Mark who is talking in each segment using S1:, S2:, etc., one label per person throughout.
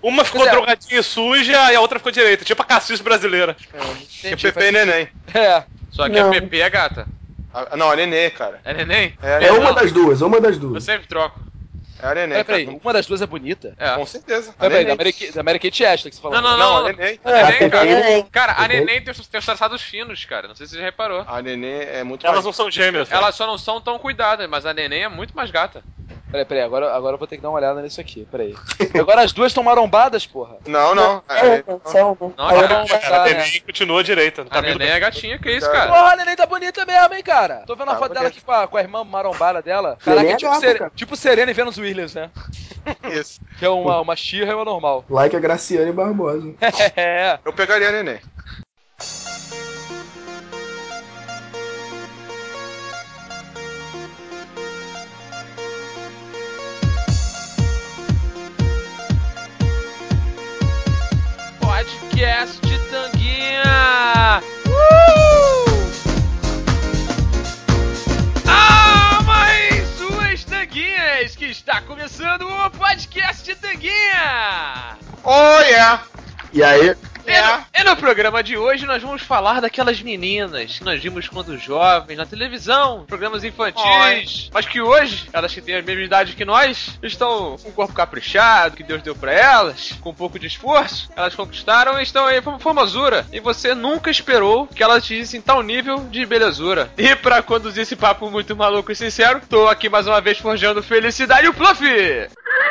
S1: Uma ficou drogadinha e suja e a outra ficou direita. Tipo a Cassis brasileira.
S2: Que é Pepe e Neném.
S3: Só que a Pepe é gata.
S2: Não, a Neném, cara.
S3: É Neném?
S4: É uma das duas.
S3: Eu sempre troco.
S2: É a Neném.
S5: Peraí, uma das duas é bonita?
S2: Com certeza.
S5: Peraí, da Mary Kate Ashley que você falou.
S3: Não,
S2: a Neném.
S3: A Neném, cara. Cara, a Neném tem os traçados finos, cara. Não sei se você já reparou.
S2: A Neném é muito
S1: Elas não são gêmeas.
S3: Elas só não são tão cuidadas, mas a Neném é muito mais gata.
S5: Peraí, agora eu vou ter que dar uma olhada nisso aqui, peraí. Agora as duas estão marombadas, porra.
S2: Não.
S3: Não,
S1: a Neném continua direita.
S3: A Neném é gatinha, que isso, cara?
S5: Porra, a Neném tá bonita mesmo, hein, cara? Tô vendo a foto dela aqui com a irmã marombada dela. Caraca, é tipo Serena e Venus Williams, né?
S2: Isso.
S5: Que é uma She-Ra e uma normal.
S4: Like a Graciane Barbosa.
S2: Eu pegaria a Neném.
S3: Podcast de Tanguinha! Mãe, suas tanguinhas, que está começando o Podcast de Tanguinha!
S2: Oh, yeah!
S4: E aí?
S3: E no programa de hoje nós vamos falar daquelas meninas que nós vimos quando jovens na televisão, programas infantis, mas que hoje, elas que têm a mesma idade que nós, estão com o corpo caprichado, que Deus deu pra elas, com um pouco de esforço, elas conquistaram e estão aí com formosura. E você nunca esperou que elas atingissem tal nível de belezura. E pra conduzir esse papo muito maluco e sincero, tô aqui mais uma vez forjando felicidade, o Fluffy!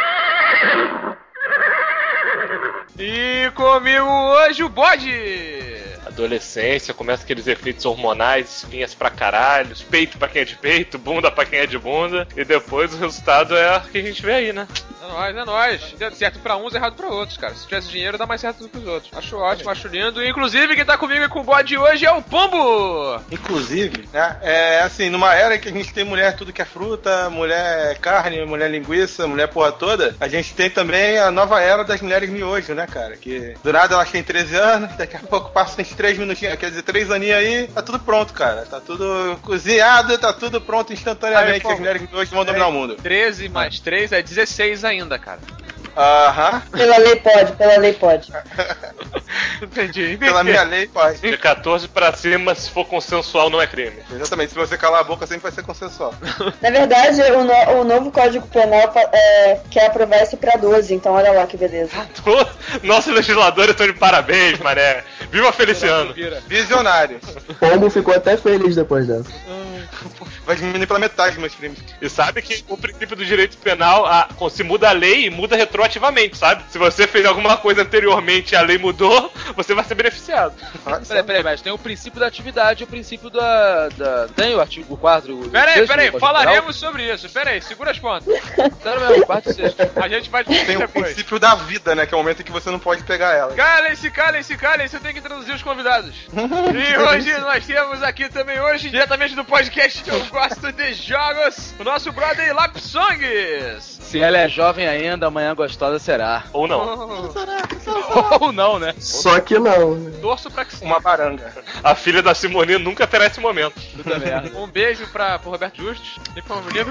S3: E comigo hoje o Bode!
S1: Adolescência, começa aqueles efeitos hormonais, espinhas pra caralho, peito pra quem é de peito, bunda pra quem é de bunda, e depois o resultado é o que a gente vê aí, né?
S3: É nóis. Deu certo pra uns, errado pra outros, cara. Se tivesse dinheiro, dá mais certo do que os outros. Acho ótimo, acho lindo. E, inclusive, quem tá comigo e com o Bode hoje é o Pombo!
S2: Inclusive, né, assim, numa era em que a gente tem mulher tudo que é fruta, mulher carne, mulher linguiça, mulher porra toda, a gente tem também a nova era das mulheres miojo, né, cara? Que do nada elas têm 13 anos, daqui a pouco passam uns 3 minutinhos, quer dizer, 3 aninhos aí, tá tudo pronto, cara. Tá tudo cozinhado, tá tudo pronto instantaneamente, que as mulheres miojo vão dominar o mundo.
S3: 13 mais 3 é 16 ainda, cara.
S6: Pela lei pode.
S3: Entendi.
S2: Pela minha lei pode.
S1: De 14 pra cima, se for consensual, não é crime.
S2: Exatamente, se você calar a boca sempre vai ser consensual.
S6: Na verdade, o novo Código Penal quer aprovar isso pra 12, então olha lá que beleza.
S1: Nossos legisladores estão de parabéns, mané. Viva Feliciano.
S2: Visionário.
S4: Pombo ficou até feliz depois dessa.
S2: Vai diminuir pela metade meus crimes.
S1: E sabe que o princípio do direito penal, se muda a lei, muda retroativamente, sabe? Se você fez alguma coisa anteriormente e a lei mudou, você vai ser beneficiado.
S5: Peraí, mas tem o princípio da atividade e o princípio tem o artigo 4.
S3: Peraí, falaremos sobre isso. Peraí, segura as pontas.
S5: Sério mesmo, parte 6.
S3: A gente vai discutir
S2: Tem o princípio da vida, né? Que é o momento em que você não pode pegar ela.
S3: Calem-se, eu tenho que introduzir os convidados. E hoje nós temos aqui também, diretamente do podcast que eu gosto de jogos, o nosso brother Lapsongs.
S5: Se ela é jovem ainda, amanhã gostosa será.
S1: Ou não.
S5: Ou não, né?
S4: Só que não.
S3: Torço pra que sim.
S2: Uma baranga.
S1: A filha da Simone nunca terá esse momento.
S3: Um beijo pro Roberto Justus e pro menino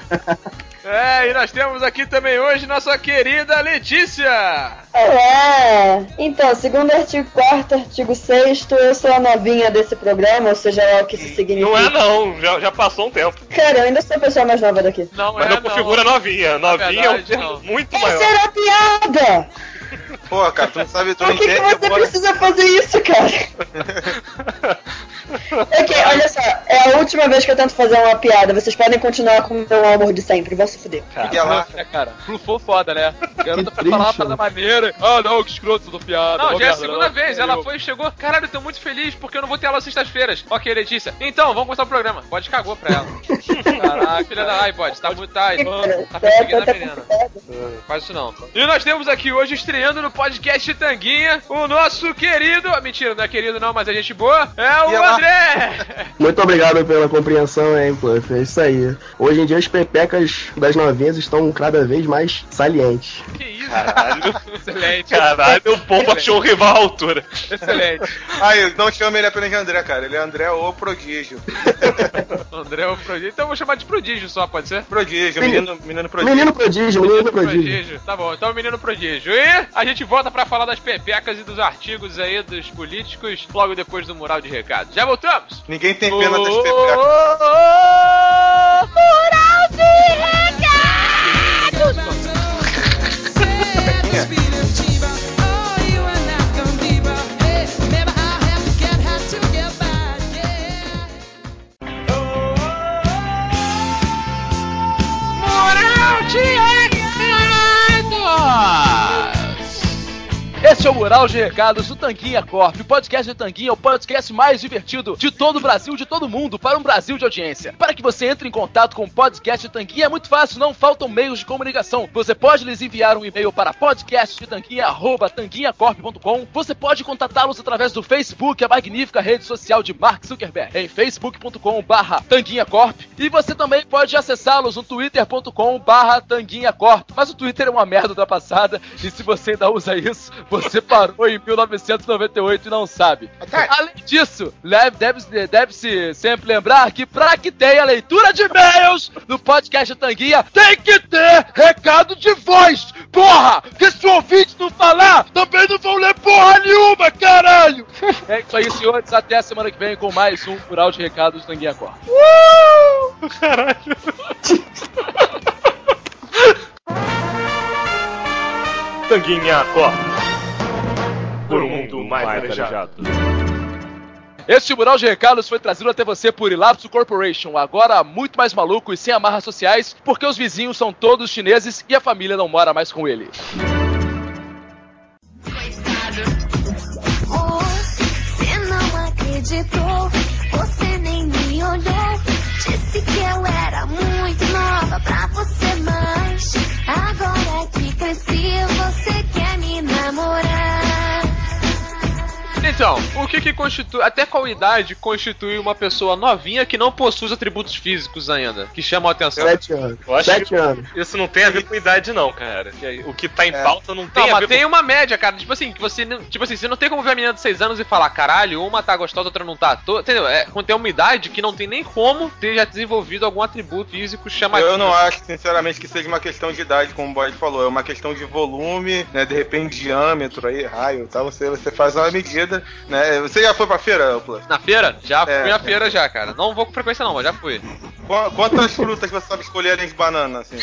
S3: e nós temos aqui também hoje nossa querida Letícia.
S6: Então, segundo o artigo 4º, artigo 6º, eu sou a novinha desse programa, ou seja lá o que isso significa.
S1: Não é não, já passou um tempo.
S6: Cara, eu ainda sou a pessoa mais nova daqui.
S1: Mas não configura novinha. Novinha é um termo muito maior.
S6: Essa era a piada!
S2: Pô, cara, tu não sabe, tu não
S6: Por que
S2: entende.
S6: você precisa fazer isso, cara? Olha só, é a última vez que eu tento fazer uma piada. Vocês podem continuar com o meu amor de sempre, vão se fuder.
S5: Cara, flufou foda, né? Garota foi falar uma parada maneira. Não, que escroto da piada.
S3: Não, já é a segunda vez. Ela chegou. Caralho, eu tô muito feliz porque eu não vou ter aula sextas-feiras. Ok, Letícia. Então, vamos começar o programa. Pode cagou pra ela. Caraca, filha da. Ai, pode. Tá perseguindo a menina. Faz isso não. E nós temos aqui hoje, estreando no podcast Tanguinha, o nosso querido. Mentira, não é querido não, mas é gente boa. É o André!
S4: Muito obrigado pela compreensão, hein, Fluff. É isso aí. Hoje em dia as pepecas das novinhas estão cada vez mais salientes.
S3: Que isso?
S1: Caralho.
S3: Excelente.
S1: Caralho, o Pombo achou um rival à altura.
S3: Excelente.
S2: Aí, não chama ele apenas de André, cara. Ele é André o Prodígio.
S3: André é o prodígio. Então eu vou chamar de prodígio só, pode ser?
S2: Prodígio, menino prodígio.
S4: Menino prodígio.
S3: Tá bom, então menino prodígio. E a gente volta pra falar das pepecas e dos artigos aí dos políticos logo depois do mural de recados. Já voltamos?
S2: Ninguém tem pena das pepecas.
S3: Mural de recados! Mural de recados!
S5: Este é o Mural de Recados do Tanguinha Corp. O podcast do Tanguinha é o podcast mais divertido de todo o Brasil, de todo o mundo, para um Brasil de audiência. Para que você entre em contato com o podcast do Tanguinha é muito fácil, não faltam meios de comunicação. Você pode lhes enviar um e-mail para podcastdetanguinha@tanguinhacorp.com. Você pode contatá-los através do Facebook, a magnífica rede social de Mark Zuckerberg, em facebook.com/tanguinhacorp. E você também pode acessá-los no twitter.com/tanguinhacorp. Mas o Twitter é uma merda ultrapassada, e se você ainda usa isso, você parou em 1998 e não sabe. Além disso, deve-se sempre lembrar que pra que tenha leitura de e-mails no podcast Tanguinha, tem que ter recado de voz! Porra! Que se o ouvinte não falar, também não vão ler porra nenhuma, caralho! É isso aí, senhores. Até a semana que vem com mais um Mural de Recados do Tanguinha Corp.
S1: Caralho. Tanguinha Corp. Por um mundo mais arejado.
S5: Este Mural de Recados foi trazido até você por Ilapso Corporation, agora muito mais maluco e sem amarras sociais, porque os vizinhos são todos chineses e a família não mora mais com ele.
S7: Você não acreditou, você nem me olhou. Disse que eu era muito nova pra você, mas agora que cresci, você quer me namorar.
S3: Então, o que constitui, até qual idade constitui uma pessoa novinha que não possui os atributos físicos ainda, que chamam a atenção?
S4: 7 anos.
S1: Eu acho
S4: 7 anos.
S1: Isso não tem a ver com idade, não, cara. O que tá em pauta não tem a ver
S3: mas tem uma média, cara. Tipo assim, que você não. Tipo assim, você não tem como ver a menina de 6 anos e falar, caralho, uma tá gostosa, outra não tá. Entendeu? Quando tem uma idade que não tem nem como ter já desenvolvido algum atributo físico chamativo.
S2: Eu não acho, sinceramente, que seja uma questão de idade, como o Boyd falou. É uma questão de volume, né? De repente, diâmetro aí, raio, tá? Você faz uma medida, né? Você já foi pra feira, Plus?
S3: Na feira? Já fui à feira já, cara. Não vou com frequência não, mas já fui.
S2: Quantas frutas você sabe escolher além de banana, assim?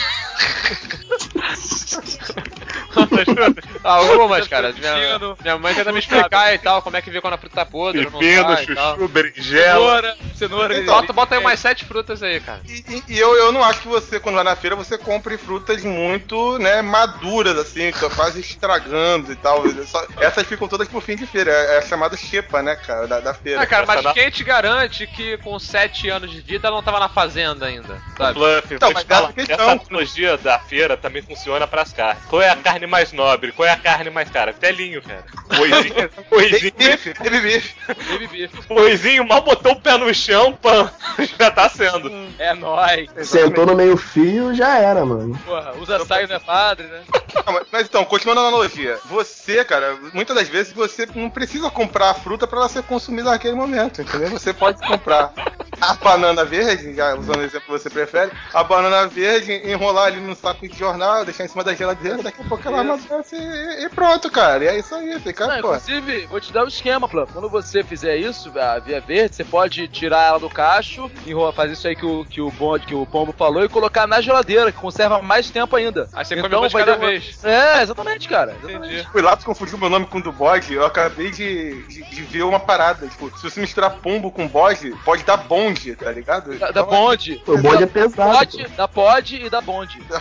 S3: Algumas, cara. Minha mãe tenta me explicar e tal, como é que vê quando a fruta tá podre,
S1: pepino,
S3: não tá,
S1: chuchu, berinjela.
S3: Cenoura.
S2: Então,
S3: Bota aí umas 7 frutas aí, cara.
S2: E eu não acho que você, quando vai na feira, você compre frutas muito, né, maduras, assim, quase estragando e tal. Essas ficam todas pro fim de feira. É a chamada xepa, né, cara, da feira.
S3: Cara, mas quem te garante que com 7 anos de vida ela não tava na fazenda ainda, sabe?
S1: Fluff,
S2: então,
S1: vou te falar, essa analogia da feira também funciona pras carnes. Qual é a carne mais nobre? Qual é a carne mais cara? Telinho, cara. Boizinho.
S2: Baby beef.
S1: Boizinho mal botou o pé no chão, pã, já tá sendo.
S5: É nóis.
S4: Sentou no meio fio, já era, mano.
S5: Porra, usa saio não é padre, né?
S2: Não, mas então, continuando a analogia. Você, cara, muitas das vezes você não precisa comprar a fruta pra ela ser consumida naquele momento, entendeu? Você pode comprar a banana verde, já usando o exemplo que você prefere, a banana verde, enrolar ali num saco de jornal, deixar em cima da geladeira, daqui a pouco ela amadurece e pronto, cara. E é isso aí, fica,
S5: não, inclusive, vou te dar um esquema, Plano. Quando você fizer isso, a via verde, você pode tirar ela do cacho, fazer isso aí que o Pombo falou e colocar na geladeira, que conserva mais tempo ainda.
S3: Aí você come uma de cada vez.
S5: É, exatamente, cara. Exatamente.
S2: Entendi. O Lápis confundiu meu nome com o do bode, eu acabei de ver uma parada. Tipo, se você misturar pombo com bode, pode dar bonde, tá ligado?
S5: Da bonde.
S4: O bonde é pesado.
S5: Da pod e da bonde.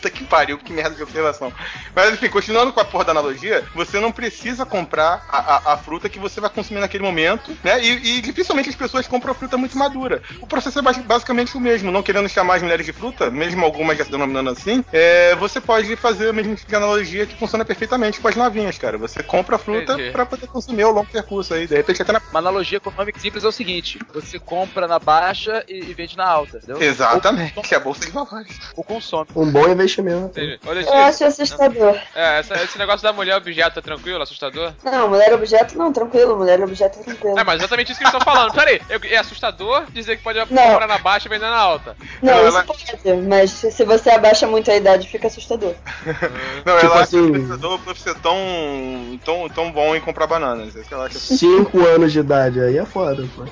S2: Puta que pariu, que merda de observação. Mas enfim, continuando com a porra da analogia, você não precisa comprar a fruta que você vai consumir naquele momento, né? E dificilmente as pessoas compram a fruta muito madura. O processo é basicamente o mesmo. Não querendo chamar as mulheres de fruta, mesmo algumas já se denominando assim, você pode fazer a mesma tipo de analogia que funciona perfeitamente com as novinhas, cara. Você compra a fruta pra poder consumir ao longo percurso aí. De repente até na...
S5: Uma analogia econômica simples é o seguinte: você compra na baixa e vende na alta, entendeu?
S2: Exatamente, é a bolsa de valores.
S5: Ou consome.
S4: Um bom investimento.
S3: Olha,
S6: Eu acho assustador.
S3: esse negócio da mulher objeto é tranquilo, assustador?
S6: Não, mulher objeto não, tranquilo. Mulher objeto é tranquilo.
S3: Mas exatamente isso que eles estão falando. Peraí, é assustador dizer que pode comprar na baixa e vender na alta.
S6: Não, isso pode, mas se você abaixa muito a idade, fica assustador.
S2: Não,
S4: tipo
S2: ela
S4: assim,
S2: acha por ser tão bom em comprar bananas. Ela acha...
S4: 5 anos de idade, aí é foda, pô.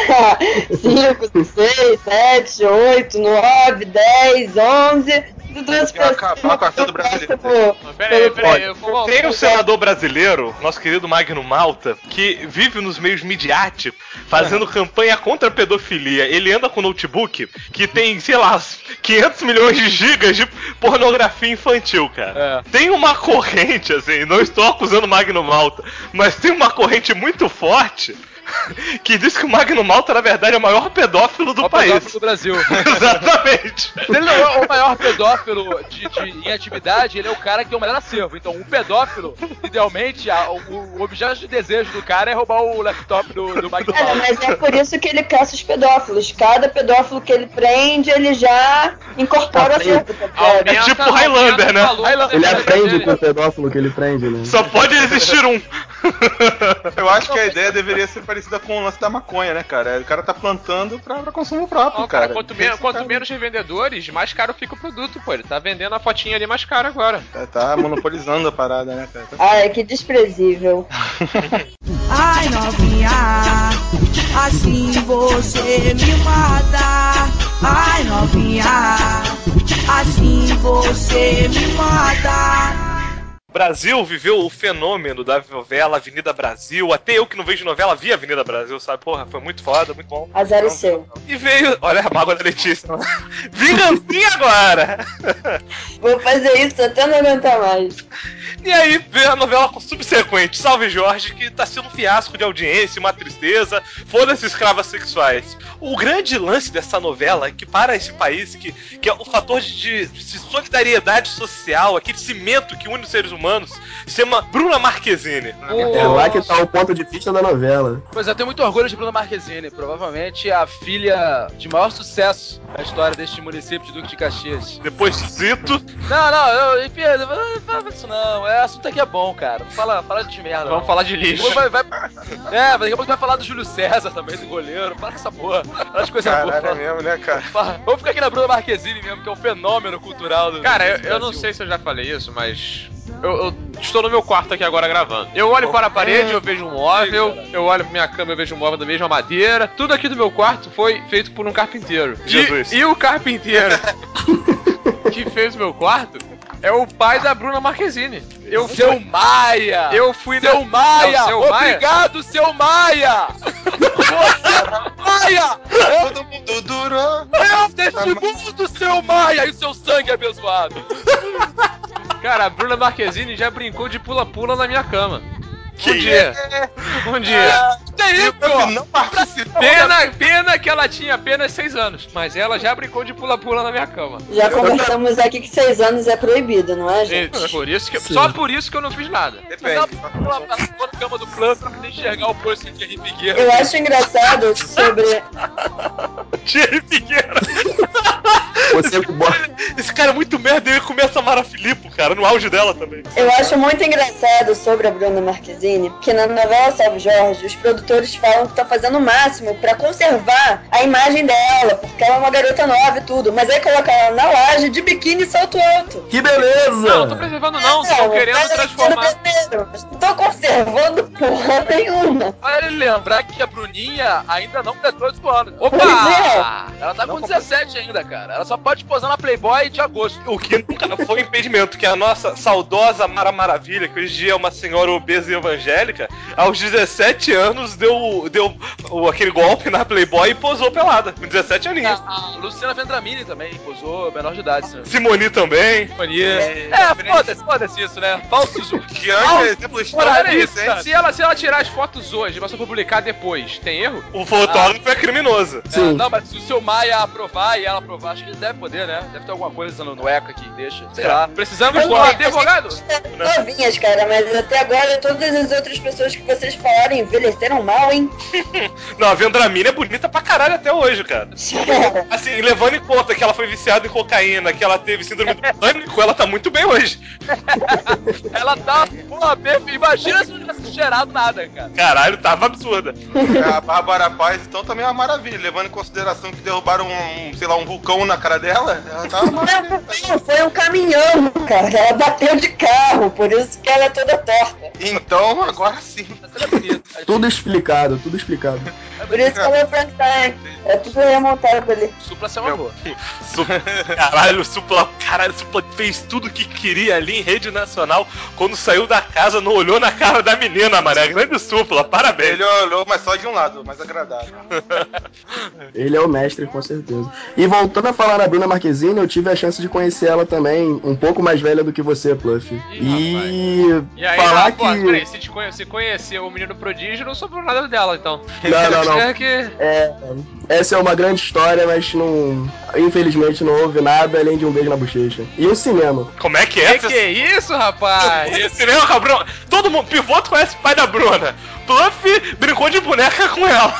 S6: 5, 6, 7, 8, 9, 10, 11...
S2: acabar com a do brasileiro.
S3: Peraí,
S1: Tem um senador brasileiro, nosso querido Magno Malta, que vive nos meios midiáticos, fazendo campanha contra a pedofilia. Ele anda com um notebook que tem, sei lá, 500 milhões de gigas de pornografia infantil, cara. Tem uma corrente, assim, não estou acusando o Magno Malta, mas tem uma corrente muito forte que diz que o Magno Malta, na verdade, é o maior pedófilo do país.
S5: Pedófilo do Brasil.
S1: Exatamente.
S5: Ele não é o maior pedófilo em atividade, ele é o cara que é o melhor acervo. Então, o pedófilo, idealmente, o objeto de desejo do cara é roubar o laptop do Magno Malta.
S6: Mas é por isso que ele caça os pedófilos. Cada pedófilo que ele prende, ele já incorpora o acervo.
S1: É tipo Highlander, né?
S4: Ele aprende com o pedófilo que ele prende, né?
S1: Só pode existir um.
S2: Eu acho que a ideia deveria ser parecida com o lance da maconha, né, cara? O cara tá plantando pra consumo próprio, cara.
S3: Quanto menos revendedores, mais caro fica o produto, pô. Ele tá vendendo a fotinha ali mais caro agora.
S2: Tá monopolizando a parada, né, cara?
S6: Ai, que desprezível.
S8: Ai, novinha, assim você me mata. Ai, novinha, assim você me mata.
S1: O Brasil viveu o fenômeno da novela Avenida Brasil. Até eu que não vejo novela vi Avenida Brasil, sabe? Porra, foi muito foda, muito bom.
S6: Azar o seu.
S1: E veio... Olha a mágoa da Letícia. Vingancinha agora!
S6: Vou fazer isso até não aguentar mais.
S1: E aí veio a novela subsequente, Salve Jorge, que tá sendo um fiasco de audiência, uma tristeza. Foda-se escravas sexuais. O grande lance dessa novela é que para esse país, que é o fator de solidariedade social, aquele cimento que une os seres humanos, se chama Bruna Marquezine.
S4: É lá que tá o ponto de vista da novela.
S5: Pois é, eu tenho muito orgulho de Bruna Marquezine, provavelmente a filha de maior sucesso na história deste município de Duque de Caxias.
S1: Depois de Zito.
S5: Não, enfim, não fala isso não, assunto aqui é bom, cara, não fala de merda.
S3: Vamos falar de lixo.
S5: Daqui a pouco vai falar do Júlio César também, do goleiro, para com essa porra, fala de coisa boa.
S2: Caralho, é mesmo, né, cara?
S5: Vamos ficar aqui na Bruna Marquezine mesmo, que é um fenômeno cultural do
S3: Cara, eu não sei se eu já falei isso, mas... Eu estou no meu quarto aqui agora gravando. Eu olho para a parede, eu vejo um móvel. Eu olho para minha cama, eu vejo um móvel da mesma madeira. Tudo aqui do meu quarto foi feito por um carpinteiro.
S1: Jesus.
S3: E o carpinteiro que fez o meu quarto é o pai da Bruna Marquezine.
S5: Seu Maia!
S3: Eu fui
S5: Seu Maia!
S3: Seu
S5: Obrigado, seu Maia! Maia!
S2: Todo mundo durou.
S5: Eu deste mundo, seu Maia! E o seu sangue abençoado!
S3: Cara, a Bruna Marquezine já brincou de pula-pula na minha cama.
S1: Que
S3: Um dia.
S2: Eu não participou.
S3: Pena que ela tinha apenas 6 anos. Mas ela já brincou de pula-pula na minha cama.
S6: Já conversamos aqui que 6 anos é proibido, não é, gente?
S3: Só por isso que eu não fiz nada.
S2: Depende.
S5: Na cama do plano pra poder enxergar o posto de Thierry Figueira.
S6: Eu acho engraçado sobre...
S1: Thierry Figueira. Esse cara é muito merda. Ele começa a Mara Filippo, cara, no auge dela também.
S6: Eu acho muito engraçado sobre a Bruna Marquezine que na novela Salve Jorge, os produtores falam que estão fazendo o máximo pra conservar a imagem dela, porque ela é uma garota nova e tudo, mas aí coloca ela na laje de biquíni e salto alto.
S4: Que beleza!
S3: Não tô preservando não, tô querendo transformar.
S6: Não tô conservando porra Só tem uma.
S5: Vale lembrar que a Bruninha ainda não completou 18 anos. Opa!
S6: Pois
S5: Ela tá com 17 ainda, cara. Ela só pode posar na Playboy de agosto.
S1: O que nunca foi um impedimento, que a nossa saudosa Mara Maravilha, que hoje em dia é uma senhora obesa e evangélica, aos 17 anos deu aquele golpe na Playboy e posou pelada, com 17 aninhos.
S5: A Luciana Vendramini também posou menor de idade. Né?
S1: Simone também.
S5: Foda-se isso, né? Falsos.
S2: Diante, exemplo histórico recente.
S3: Se ela tirar as fotos hoje, mas só publicar depois, tem erro?
S1: O fotógrafo é criminoso.
S4: Sim.
S5: Não, mas se o seu Maia aprovar e ela aprovar, acho que deve poder, né? Deve ter alguma coisa no ECA que deixa. Sei lá.
S3: Precisamos de
S6: Não,
S3: um
S6: a
S3: advogado?
S6: gente tá novinhas, cara, mas até agora todas as outras pessoas que vocês falaram envelheceram mal, hein?
S1: Não, a Vendramini é bonita pra caralho até hoje, cara. Assim, levando em conta que ela foi viciada em cocaína, que ela teve síndrome do pânico, ela tá muito bem hoje.
S5: Ela tá, imagina se não tivesse cheirado nada, cara.
S1: Caralho, tava absurda.
S2: A Bárbara Paz, então, também é uma maravilha. Levando em consideração que derrubaram um vulcão na cara dela, ela tava maravilha.
S6: Não, foi um caminhão, cara. Ela bateu de carro, por isso que ela é toda torta.
S2: Então, agora sim.
S5: Mas ela é bonita.
S4: Tudo explicado, tudo explicado.
S6: Por isso que ela é Frankenstein. É tudo remontado ali.
S5: Supla seu amor.
S1: Caralho, o Supla fez tudo que queria ali em rede nacional. Quando saiu da casa, não olhou na cara da menina, mano. É grande Supla, parabéns.
S2: Ele olhou, mas só de um lado, mais agradável.
S4: Ele é o mestre, com certeza. E voltando a falar na Bruna Marquezine, eu tive a chance de conhecer ela também, um pouco mais velha do que você, Pluff.
S3: E aí,
S4: falar
S3: pô,
S4: que...
S3: peraí, se conheceu o menino prodígio, não sobrou nada dela, então.
S4: Não.
S3: É que...
S4: Essa é uma grande história, mas não... Infelizmente não houve nada além de um beijo na bochecha. E o cinema.
S1: Como é que é?
S3: Que é isso, rapaz?
S1: Esse cinema com a Bruna. Todo mundo, Pivoto conhece o pai da Bruna. Pluff brincou de boneca com ela.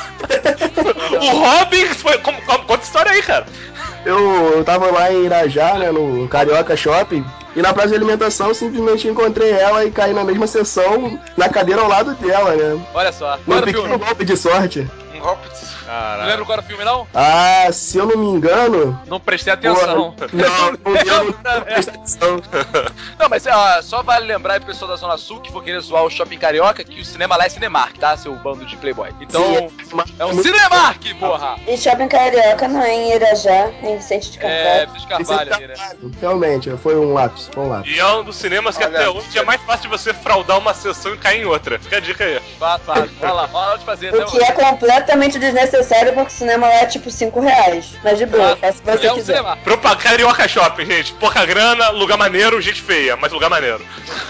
S1: O Robin foi. Conta história aí, cara.
S4: Eu tava lá em Irajá, né, no Carioca Shopping, e na praça de alimentação eu simplesmente encontrei ela e caí na mesma sessão, na cadeira ao lado dela, né?
S5: Olha só.
S4: Um
S5: Qual era o
S4: pequeno
S5: filme?
S4: golpe de sorte.
S2: Um golpe.
S5: Não lembro qual era o filme, não?
S4: Ah, se eu não me engano...
S3: Não prestei atenção.
S4: Não presta atenção.
S5: Não, mas só vale lembrar aí pro pessoal da Zona Sul que for querer zoar o Shopping Carioca que o cinema lá é Cinemark, tá? Seu bando de playboy. Então, é um Cinemark, porra!
S6: E Shopping Carioca não é em Irajá, em Vicente de Carvalho.
S5: Fiz Carvalho ali, né?
S4: Realmente, foi um lápis,
S1: E é um dos cinemas que até hoje é mais fácil de você fraudar uma sessão e cair em outra. Fica a dica aí.
S5: Vai lá, hora de fazer.
S6: O que é completamente desnecessário porque o cinema lá é tipo R$5. Mas de boa, faça se você
S5: É um
S6: quiser.
S5: cinema.
S1: Carioca Shopping, gente. Pouca grana, lugar maneiro, gente feia, mas lugar maneiro.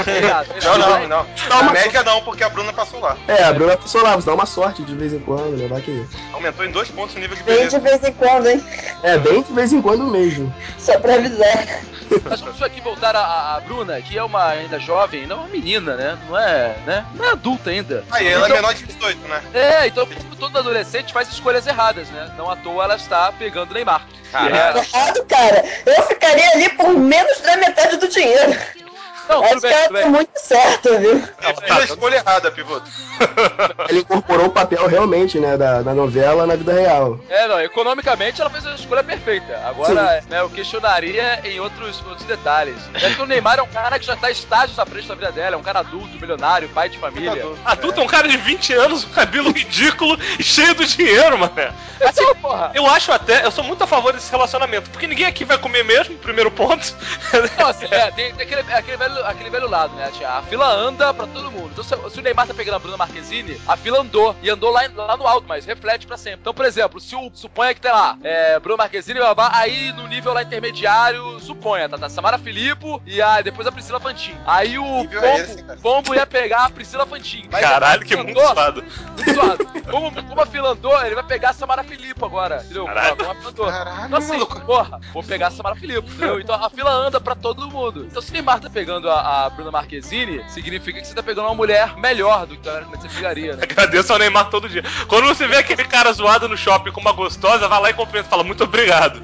S2: Não. Na média não, porque a Bruna passou lá.
S4: A Bruna passou lá, você dá uma sorte de vez em quando, né? Vai que...
S2: Aumentou em 2 pontos o nível de
S6: Bem
S2: beleza.
S6: de vez em quando, hein?
S4: Bem de vez em quando mesmo.
S6: Só pra avisar.
S5: Mas vamos aqui voltar a Bruna, que é uma ainda jovem, não é uma menina, né? Não é adulta ainda.
S2: Aí, ela é menor de 18, né?
S5: Então como todo adolescente faz escolhas erradas, né? Não à toa ela está pegando Neymar.
S6: Errado, cara. Eu ficaria ali por menos da metade do dinheiro.
S5: Não,
S6: Acho
S5: tudo
S6: que
S5: bem,
S6: ela
S5: tudo
S6: tá
S5: bem.
S6: muito certa, viu?
S2: É a escolha errada, Pivoto.
S4: Ele incorporou o papel realmente, né, da novela na vida real.
S5: Não, economicamente ela fez a escolha perfeita. Agora, né, eu questionaria em outros detalhes. É que o Neymar é um cara que já tá estágios à frente da vida dela, é um cara adulto, milionário, pai de família.
S1: Adulto é um cara de 20 anos, com cabelo ridículo e cheio do dinheiro, mano. Assim,
S5: porra.
S1: eu acho até, eu sou muito a favor desse relacionamento, porque ninguém aqui vai comer mesmo, primeiro ponto.
S5: Nossa, tem aquele velho lado, né? A fila anda pra todo mundo. Então, se o Neymar tá pegando a Bruna Marquezine, a fila andou. E andou lá no alto, mas reflete pra sempre. Então, por exemplo, se suponha que tem lá Bruna Marquezine, aí no nível lá intermediário, suponha, tá Samara Filippo e depois a Priscila Fantin. Aí o Pombo ia pegar a Priscila Fantin.
S1: Caralho, que muito suado.
S5: Muito suado. Como a fila andou, ele vai pegar a Samara Filippo agora, entendeu?
S1: Caralho.
S5: Como a fila andou.
S2: Caralho,
S5: Então, assim,
S2: maluco.
S5: porra, vou pegar a Samara Filippo, entendeu? Então a fila anda pra todo mundo. Então se o Neymar tá pegando a Bruna Marquezine, significa que você tá pegando uma mulher melhor do que você pegaria, né?
S1: Agradeço ao Neymar todo dia. Quando você vê aquele cara zoado no shopping com uma gostosa, vai lá e cumprimenta e fala muito obrigado.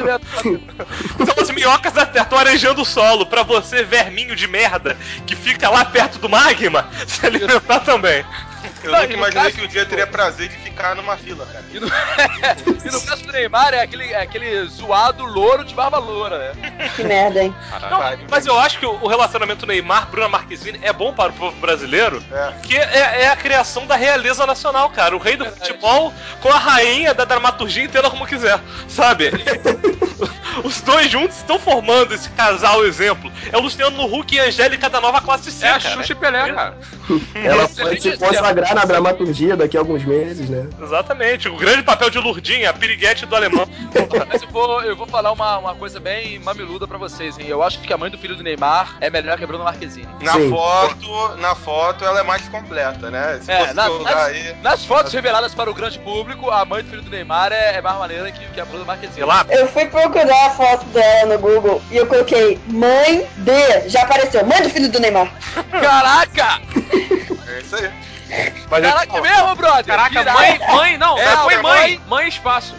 S1: São as minhocas da terra, estão arejando o solo pra você, verminho de merda, que fica lá perto do magma, se alimentar também.
S2: Eu nunca imaginei que o dia teria prazer de ficar numa fila, cara.
S5: E no caso do Neymar é aquele zoado louro de barba loura, né?
S6: Que merda, hein?
S1: Não, mas eu acho que o relacionamento Neymar-Bruna Marquezine é bom para o povo brasileiro, porque é a criação da realeza nacional, cara. O rei do futebol com a rainha da dramaturgia, entenda como quiser, sabe? Os dois juntos estão formando esse casal exemplo. É o Luciano Huck e a Angélica da nova classe C,
S3: É a
S1: cara.
S3: Xuxa e Pelé, cara.
S4: Ela pode se consagrar na dramaturgia daqui a alguns meses, né?
S1: Exatamente. O grande papel de Lourdinha, a piriguete do alemão.
S5: Mas eu vou falar uma coisa bem mamiluda pra vocês, hein? Eu acho que a mãe do filho do Neymar é melhor que a Bruna Marquezine.
S2: Na foto ela é mais completa, né? Se fosse jogar aí...
S5: Nas fotos reveladas para o grande público, a mãe do filho do Neymar é mais maneira que a Bruna Marquezine.
S6: Eu fui procurar a foto dela no Google e eu coloquei mãe de... Já apareceu, mãe do filho do Neymar.
S5: Caraca!
S2: É isso aí.
S1: Mas
S5: Caraca, é mesmo, brother?
S3: Caraca,
S5: Pirata.
S3: mãe, põe
S5: mãe.
S3: mãe espaço.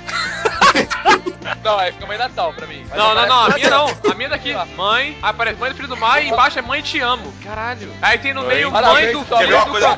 S5: Não, aí fica mãe Natal pra mim. Mas
S3: Não, a
S5: aparece-
S3: minha não. A minha daqui. Mãe, aí aparece mãe do filho do mar e embaixo é mãe te amo. Caralho. Aí tem no meio mãe
S5: Parabéns,
S3: do
S2: Quer ver uma coisa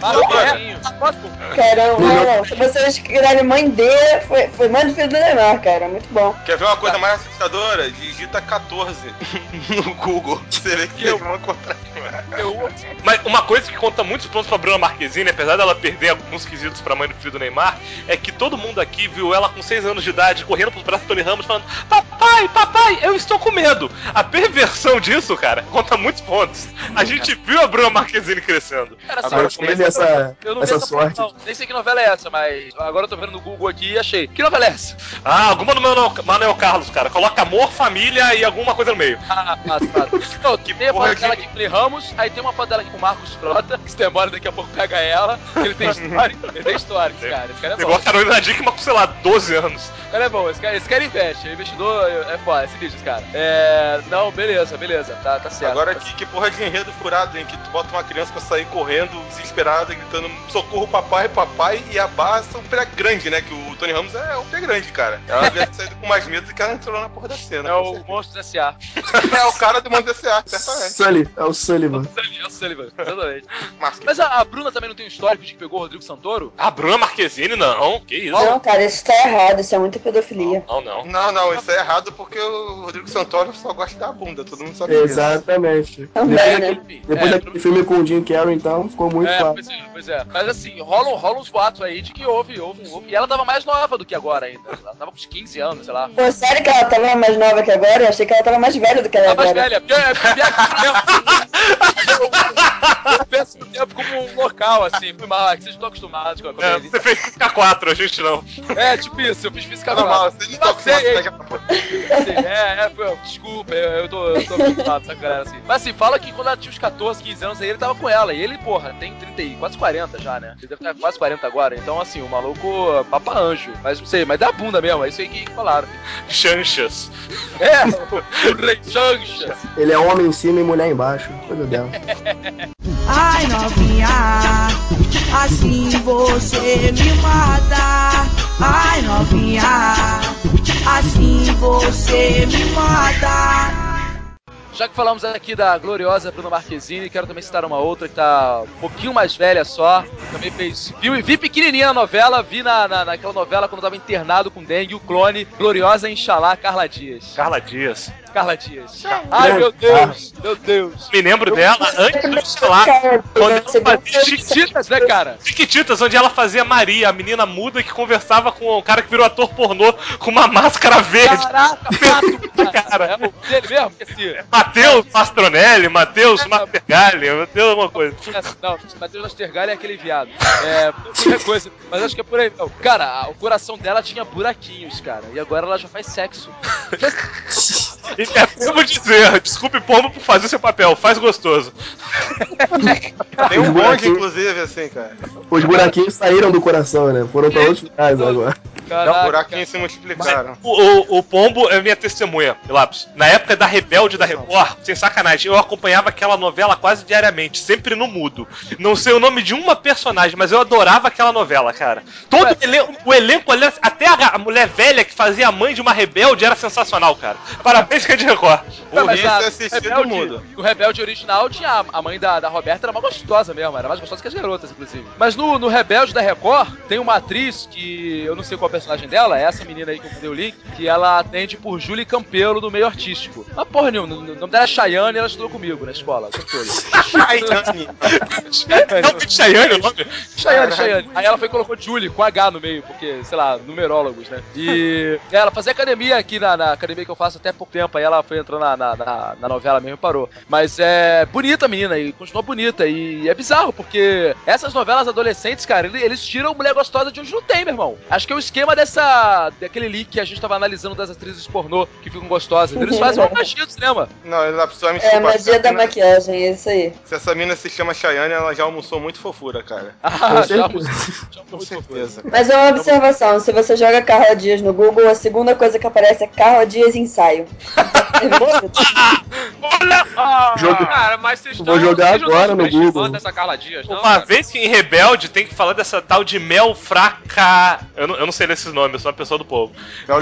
S6: Caramba, não. Se vocês escreverem mãe de... Foi mãe do filho do Neymar, cara. Muito bom.
S2: Quer ver uma coisa mais assustadora? Digita 14 no Google. Você vê que eles vão encontrar.
S1: Mas uma coisa que conta muitos pontos pra Bruna Marquezine, apesar dela perder alguns quesitos pra mãe do filho do Neymar, é que todo mundo aqui viu ela com 6 anos de idade, correndo pros braços do Tony Ramos, falando: Papai, eu estou com medo. A perversão disso, cara, conta muitos pontos. A gente viu a Bruna Marquezine crescendo.
S5: Cara,
S4: Agora
S5: assim,
S4: teve essa
S5: porra,
S4: sorte.
S5: não. Nem sei que novela é essa, mas agora eu tô vendo no Google aqui e achei. Que novela é essa?
S1: Alguma do Manuel Carlos, cara. Coloca amor, família e alguma coisa no meio.
S5: Massa. Não, tem a foto dela aqui com o Play Ramos, aí tem uma foto dela aqui com o Marcos Frota, que se demora daqui a pouco pega ela, que ele tem história. Ele tem história, esse cara. Esse cara é bom.
S1: Igual a Carolina Dickman com, sei lá, 12 anos.
S5: Esse cara é bom, esse cara investe, é investidor, é foda, esse bicho, esse cara. Não, beleza, tá certo.
S2: Agora que porra de enredo furado, hein? Que tu bota uma criança pra sair correndo, desesperada, gritando socorro papai, e a barra é um pé grande, né? Que o Tony Ramos é um pé grande, cara. Ela deve ter saído com mais medo do que ela entrou na porra da cena.
S5: É o Monstros S.A.
S2: É o cara do Monstro S.A., certamente.
S4: É o Sullivan.
S5: É o Sullivan, exatamente.
S2: Mas
S5: Mas a Bruna também não tem um histórico de que pegou o Rodrigo Santoro?
S1: A Bruna Marquezine, não. Que isso?
S6: Não, cara, isso tá errado. Isso é muita pedofilia.
S1: Não.
S2: Não, isso é errado porque o Rodrigo Santoro só gosta da bunda, todo mundo sabe disso.
S6: Também,
S4: Exatamente. Depois daquele filme com o Jim Carrey, então, ficou muito claro.
S5: Pois é. Mas assim, rolam uns boatos aí de que houve. E ela tava mais nova do que agora ainda. Ela tava com uns 15 anos, sei lá.
S6: Pô, sério que ela tava mais nova que agora? Eu achei que ela tava mais velha do que ela
S5: Ela mais
S6: agora.
S5: velha, porque eu penso no tempo como um local, assim. Fui mal, que vocês estão acostumados com a comédia.
S1: Você fez física 4, a gente não.
S5: Tipo isso, eu fiz física
S2: Normal, vocês não estão acostumados.
S5: Desculpa, eu tô acostumado com essa galera assim. Mas assim, fala que quando ela tinha uns 14, 15 anos aí, ele tava com ela. E ele, porra, tem 30, quase 40 já, né? Ele deve estar quase 40 agora. Então, assim, o maluco, papa anjo. Mas não sei, mas dá bunda mesmo, é isso aí que falaram.
S1: Chanchas.
S5: O rei Chanchas.
S4: Ele é homem em cima e mulher embaixo. Coisa dela.
S8: Ai novinha, assim você me mata. Ai novinha, assim você me mata.
S5: Já que falamos aqui da gloriosa Bruna Marquezine, quero também citar uma outra que tá um pouquinho mais velha só. Também vi pequenininha na novela, vi naquela novela quando eu tava internado com dengue, o clone, gloriosa Inxalá, Carla Dias. Ai, meu Deus.
S1: Me lembro dela antes do Inxalá, quando ela fazia
S5: Chiquititas, né, cara?
S1: Chiquititas, onde ela fazia Maria, a menina muda que conversava com o cara que virou ator pornô com uma máscara verde.
S5: Caraca, pato, cara. É o dele mesmo?
S1: Matheus Mastronelli, Matheus Mastergalli, Matheus alguma coisa.
S5: Não, Matheus Mastergalli é aquele viado. Qualquer coisa. Mas acho que é por aí. Não. Cara, o coração dela tinha buraquinhos, cara. E agora ela já faz sexo.
S1: E devo dizer, desculpe Pombo por fazer seu papel, faz gostoso.
S2: Tem um bonde, inclusive, assim, cara.
S4: Os buraquinhos saíram do coração, né? Foram pra outros lugares agora.
S5: Caraca,
S2: Os buraquinhos se multiplicaram.
S1: O Pombo é minha testemunha, Lápis. Na época da Rebelde da Record, sem sacanagem, eu acompanhava aquela novela quase diariamente, sempre no mudo. Não sei o nome de uma personagem, mas eu adorava aquela novela, cara. Todo o elenco, até a mulher velha que fazia a mãe de uma rebelde era sensacional, cara. Parabéns Parabéns, Rede Record.
S5: Não, mas
S2: Burrice assistido do mundo.
S5: no Rebelde original tinha a mãe da Roberta, era mais gostosa mesmo, era mais gostosa que as garotas, inclusive. Mas no Rebelde da Record, tem uma atriz que eu não sei qual é o personagem dela, é essa menina aí que eu mandei o link, que ela atende por Julie Campelo no meio artístico. Mas porra nenhuma, o nome dela é Chayane e ela estudou comigo na escola, o tempo todo.
S1: Realmente Chayane o nome?
S5: Chayane. Aí ela foi e colocou Julie com H no meio, porque, sei lá, numerólogos, né? E ela fazia academia aqui na academia que eu faço até pouco tempo, aí ela foi entrando na novela mesmo e parou. Mas é bonita a menina e continua bonita. E é bizarro, porque essas novelas adolescentes, cara, eles tiram mulher gostosa de onde não tem, meu irmão. Acho que é o esquema daquele link que a gente tava analisando das atrizes pornô que ficam gostosas. Eles fazem uma magia do cinema.
S2: Não, ela precisa me
S6: É a magia da maquiagem, é isso aí.
S2: Se essa mina se chama Chayane, ela já almoçou muito fofura, cara.
S5: Com certeza.
S6: Mas é uma observação, se você joga Carla Dias no Google, a segunda coisa que aparece é Carla Dias ensaio.
S1: Olha!
S3: Cara, mas vocês
S4: Vou jogar agora no Google.
S3: Dessa Carla Dias, não,
S1: Uma
S3: cara?
S1: vez que em Rebelde tem que falar dessa tal de Mel Fraca. Eu não sei desses nomes, eu sou uma pessoa do povo.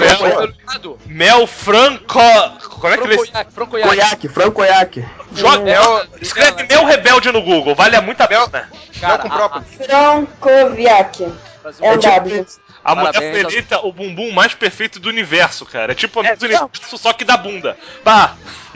S1: Mel Franco. Como é que ele.
S4: Francoiaque.
S1: Escreve Mel Rebelde no Google, vale muito a pena.
S5: Cara,
S6: Francoviac. É um W.
S1: A mulher
S5: Parabéns,
S1: foi eleita o bumbum mais perfeito do universo, cara. É tipo a do universo, só que da bunda. Bah!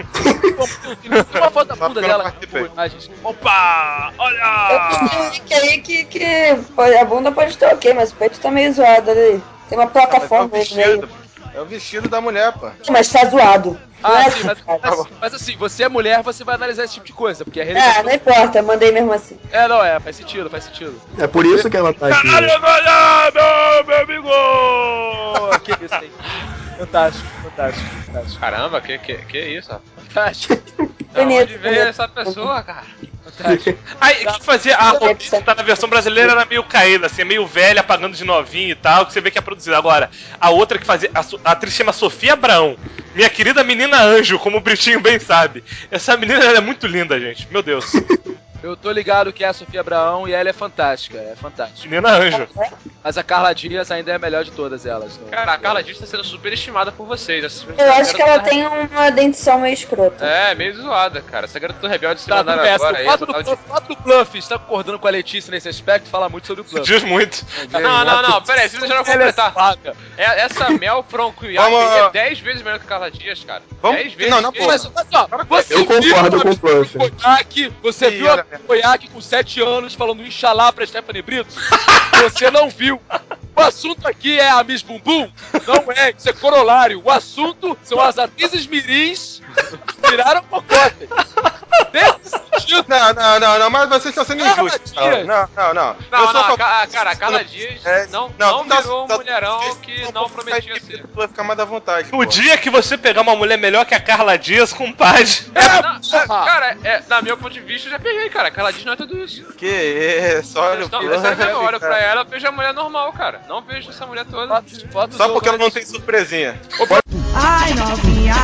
S5: Tem uma foto da bunda
S2: porque eu não
S5: dela.
S2: participei.
S1: Opa!
S6: Eu
S1: Olha!
S6: tenho um link aí que a bunda pode estar ok, mas o peito tá meio zoado ali. Tem uma plataforma aí no meio.
S2: É o vestido da mulher, pô.
S6: Mas tá zoado. Não é
S5: Sim,
S6: zoado.
S5: mas assim, você é mulher, você vai analisar esse tipo de coisa, porque a
S6: Ah,
S5: religião...
S6: não importa, mandei mesmo assim.
S5: Faz sentido.
S4: É por isso que ela tá aqui.
S1: Caralho, ganhado, meu amigo!
S5: Que isso, hein? Fantástico.
S3: Caramba, que isso, rapaz?
S5: Fantástico.
S3: Da onde
S6: Bonito,
S3: veio
S6: bonito.
S3: essa pessoa, cara?
S1: Aí, o que fazia? A Roberta tá na versão brasileira era meio caída, assim, meio velha, pagando de novinha e tal, que você vê que é produzida. Agora, a outra que fazia, a atriz chama Sofia Abraão, minha querida menina anjo, como o Britinho bem sabe. Essa menina ela é muito linda, gente, meu Deus.
S5: Eu tô ligado que é a Sofia Abraão e ela é fantástica.
S1: Menina anjo.
S5: Mas a Carla Dias ainda é a melhor de todas elas. Então.
S3: Cara, a Carla Dias tá sendo super estimada por vocês.
S6: Eu acho que ela tem uma dentição meio escrota.
S3: É, meio zoada, cara. Essa garota do Rebelde se
S5: Tá,
S3: mandaram
S5: tudo bem.
S3: agora aí.
S5: O fato do Bluff estar concordando com a Letícia nesse aspecto fala muito sobre o Bluff.
S1: Diz muito.
S3: Não, peraí, vocês deixaram eu completar. Essa Mel Francoiac é 10 vezes melhor que a Carla Dias, cara. 10 vezes.
S2: Não, pô.
S5: Mas ó, você
S4: Eu concordo com o Bluff.
S5: Você viu a Francoiac com 7 anos falando Inxalá pra Stephanie Brito? Você não viu. O assunto aqui é a Miss Bumbum? Não é, isso é corolário. O assunto são as atrizes mirins que viraram cocote. Nesse sentido.
S2: Não, mas vocês estão sendo injustos. Não.
S3: Cara, a Carla Dias não virou um mulherão que não prometia ser.
S2: Vai ficar mais à vontade.
S1: O dia que você pegar uma mulher melhor que a Carla Dias, compadre.
S3: Cara, na meu ponto de vista, eu já peguei, cara. A Carla Dias não é tudo isso.
S2: Que isso, olha o
S3: Não, eu olho pra ela, eu vejo a mulher normal, cara. Não vejo essa mulher toda.
S2: Só porque ela não tem surpresinha.
S8: Ai, novinha,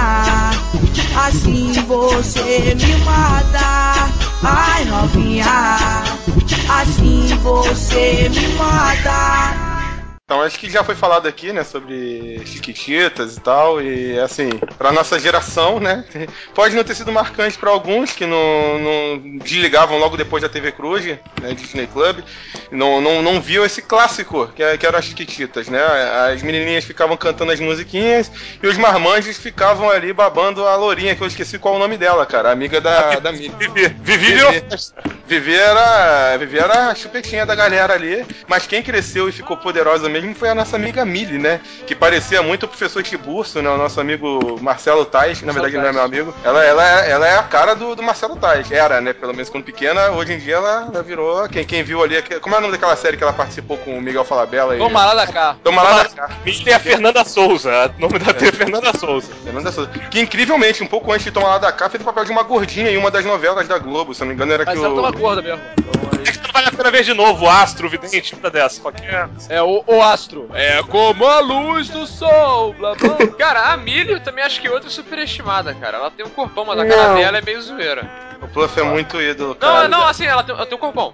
S8: assim você me mata. Ai, novinha, assim você me mata.
S2: Então acho que já foi falado aqui, né, sobre Chiquititas e tal, e assim, pra nossa geração, né, pode não ter sido marcante pra alguns que não desligavam logo depois da TV Cruz, né, Disney Club, não viam esse clássico, que eram as Chiquititas, né, as menininhas ficavam cantando as musiquinhas e os marmanjos ficavam ali babando a lourinha, que eu esqueci qual é o nome dela, cara, a amiga da Mili. Vivi era a chupetinha da galera ali, mas quem cresceu e ficou poderosa mesmo foi a nossa amiga Mili, né? Que parecia muito o professor Tiburcio, né? O nosso amigo Marcelo Tais, que na verdade ele não é meu amigo. Ela é a cara do Marcelo Tais. Era, né? Pelo menos quando pequena. Hoje em dia ela virou. Quem viu ali. Como é o nome daquela série que ela participou com o Miguel Falabella?
S5: Toma lá da cá.
S2: Toma lá da cá.
S1: Mili é a Fernanda Souza. O nome da TV é Fernanda Souza.
S2: Fernanda Souza. Que incrivelmente, um pouco antes de Tomar lá da cá, fez o papel de uma gordinha em uma das novelas da Globo. Se não me engano, era
S5: Mas
S2: que
S5: ela tava gorda mesmo.
S1: É que tu não vale a pena ver de novo o Astro, o Vidente, uma dessa. Qualquer.
S5: É o Astro. É como a luz do sol. Blá, blá.
S3: Cara, a Millie eu também acho que é outra superestimada, cara. Ela tem um corpão, mas a cara dela é meio zoeira.
S2: o Pluff é muito ídolo, cara.
S3: Não, assim, ela tem um corpão,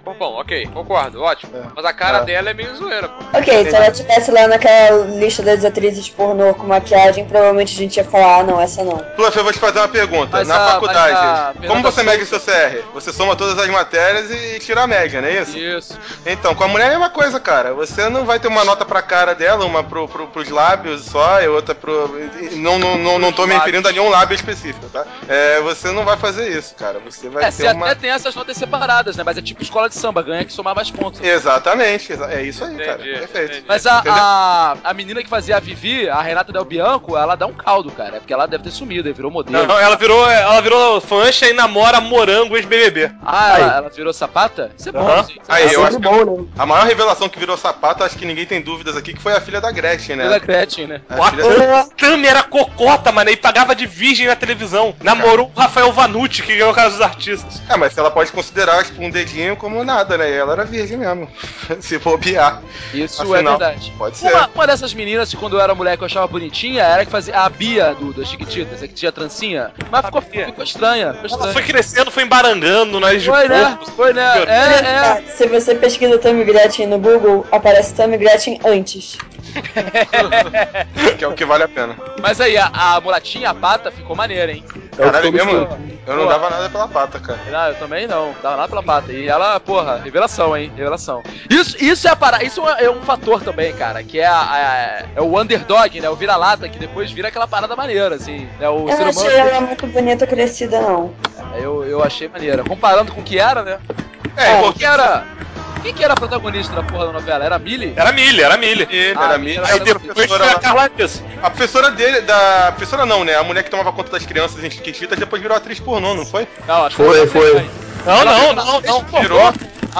S3: ok, concordo, ótimo. Mas a cara dela é meio zoeira, pô.
S6: Ok, se ela estivesse lá naquela lista das atrizes pornô com maquiagem, provavelmente a gente ia falar, não, essa não.
S2: Fluff, eu vou te fazer uma pergunta.
S5: Mas
S2: Na faculdade, como
S5: Fernanda
S2: você mede seu CR? Você soma todas as matérias e tira a média, não é isso?
S5: Isso.
S2: Então, com a mulher é a mesma coisa, cara. Você não vai ter uma nota pra cara dela, uma pros lábios só e outra pro... Não tô me referindo a nenhum lábio específico, tá? Você não vai fazer isso, cara. Você vai ter
S5: você até tem essas notas separadas, né? Mas é tipo escola de samba, ganha que somar mais pontos.
S2: Exatamente, é isso aí, cara. Perfeito.
S5: Mas a menina que fazia a Vivi, a Renata Del Bianco, ela dá um caldo, cara. É porque ela deve ter sumido, virou modelo.
S1: Não, ela virou fancha e namora morango ex-BBB.
S5: Ela virou sapata? Isso é bom, gente.
S2: Aí, eu acho que
S4: bom, né?
S2: a maior revelação que virou sapato, acho que ninguém tem dúvidas aqui, que foi a filha da Gretchen, né?
S5: Pela Gretchen, né?
S1: A Tami era cocota, mano, e pagava de virgem na televisão. Namorou o Rafael Vanucci, que ganhou a casa dos artistas.
S2: Mas ela pode considerar tipo, um dedinho como nada, né? Ela era virgem mesmo. Se bobear.
S5: Isso
S2: Afinal,
S5: é verdade.
S2: Pode ser.
S5: Uma dessas meninas, quando eu era mulher que eu achava bonitinha, era que fazia a Bia das Chiquititas, que tinha trancinha. Mas ficou estranha.
S1: Ela foi crescendo, foi embarangando, nariz de porco.
S5: Foi, né?
S6: Se você pesquisa Tammy Gretchen no Google, aparece Tammy Gretchen antes.
S2: Que é o que vale a pena.
S5: Mas aí, a mulatinha, a pata, ficou maneira, hein?
S2: Caralho, mesmo? Eu não dava nada pela pata, cara.
S5: Não, eu também não. Dava nada pela pata. E ela, porra, revelação, hein? Revelação. Isso é um fator também, cara, que é o underdog, né? O vira-lata, que depois vira aquela parada maneira, assim. Né? O
S6: Eu não achei ela muito bonita crescida, não.
S5: Eu achei maneira. Comparando com o que era, né? Quem que era a protagonista da porra da novela? Era a Millie?
S1: Era a Millie.
S2: Era a Millie.
S1: Aí depois foi a Carla Dias.
S2: A professora dele, da professora não, né? A mulher que tomava conta das crianças em Chiquititas depois virou atriz pornô, não foi?
S5: Não, acho
S4: Foi.
S1: Não.
S2: Virou?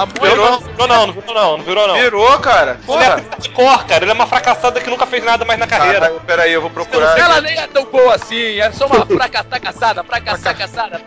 S1: Não virou não.
S2: Virou, cara.
S1: Porra. Cara, ele é uma fracassada que nunca fez nada mais na carreira.
S2: Peraí, eu vou procurar.
S5: Ela nem é tão boa assim, é só uma fracassada. Fracassada?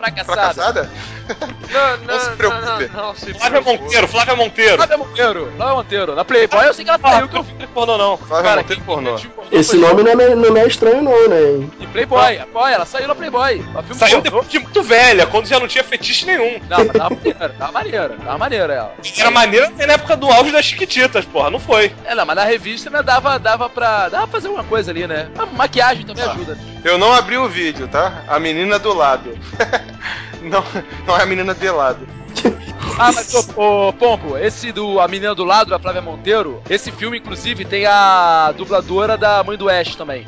S2: Não se preocupe.
S1: Flávia
S5: Monteiro. Na Playboy eu sei que ela saiu, que eu vi.
S1: Pornô não.
S2: Flávia Monteiro pornô.
S4: Esse nome não é estranho, não, né?
S5: E Playboy, ela saiu na Playboy.
S1: Saiu depois de muito velha, quando já não tinha fetiche nenhum.
S5: Não, mas tava maneira ela.
S1: Era maneira na época do auge das Chiquititas, porra, não foi.
S5: Não, mas na revista, né, dava pra fazer alguma coisa ali, né? A maquiagem também ajuda.
S2: Eu não abri o vídeo, tá? A menina do lado. não é a menina de lado.
S5: Mas ô Pompo, A Menina do Lado, da Flávia Monteiro, esse filme, inclusive, tem a dubladora da Mãe do Ash também.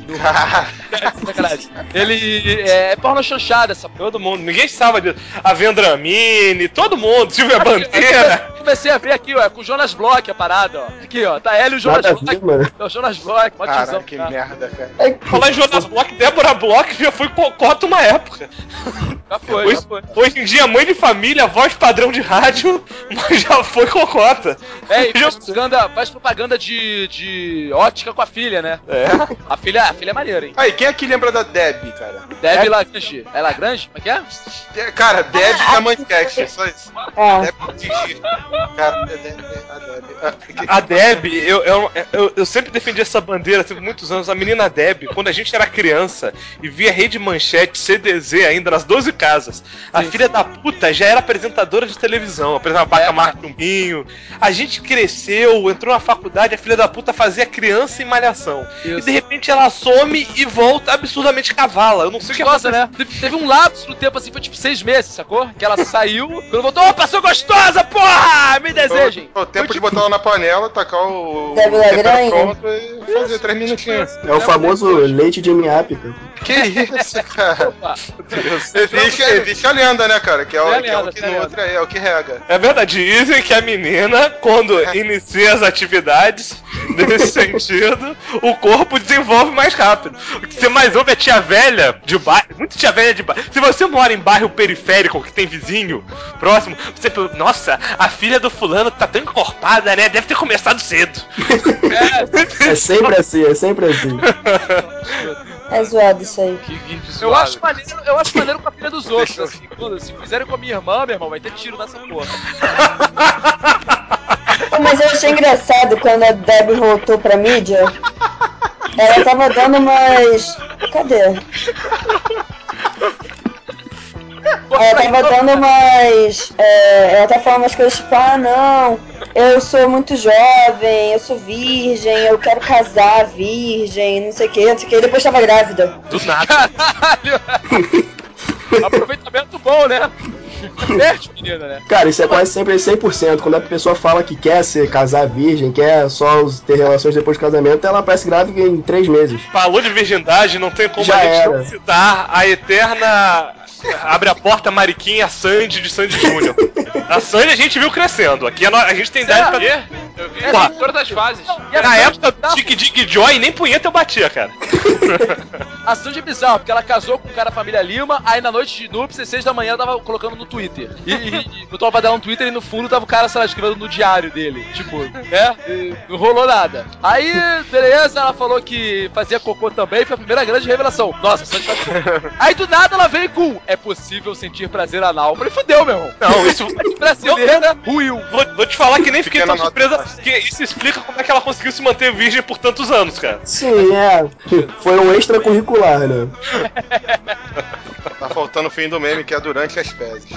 S5: Ele é porno chanchada, essa porra.
S1: Todo mundo, ninguém sabe disso. A Vendramini, todo mundo, Silvia Bandeira.
S5: Comecei a ver aqui, ó, com o Jonas Bloch a parada, ó. Aqui, ó, tá ela e o Jonas Bloch. É o Jonas Bloch,
S2: Cara, que merda, cara.
S1: Falar em Jonas Bloch, Débora Bloch já foi cocota uma época.
S5: Já foi.
S1: Hoje em dia, mãe de família, voz padrão de rádio, mas já foi cocota.
S5: E faz propaganda de ótica com a filha, né? A filha é maneira, hein?
S2: Aí, quem aqui lembra da Debbie, cara?
S5: Debbie Lagrange. É Lagrange? Como é que é?
S2: Cara, Debbie da Manchete, só isso. Debbie. Cara,
S1: a Debbie, eu sempre defendi essa bandeira assim, por muitos anos. A menina Debbie, quando a gente era criança e via Rede Manchete, CDZ ainda nas 12 casas, a filha da puta já era apresentadora de televisão, apresentava Bacamar Chumbinho. A gente cresceu, entrou na faculdade, a filha da puta fazia criança em Malhação. Isso. E de repente ela some e volta absurdamente cavala. Eu não sei o que
S5: aconteceu, né? Teve um lapso no tempo assim, foi tipo 6 meses, sacou? Que ela saiu, quando voltou, opa, sou gostosa, porra! Me desejem!
S2: O tempo de botar ela na panela, tacar o
S6: tempero
S2: pronto e fazer 3 minutinhos.
S4: É o famoso leite de miap, cara.
S2: Que isso, cara? Existe a lenda, né, cara? Que é o que nutre aí, é o que rega.
S1: É verdade, dizem que a menina, quando inicia as atividades nesse sentido, o corpo desenvolve mais rápido. O que você mais ouve é tia velha de bairro, muito tia velha de bairro. Se você mora em bairro periférico, que tem vizinho próximo, você pensa, nossa, a filha do fulano tá tão encorpada, né? Deve ter começado cedo.
S4: É sempre assim.
S6: É zoado isso aí.
S5: Eu acho maneiro com a filha dos outros, assim. Se fizerem com a minha irmã, meu irmão, vai ter tiro nessa porra.
S6: Mas eu achei engraçado quando a Debbie voltou pra mídia. Ela tava dando umas... Cadê? Ela tava dando umas. Ela tava falando umas coisas tipo, não, eu sou muito jovem, eu sou virgem, eu quero casar virgem, não sei o que, não sei o que, e depois tava grávida.
S1: Do nada.
S5: Caralho! Aproveitamento bom, né? Perde, menina, né?
S4: Cara, isso é quase sempre 100%. Quando a pessoa fala que quer casar virgem, quer só ter relações depois do casamento, ela aparece grávida em 3 meses.
S1: Falou de virgindade, não tem como
S4: Já
S1: a gente
S4: era.
S1: não citar a eterna abre a porta Mariquinha Sandy de Sandy Júnior. A Sandy a gente viu crescendo. Aqui a gente tem idade pra ver.
S3: Eu vi
S1: Pô,
S3: todas as fases.
S1: Na época do Tic Dig Joy, nem punheta eu batia, cara.
S5: A Sandy é bizarra, porque ela casou com um cara da família Lima, aí na noite de núpcias, 6 da manhã, tava colocando no Twitter. E botou pra dar no Twitter e no fundo tava o cara, sei lá, escrevendo no diário dele. Tipo, né? E não rolou nada. Aí, beleza, ela falou que fazia cocô também, foi a primeira grande revelação. Nossa, a Sandy faz cocô. Aí do nada ela veio com: é possível sentir prazer anal. Eu falei, fudeu, meu irmão.
S1: Não, isso.
S5: Brasileira, ruiu.
S1: Vou te falar que nem fiquei tão
S2: Pequena
S1: surpresa, que isso explica como é que ela conseguiu se manter virgem por tantos anos, cara.
S4: Sim, foi um extracurricular, né?
S2: Tá faltando o fim do meme, que é durante as fezes.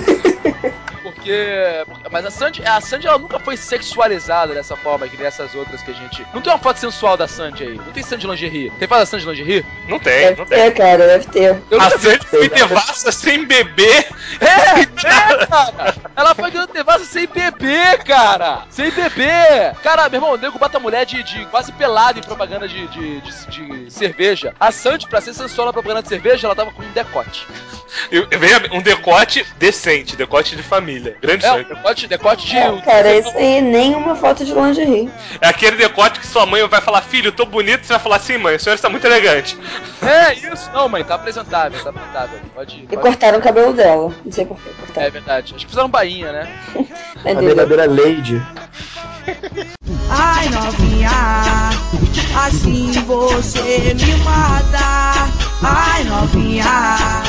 S5: Mas a Sandy ela nunca foi sexualizada dessa forma que nem essas outras que a gente... Não tem uma foto sensual da Sandy aí. Não tem Sandy lingerie. Tem foto da Sandy lingerie?
S1: Não tem,
S6: Deve
S1: não tem.
S6: ter, cara, deve ter.
S5: Eu
S1: A
S5: nunca vi.
S1: Sandy foi devassa sem beber.
S5: Cara! Ela foi ganhando devassa sem beber, cara! Sem beber! Cara, meu irmão, o nego bota a mulher de quase pelado em propaganda de cerveja. A Sandy, pra ser sensual na propaganda de cerveja, ela tava com um decote.
S1: Veja, um decote decente, decote de família. Grande Sandy.
S5: Decote de...
S6: Cara, isso aí nem uma foto de lingerie.
S1: É aquele decote que sua mãe vai falar: filho, eu tô bonito, você vai falar: sim, mãe, a senhora está muito elegante.
S5: É isso! Não, mãe, tá apresentável, Pode...
S6: E cortaram o cabelo dela. Não sei por que
S5: É
S6: cortaram.
S5: verdade. Acho que fizeram bainha, né?
S6: É
S4: A
S6: dele.
S4: verdadeira Lady.
S8: Ai novinha, assim você me mata. Ai novinha,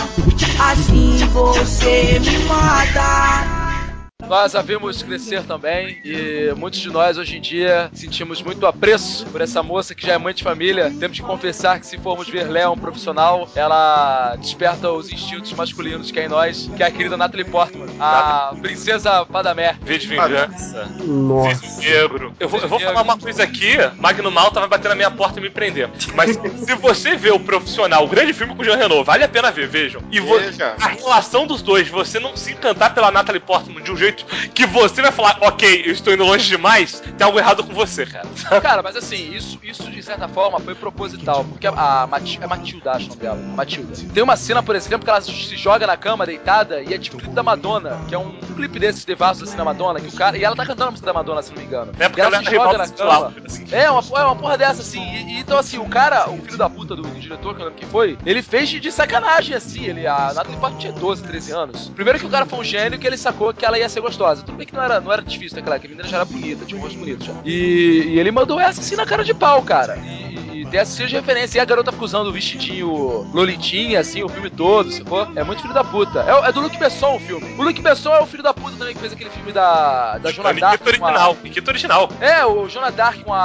S8: assim você me mata.
S5: Nós a vimos crescer também e muitos de nós hoje em dia sentimos muito apreço por essa moça que já é mãe de família. Temos que confessar que se formos ver Léa um profissional, ela desperta os instintos masculinos que é em nós, que é a querida Natalie Portman, a princesa Padamé.
S1: V de vingança.
S4: Nossa.
S1: V de negro. Eu vou falar uma coisa aqui: Magno Malta vai bater na minha porta e me prender. Mas se você vê o profissional, o grande filme com o Jean Reno, vale a pena ver, vejam. E
S2: Veja.
S1: a relação dos dois, você não se encantar pela Natalie Portman de um jeito que você vai falar: ok, eu estou indo longe demais, tem algo errado com você, cara.
S5: Cara, mas assim, isso de certa forma foi proposital, porque a Matilda, acho o nome dela, a Matilda. Tem uma cena, por exemplo, que ela se joga na cama deitada e é tipo o clipe da Madonna, que é um clipe desses devassos assim da Madonna, que o cara. E ela tá cantando a música da Madonna, se não me engano.
S1: É porque
S5: e ela
S1: ela
S5: se
S1: é
S5: joga
S1: rival
S5: na
S1: do
S5: cama.
S1: assim.
S5: É uma porra dessa, assim. Então, assim, o cara, o filho da puta do diretor, que eu lembro quem foi, ele fez de sacanagem, assim. A Natalie Portman tinha 12, 13 anos. Primeiro que o cara foi um gênio que ele sacou que ela ia ser gostosa. Tudo bem que não era difícil naquela época, a menina já era bonita, tinha um rosto bonito já. E ele mandou essa assim na cara de pau, cara. E dessa seja de referência. E a garota fica usando o vestidinho lolitinha, assim, o filme todo, sacou? É muito filho da puta. É do Luc Besson o filme. O Luc Besson é o filho da puta também que fez aquele filme da Joana Dark.
S1: Nikito original.
S5: É, o Joana Dark com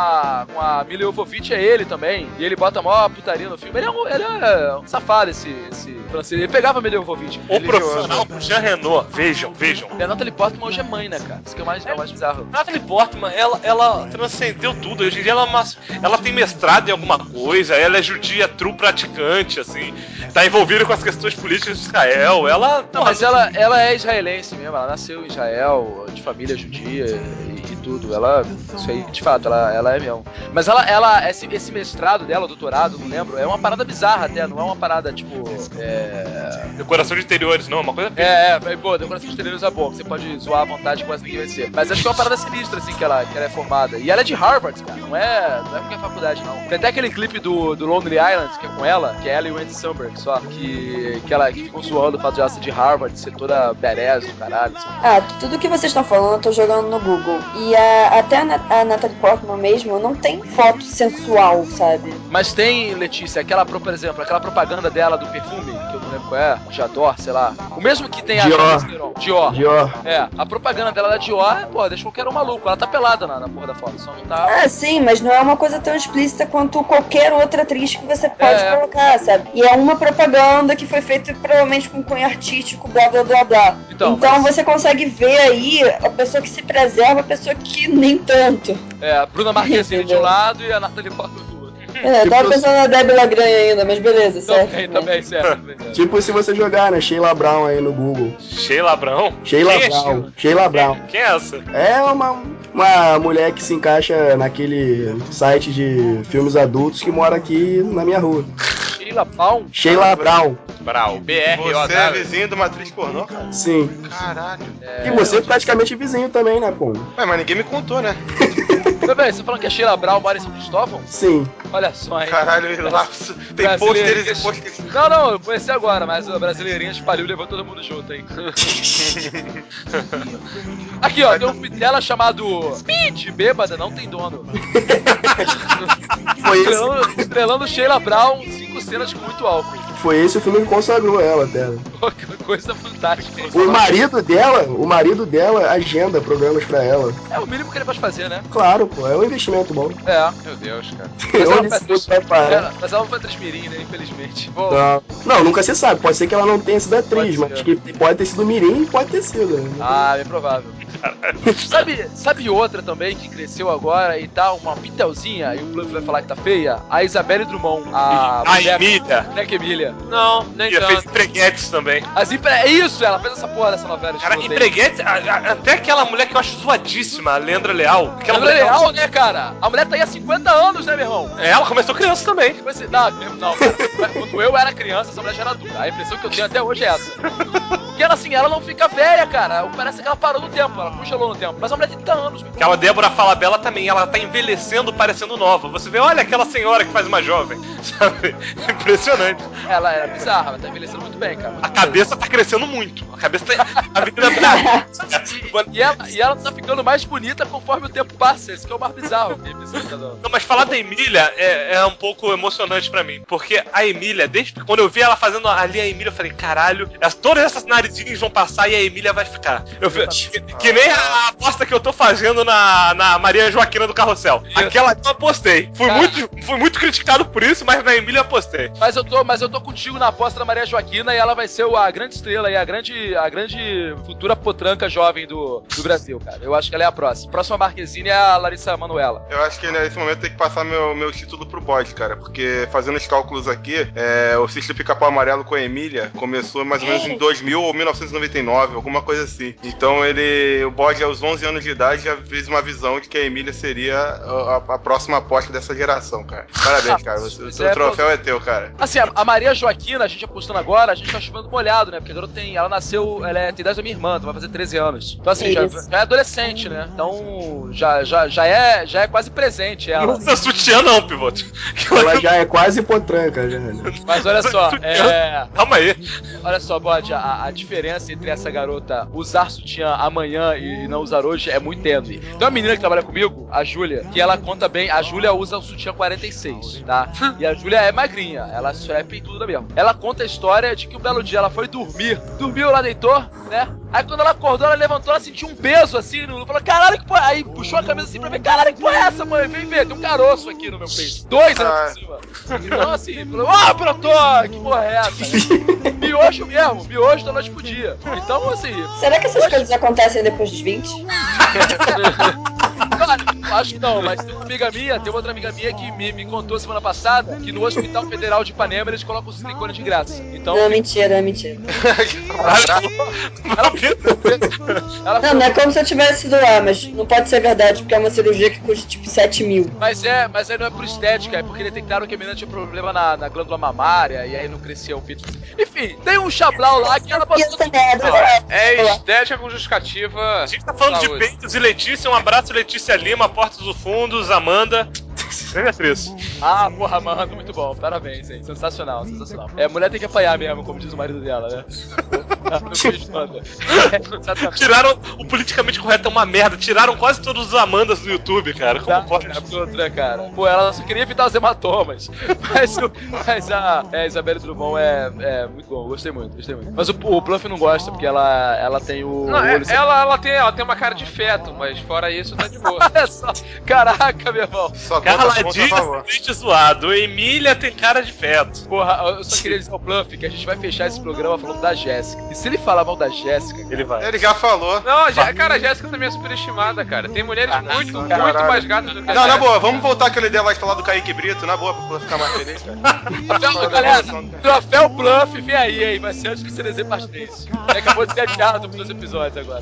S5: a Mila Jovovich é ele também. E ele bota a maior putaria no filme. Ele é um safado, esse francês. Ele pegava a Mila Jovovich.
S1: O profissional com Jean Reno. Vejam.
S5: E a Natalie Portman hoje é mãe, né, cara? Isso que é o mais bizarro.
S1: Natalie Portman, ela transcendeu tudo. Hoje em dia ela tem mestrado em alguma coisa, ela é judia true praticante, assim, tá envolvida com as questões políticas de Israel. Ela.
S5: Não, mas ela é israelense mesmo, ela nasceu em Israel, de família judia e tudo. Isso aí, de fato, ela é mesmo. Mas esse mestrado dela, doutorado, não lembro, é uma parada bizarra até, não é uma parada tipo.
S1: Decoração de interiores, não, é uma coisa.
S5: Pô, decoração de interiores é bom, você pode zoar à vontade, quase ninguém vai ser. Mas acho que é uma parada sinistra, assim, que ela é formada. E ela é de Harvard, cara, não é qualquer faculdade, não. Tem até aquele clipe do Lonely Island, que é com ela, que é ela e o Andy Samberg só, que ficam zoando o fato de ela ser de Harvard, ser toda badass do caralho. Assim.
S6: Tudo que vocês estão falando eu tô jogando no Google. E até a Natalie Portman mesmo não tem foto sensual, sabe?
S5: Mas tem, Letícia, por exemplo, aquela propaganda dela do perfume, que eu não lembro qual é, Dior, sei lá. O mesmo que tem a
S4: Dior.
S5: É, a propaganda dela da Dior, pô, deixa qualquer um maluco. Ela tá pelada na porra da foto, só não tá...
S6: Ah, sim, mas não é uma coisa tão explícita quanto qualquer outra atriz que você pode colocar, sabe? E é uma propaganda que foi feita provavelmente com cunho artístico, blá blá blá blá. Então você consegue ver aí a pessoa que se preserva, a pessoa que nem tanto.
S5: É, a Bruna Marquezine de um lado e a Nathalie Portman do outro.
S6: Eu tava pensando na Debbie Lagrange ainda, mas beleza, certo.
S5: Também, certo.
S4: Tipo se você jogar, né, Sheila Brown aí no Google.
S1: Sheila Brown?
S4: Sheila Brown.
S1: Quem é essa?
S4: É uma mulher que se encaixa naquele site de filmes adultos que mora aqui na minha rua. Sheila Brown.
S1: BR.
S2: Você é vizinho de uma atriz pornô, cara?
S4: Sim.
S2: Caralho.
S4: E você é praticamente vizinho também, né, pô?
S2: Ué, mas ninguém me contou, né?
S5: Peraí, você falando que a Sheila Brown mora em São Cristóvão?
S4: Sim.
S5: Olha só, hein?
S2: Caralho, lá tem pôsteres e pôsteres.
S5: Não, eu conheci agora, mas a brasileirinha espalhou e levou todo mundo junto, hein? Aqui, ó, tem um filme dela chamado Speed, bêbada, não tem dono.
S4: Foi esse.
S5: Estrelando Sheila Brown, 5 cenas com muito álcool.
S4: Foi esse o filme que consagrou ela, até.
S5: Coisa fantástica.
S4: O marido dela agenda programas pra ela.
S5: É o mínimo que ele pode fazer, né?
S4: Claro, pô, é um investimento bom.
S5: É.
S3: Meu Deus, cara.
S5: Mas ela não foi atriz mirim, né? Infelizmente.
S4: Não, nunca se sabe. Pode ser que ela não tenha sido atriz, mas que pode ter sido mirim, pode ter sido. Né?
S5: Ah, é provável. Sabe outra também que cresceu agora e tá uma pitelzinha, e o Bluff vai falar que tá feia? A Isabelle Drummond. A
S1: Emília.
S5: Boneca Emília.
S3: Não, nem
S1: Ela fez
S3: tanto.
S1: Empreguetes também.
S5: É isso, ela fez essa porra dessa novela.
S1: Cara, Empreguetes, até aquela mulher que eu acho zoadíssima, a Leandra Leal.
S5: Leandra Leal, né, cara? A mulher tá aí há 50 anos, né, meu irmão?
S1: Ela começou criança também.
S5: Não, cara. Quando eu era criança, essa mulher já era adulta. A impressão que eu tenho até hoje é essa. Porque ela, assim, ela não fica velha, cara. Parece que ela parou no tempo, ela congelou no tempo. Mas a mulher tem 30 anos.
S1: Aquela Débora Falabella também, ela tá envelhecendo parecendo nova. Você vê, olha aquela senhora que faz uma jovem, sabe? Impressionante.
S5: Ela era bizarra, ela tá envelhecendo muito bem, cara.
S1: A cabeça tá crescendo muito. A cabeça tá... A vida
S5: e ela tá ficando mais bonita conforme o tempo passa. Esse que é o mais bizarro.
S1: Não, mas falar da Emília é um pouco emocionante pra mim. Porque a Emília, desde quando eu vi ela fazendo ali a Emília, eu falei, caralho, todas essas narizinhas vão passar e a Emília vai ficar. Que nem a aposta que eu tô fazendo na Maria Joaquina do Carrossel. Aquela eu apostei. Fui muito criticado por isso, mas na Emília eu apostei.
S5: Mas eu tô contigo na aposta da Maria Joaquina e ela vai ser a grande estrela e a grande futura potranca jovem do Brasil, cara. Eu acho que ela é a próxima. A próxima Marquezine é a Larissa Manoela.
S2: Eu acho que nesse momento tem que passar meu título pro bode, cara. Porque fazendo os cálculos aqui, o Sítio do Pica-Pau Amarelo com a Emília começou mais ou menos em 2000 ou 1999, alguma coisa assim. Então o bode aos 11 anos de idade já fez uma visão de que a Emília seria a próxima aposta dessa geração, cara. Parabéns, cara. O seu troféu é teu, cara.
S5: Assim, a Maria Joaquina, a gente apostando agora, a gente tá chovendo molhado, né? Porque a garota ela nasceu, tem idade da minha irmã, então vai fazer 13 anos. Então assim, já é adolescente, né? Então já é quase presente ela.
S1: Não usa sutiã não, Pivote.
S4: Ela já é quase potranca, já.
S5: Mas olha só,
S1: Calma aí.
S5: Olha só, Bode, a diferença entre essa garota usar sutiã amanhã e não usar hoje é muito tênue. Tem uma menina que trabalha comigo, a Júlia, que ela conta bem, a Júlia usa o sutiã 46, tá? E a Júlia é magrinha, ela é peituda mesmo. Ela conta a história de que um belo dia ela foi dormiu, ela deitou, né? Aí quando ela acordou, ela levantou, ela sentiu um peso assim, falou, caralho, que porra. Aí puxou a camisa assim pra ver, caralho, que porra é essa, mãe? Vem ver, tem um caroço aqui no meu peito. 2 anos por cima. Então assim, falou, Proton, que porra é essa? Miojo mesmo, miojo da noite pro dia. Então assim...
S6: Será que essas coisas acontecem depois dos 20?
S5: Cara, acho que não, mas tem uma outra amiga minha que me contou semana passada que no Hospital Federal de Ipanema eles colocam o silicone de graça. Então...
S6: Não, mentira. Não é como se eu tivesse ido lá, mas não pode ser verdade, porque é uma cirurgia que custa tipo 7 mil.
S5: Mas aí não é por estética, é porque detectaram que a menina tinha problema na glândula mamária e aí não crescia o pito. Enfim, tem um chablau lá que ela passou...
S3: É estética com justificativa.
S1: A gente tá falando de peitos e Letícia, um abraço Letícia Lima, Portas dos Fundos, Amanda. Grande atriz.
S5: Ah, porra, mano, muito bom. Parabéns, hein. Sensacional, sensacional. Mulher tem que apanhar mesmo, como diz o marido dela, né?
S1: Tiraram o politicamente correto, é uma merda. Tiraram quase todos os Amandas do YouTube, cara. Como pode?
S5: É absurdo, né, cara? Pô, ela só queria evitar os hematomas. Mas a Isabelle Drummond é muito bom, gostei muito. Mas o Pluff não gosta, porque ela tem o.
S3: Não, ela tem uma cara de feto, mas fora isso tá de boa.
S5: Olha só, caraca, meu irmão.
S2: Só
S1: Carla Dias é zoado. O Emília tem cara de feto.
S5: Porra, eu só queria dizer ao Pluff que a gente vai fechar esse programa falando da Jéssica. E se ele falar mal da Jéssica,
S1: ele vai.
S2: Ele já falou.
S3: Não, cara, a Jéssica também é superestimada, cara. Tem mulheres muito mais gatas do que a
S2: Não,
S3: Jéssica.
S2: na boa, vamos voltar aquele debate lá do Kaique Brito, na boa, pra ficar mais feliz, cara.
S5: Então, galera, troféu Pluff, vem aí, hein? Vai ser antes que o CDZ Pastéis. Ele acabou de ser adiado por 2 episódios agora.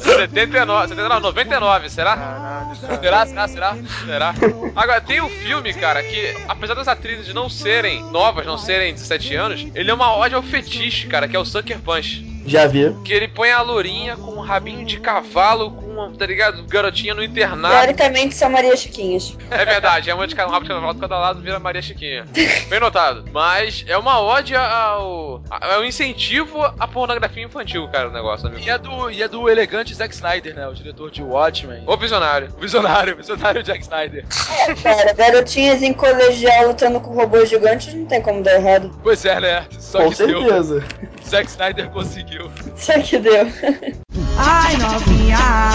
S3: 99, será?
S5: Será?
S3: Será? Agora, tem um filme, cara, que apesar das atrizes não serem novas, não serem 17 anos, ele é uma ode ao fetiche, cara, que é o Sucker Punch.
S4: Já vi.
S3: Que ele põe a lourinha com um rabinho de cavalo, com, tá ligado? Garotinha no internato.
S6: Teoricamente são Maria Chiquinhas.
S3: É verdade, é uma de rabo de cavalo de cada lado, vira Maria Chiquinha. Bem notado. Mas é uma ode ao incentivo à pornografia infantil, cara, o negócio.
S5: E é do elegante Zack Snyder, né? O diretor de Watchmen.
S3: O visionário.
S5: Visionário Zack Snyder.
S6: Cara, garotinhas em colegial lutando com robôs gigantes não tem como dar errado.
S5: Pois é, né? Só
S4: Com
S5: que
S4: certeza.
S5: deu. Zack Snyder conseguiu.
S6: Só que deu.
S8: Ai, novinha,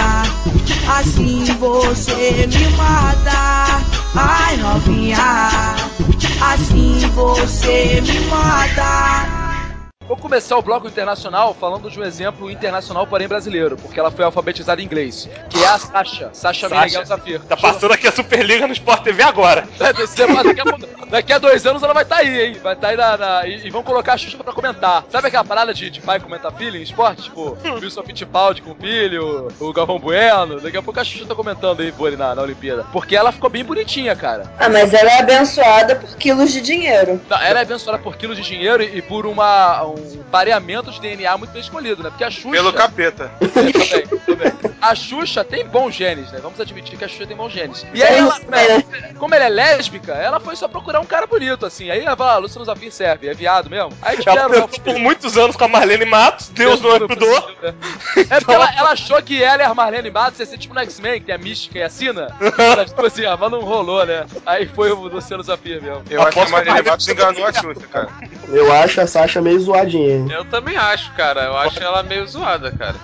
S8: assim você me mata. Ai, novinha, assim você me mata.
S5: Vou começar o bloco internacional falando de um exemplo internacional, porém brasileiro, porque ela foi alfabetizada em inglês, que é a Sasha Meneghel Zafir.
S1: Tá passando aqui a Superliga no Sport TV agora.
S5: Daqui a 2 anos ela vai estar aí, hein? Vai estar aí e vão colocar a Xuxa pra comentar. Sabe aquela parada de pai comentar filho em esporte? Tipo, o Wilson Fittipaldi com o filho, o Galvão Bueno. Daqui a pouco a Xuxa tá comentando aí, vôlei na Olimpíada. Porque ela ficou bem bonitinha, cara.
S6: Ah, mas ela é abençoada por quilos de dinheiro.
S5: Não, ela é abençoada por quilos de dinheiro e por um pareamento de DNA muito bem escolhido, né? Porque a Xuxa...
S2: Pelo capeta.
S5: Também. A Xuxa tem bons genes, né? Vamos admitir que a Xuxa tem bons genes. E aí ela, como ela é lésbica, ela foi só procurar um cara bonito, assim. Aí ela fala, Luciano Zafir serve, é viado mesmo. Aí
S1: ela tentou por muitos anos com a Marlene Matos, Deus não ajudou.
S5: É porque ela achou que ela e a Marlene Matos ia ser tipo no X-Men, que tem a Mística e a Sina. Ela, tipo assim, mas não rolou, né? Aí foi o Luciano Zafir mesmo.
S2: Eu acho que a Marlene Matos enganou a Xuxa, cara.
S4: Eu acho a Sasha meio zoadinha, hein?
S3: Eu também acho, cara. Eu acho ela meio zoada, cara.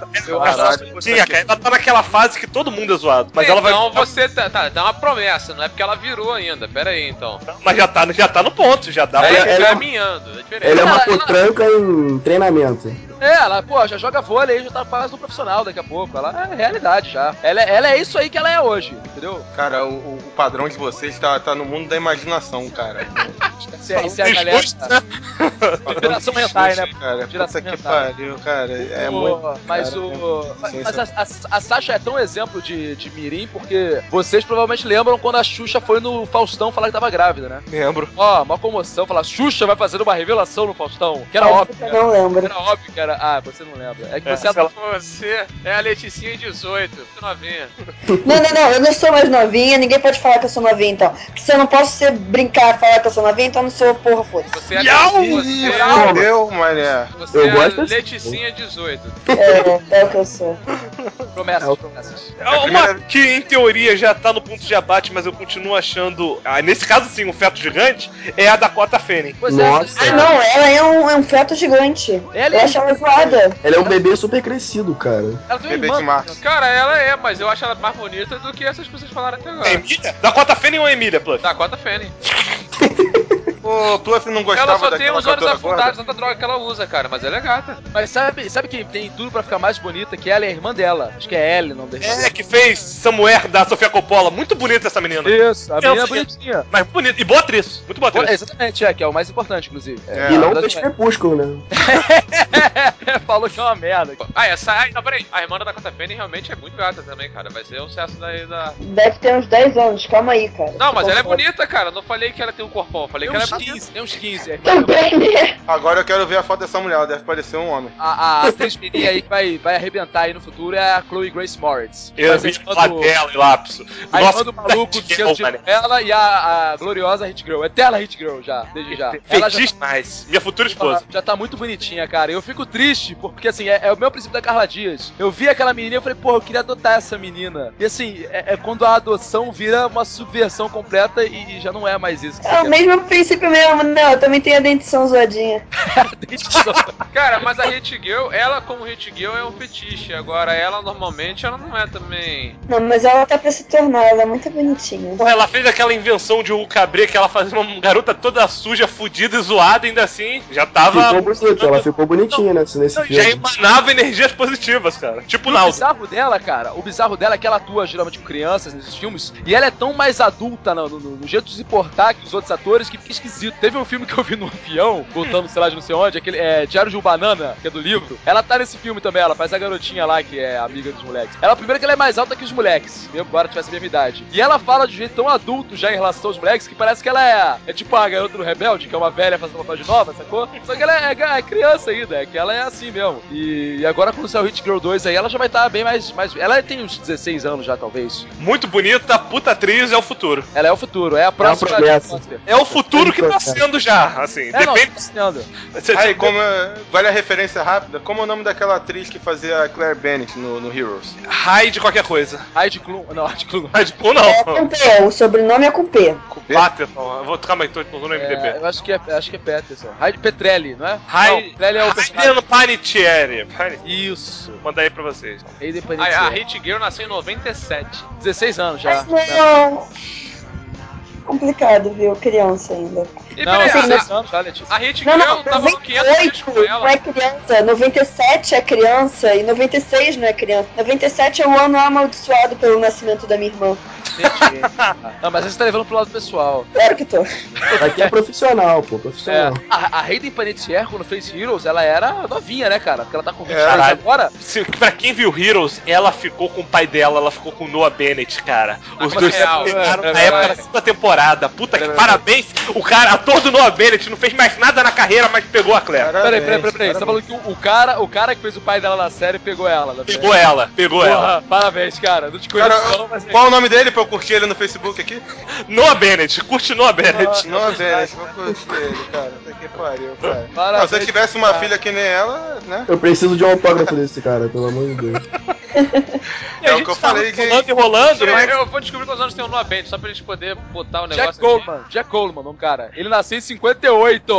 S1: Ela tá naquela fase que todo mundo é zoado. Mas
S3: então,
S1: ela vai.
S3: Você tá uma promessa, não é porque ela virou ainda. Pera aí, então.
S1: Mas já tá no ponto, já dá pra.
S3: Ela caminhando, é diferente.
S4: Ela é uma potranca em treinamento.
S5: Ela, pô, já joga vôlei aí, já tá quase no profissional daqui a pouco. Ela é realidade já. Ela é isso aí que ela é hoje, entendeu?
S2: Cara, o padrão de vocês tá no mundo da imaginação, cara.
S5: Isso é a galera. Geração hentai, né?
S2: Cara,
S5: Geração
S2: puta que pariu, cara. É muito.
S5: Mas
S2: cara,
S5: a Sasha é tão exemplo de mirim porque vocês provavelmente lembram quando a Xuxa foi no Faustão falar que tava grávida, né?
S1: Lembro.
S5: Ó, uma comoção, falar Xuxa vai fazer uma revelação no Faustão. Que era óbvio.
S6: Eu não lembro.
S5: Era óbvio que era. Ah, você não lembra. É que você
S3: Você é a Leticinha 18, muito novinha.
S6: Não, eu não sou mais novinha, ninguém pode falar que eu sou novinha, então. Porque se eu não posso brincar e falar que eu sou novinha, então eu não sou porra, foda-se.
S3: Você é
S2: Entendeu, mané?
S3: Você
S4: Eu
S3: é
S4: gosto
S3: a
S4: assim.
S3: Leticinha 18.
S6: É o que eu sou.
S5: promessas.
S1: Uma que em teoria já tá no ponto de abate, mas eu continuo achando. Nesse caso, sim, um feto gigante, é a Dakota Fanning.
S5: Pois
S4: Nossa.
S6: Ah, não, ela é um feto gigante.
S5: Ela
S6: Eu acho ela zoada.
S4: Ela é um bebê super crescido, cara.
S5: Ela tem
S2: Bebê
S5: uma
S2: de
S5: irmã.
S2: Marcos.
S3: Cara, ela é, mas eu acho ela mais bonita do que essas pessoas falaram até agora.
S1: Emília? Dakota Fanning ou Emília, Plus?
S3: Dakota Fanning.
S2: O Pluff não
S3: Ela
S2: gostava
S3: só tem
S2: daquela
S3: os olhos
S2: cantora
S3: afundados,
S2: gorda?
S3: tanta droga que ela usa, cara, mas ela é gata.
S5: Mas sabe quem tem tudo pra ficar mais bonita que ela é a irmã dela? Acho que é Ellie, não deixa.
S1: É, que fez Samuel da Sofia Coppola. Muito bonita essa menina.
S5: Isso, a menina é
S1: Eu-
S5: bonitinha.
S1: Mas bonita. E boa atriz. Muito boa atriz.
S5: Exatamente, que é o mais importante, inclusive.
S2: É.
S4: E não
S5: mas
S4: fez Crepúsculo, né?
S5: Falou que é uma merda.
S3: Não, peraí. A irmã da Dakota Fanning realmente é muito gata também, cara. Vai ser um sucesso daí da...
S6: Deve ter uns 10 anos, calma aí, cara.
S3: Não, mas ela é
S6: Concordo.
S3: bonita, cara. Não falei que ela tem um corpão. Falei que ela é
S5: Tem uns 15.
S6: Também, né?
S2: Agora eu quero ver a foto dessa mulher, ela deve parecer um homem.
S5: A atriz mirim aí que vai arrebentar aí no futuro é a Chloe Grace Moritz.
S1: Eu vi falar dela e lapso.
S5: A irmã do maluco do
S1: que
S5: centro de ela e a gloriosa Hit Girl. Eterna Hit Girl já, desde já. Ela já
S1: Fetiche mais. Minha futura esposa.
S5: já tá muito bonitinha, cara. Eu fico triste, porque assim, é o meu princípio da Carla Dias. Eu vi aquela menina e eu falei, porra, eu queria adotar essa menina. E assim, é quando a adoção vira uma subversão completa e já não é mais isso. Que
S6: É o mesmo princípio mesmo, não. Eu também tenho a dentição zoadinha.
S3: Cara, mas a Hit Girl, ela como Hit Girl é um fetiche. Agora, ela normalmente, ela não é também.
S6: Não, mas ela tá pra se tornar, ela é muito bonitinha.
S1: Porra, ela fez aquela invenção de Hulk Cabré que ela fazia uma garota toda suja, fudida e zoada, ainda assim, já tava.
S4: Ficou bonito, ela ficou bonitinha nesse filme.
S1: Já emanava energias positivas, cara. Tipo
S5: o
S1: Naldo.
S5: bizarro dela, cara, o bizarro dela é que ela atua geralmente com crianças nesses filmes, e ela é tão mais adulta no jeito de se portar que os outros atores que fica esquisito. Teve um filme que eu vi no avião, voltando, sei lá, de não sei onde, aquele Diário de um Banana, que é do livro. Ela tá nesse filme também, ela faz a garotinha lá, que é amiga dos moleques. Ela, primeiro que ela é mais alta que os moleques, mesmo embora tivesse a mesma idade. E ela fala de um jeito tão adulto já em relação aos moleques, que parece que ela é tipo a garota do Rebelde, que é uma velha fazendo papel de nova, sacou? Só que ela é criança ainda, é que ela é assim mesmo. E agora quando sair o Hit Girl 2 aí, ela já vai estar bem mais... Ela tem uns 16 anos já, talvez.
S1: Muito bonita, puta atriz, é o futuro.
S5: Ela é o futuro, é a próxima.
S1: É o futuro que tá sendo já, assim. Depende.
S5: Tá sendo.
S2: Aí, vale a referência rápida, como é o nome daquela atriz que fazia a Claire Bennett no Heroes?
S1: Hyde qualquer coisa.
S5: Heidi Klum. Não, Heidi Klum.
S1: Hyde Klum não.
S6: É com P, o sobrenome é com P.
S1: Patterson. Eu vou trocar mais tô no MDB.
S5: Eu acho que é Peterson. Heidi Petrelli, não é?
S1: Hayden
S5: Petrelli é o personagem.
S1: Panettiere.
S5: Isso.
S1: Vou mandar aí pra vocês.
S5: Hayden
S3: A
S5: Panettiere.
S3: Hit Girl nasceu em 97.
S5: 16 anos já.
S6: Não. Complicado, viu? Criança ainda.
S3: E
S5: Não,
S3: peraí,
S5: 16 anos já, Letícia.
S3: a Hit
S6: Não,
S3: Girl
S6: não,
S3: tava no 500 dias
S6: 98
S3: com
S6: não
S3: ela.
S6: é criança, 97 é criança e 96 não é criança. 97 é o ano amaldiçoado pelo nascimento da minha irmã.
S5: Entendi. Não, mas você tá levando pro lado pessoal.
S6: Claro que tô.
S4: Aqui é profissional, pô, profissional.
S5: A Hayden Panettiere, quando fez Heroes, ela era novinha, né, cara? Porque ela tá com 23
S1: Caralho.
S5: agora.
S1: Pra quem viu Heroes, ela ficou com o pai dela, ela ficou com o Noah Bennett, cara. Os dois se
S3: real.
S1: pegaram na época da segunda temporada. Puta que parabéns! O cara, ator do Noah Bennett, não fez mais nada na carreira, mas pegou a Claire.
S5: Peraí. Você tá falando que o cara que fez o pai dela na série pegou ela, né?
S1: Pegou ela.
S5: Porra, parabéns, cara. Não te conheço
S2: Cara,
S5: não, mas...
S2: qual o nome dele pra eu curtir ele no Facebook aqui?
S1: Noah Bennett, curte Noah Bennett.
S2: Não, Bennett, vou curtir ele, cara. Puta que pariu, cara.
S5: Parabéns,
S2: Não, se eu tivesse uma filha que nem ela, né?
S4: Eu preciso de um autógrafo desse cara, pelo amor de Deus.
S1: E a
S2: É o
S1: gente
S2: que eu
S1: tá
S2: falei de-
S1: enrolando, mas...
S3: Eu vou descobrir quantos anos tem o Noah Bennett, só pra gente poder botar o
S5: Jack
S3: negócio
S5: Coleman, Jack Coleman, um cara. Ele nasceu em 58.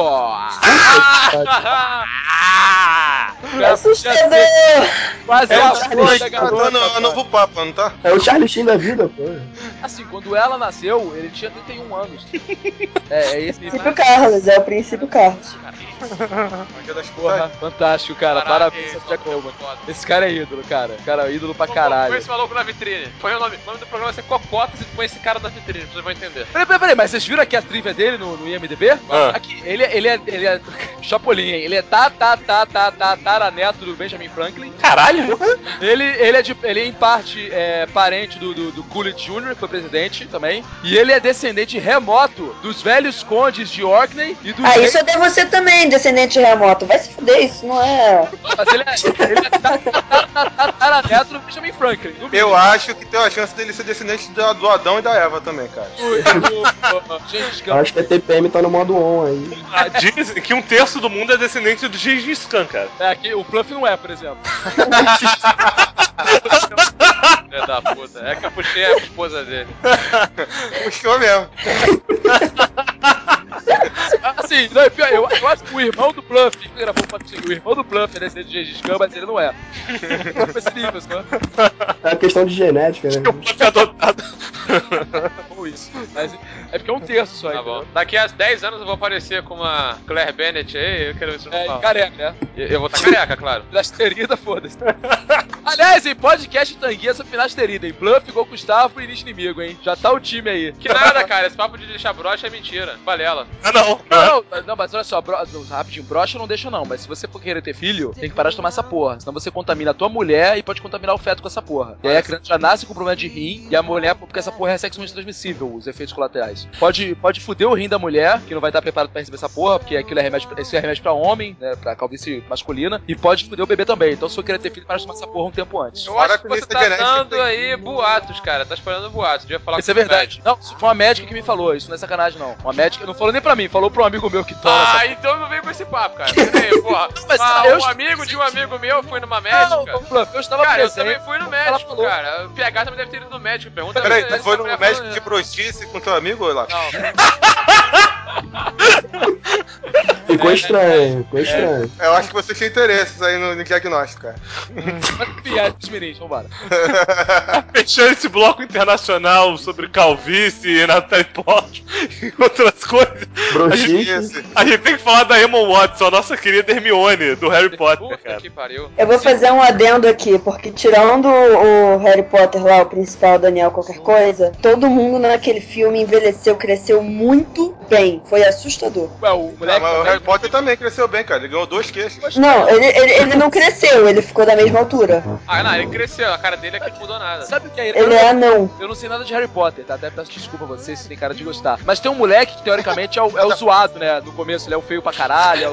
S6: É assustador!
S5: Quase
S2: É
S5: a
S2: o
S5: flor da
S2: tá
S5: garota.
S2: dando a novo Papa, não tá?
S4: É o Charlie Sheen da vida, pô.
S5: Assim, quando ela nasceu, ele tinha 31 anos. É esse
S6: Princípio Carlos, é o princípio Carlos.
S5: Porra, fantástico, cara.
S3: Parabéns,
S5: Parabéns, Jack
S3: mano.
S5: Coleman. Esse cara é ídolo, cara. Cara, é ídolo pra
S3: Põe
S5: caralho.
S3: esse maluco na vitrine. Põe o nome do programa vai ser Cocotas e põe esse cara na vitrine, vocês vão entender.
S5: Peraí, mas vocês viram aqui a trivia dele no IMDB?
S1: Ah.
S5: Aqui, ele é Chapolin, hein? Ele é tataraneto do Benjamin Franklin.
S1: Caralho!
S5: Ele é em parte parente do Coolidge Jr., que foi presidente também. E ele é descendente remoto dos velhos condes de Orkney e dos
S6: Ah, isso eu devo ser também, descendente remoto. Vai se fuder, isso não é.
S5: Mas ele é tataraneto do Benjamin Franklin. no
S2: Eu
S5: mínimo.
S2: acho que tem a chance dele ser descendente do Adão e da Eva também, cara.
S5: Gente,
S4: Eu acho que a TPM tá no modo on aí.
S1: Dizem que 1/3 do mundo é descendente do Gengis Khan, cara.
S5: aqui, o Fluff não é, por exemplo.
S3: Filha da puta. É que eu puxei a esposa dele.
S2: Puxou mesmo.
S5: Assim, não, pior, eu acho que o irmão do Bluff, que gravou o irmão do Bluff é descendente de Gengis Khan, mas ele não é. Não foi esse nível, só.
S4: É uma questão de genética, né?
S1: O Bluff é adotado.
S5: Ou isso. Mas é porque é 1/3 só,
S3: Tá
S5: entendeu?
S3: bom. Daqui a 10 anos eu vou aparecer com uma Claire Bennett aí, eu quero ver se eu
S5: É,
S3: falo.
S5: careca, né?
S3: Eu vou estar careca, claro.
S5: Finasterida, foda-se. Aliás, em podcast Tanguinha sobre finasterida, hein? Bluff, igual Gustavo e início inimigo, hein? Já tá o time aí.
S3: Que nada, cara, esse papo de deixar brocha é mentira. Balela.
S1: Ah, não.
S5: Não, mas olha só, rapidinho, brocha eu não deixa não, mas se você for querer ter filho, tem que parar de tomar essa porra, senão você contamina a tua mulher e pode contaminar o feto com essa porra. E aí a criança já nasce com problema de rim e a mulher, porque essa porra é sexualmente transmissível. horrível os efeitos colaterais. Pode fuder o rim da mulher, que não vai estar preparado pra receber essa porra, porque aquilo esse é remédio pra homem, né, pra calvície masculina, e pode fuder o bebê também. Então se eu querer ter filho, para de tomar essa porra um tempo antes.
S3: Eu acho que você tá dando aí boatos, cara. Tá espalhando boatos. Devia falar
S5: isso é verdade. Não, isso foi uma médica que me falou. Isso não é sacanagem, não. Uma médica não falou nem pra mim, falou pra um amigo meu que toma.
S3: Então não vem com esse papo, cara. Peraí, porra. Um amigo de um amigo meu foi numa médica.
S5: Eu estava
S3: cara,
S5: presente.
S3: eu também fui no médico, cara. O PH também deve ter ido no médico. Pergunta.
S2: Peraí, tu foi no médico de broxice com teu amigo ou lá?
S3: Não.
S4: Ficou estranho.
S2: Eu acho que você tinha interesses aí no diagnóstico, cara.
S5: Piada dos mirins, vambora.
S1: Fechando esse bloco internacional sobre calvície e Natalie Portman e outras coisas. A gente tem que falar da Emma Watson, a nossa querida Hermione, do Harry Potter, cara.
S3: Que pariu.
S6: Eu vou fazer um adendo aqui, porque tirando o Harry Potter lá, o principal, Daniel qualquer coisa, todo mundo naquele filme envelheceu, cresceu muito bem. Foi assustador.
S5: Ué, o moleque
S2: mas o Harry Potter também cresceu bem, cara. Ele ganhou 2 queixos.
S6: Não, ele não cresceu, ele ficou da mesma altura.
S3: Não, ele cresceu. A cara dele é que não mudou nada.
S5: Sabe o que é?
S6: Ele é anão.
S5: Eu não sei nada de Harry Potter, tá? Até peço desculpa a vocês se tem cara de gostar. Mas tem um moleque que, teoricamente, é o zoado, né? No começo ele é o feio pra caralho.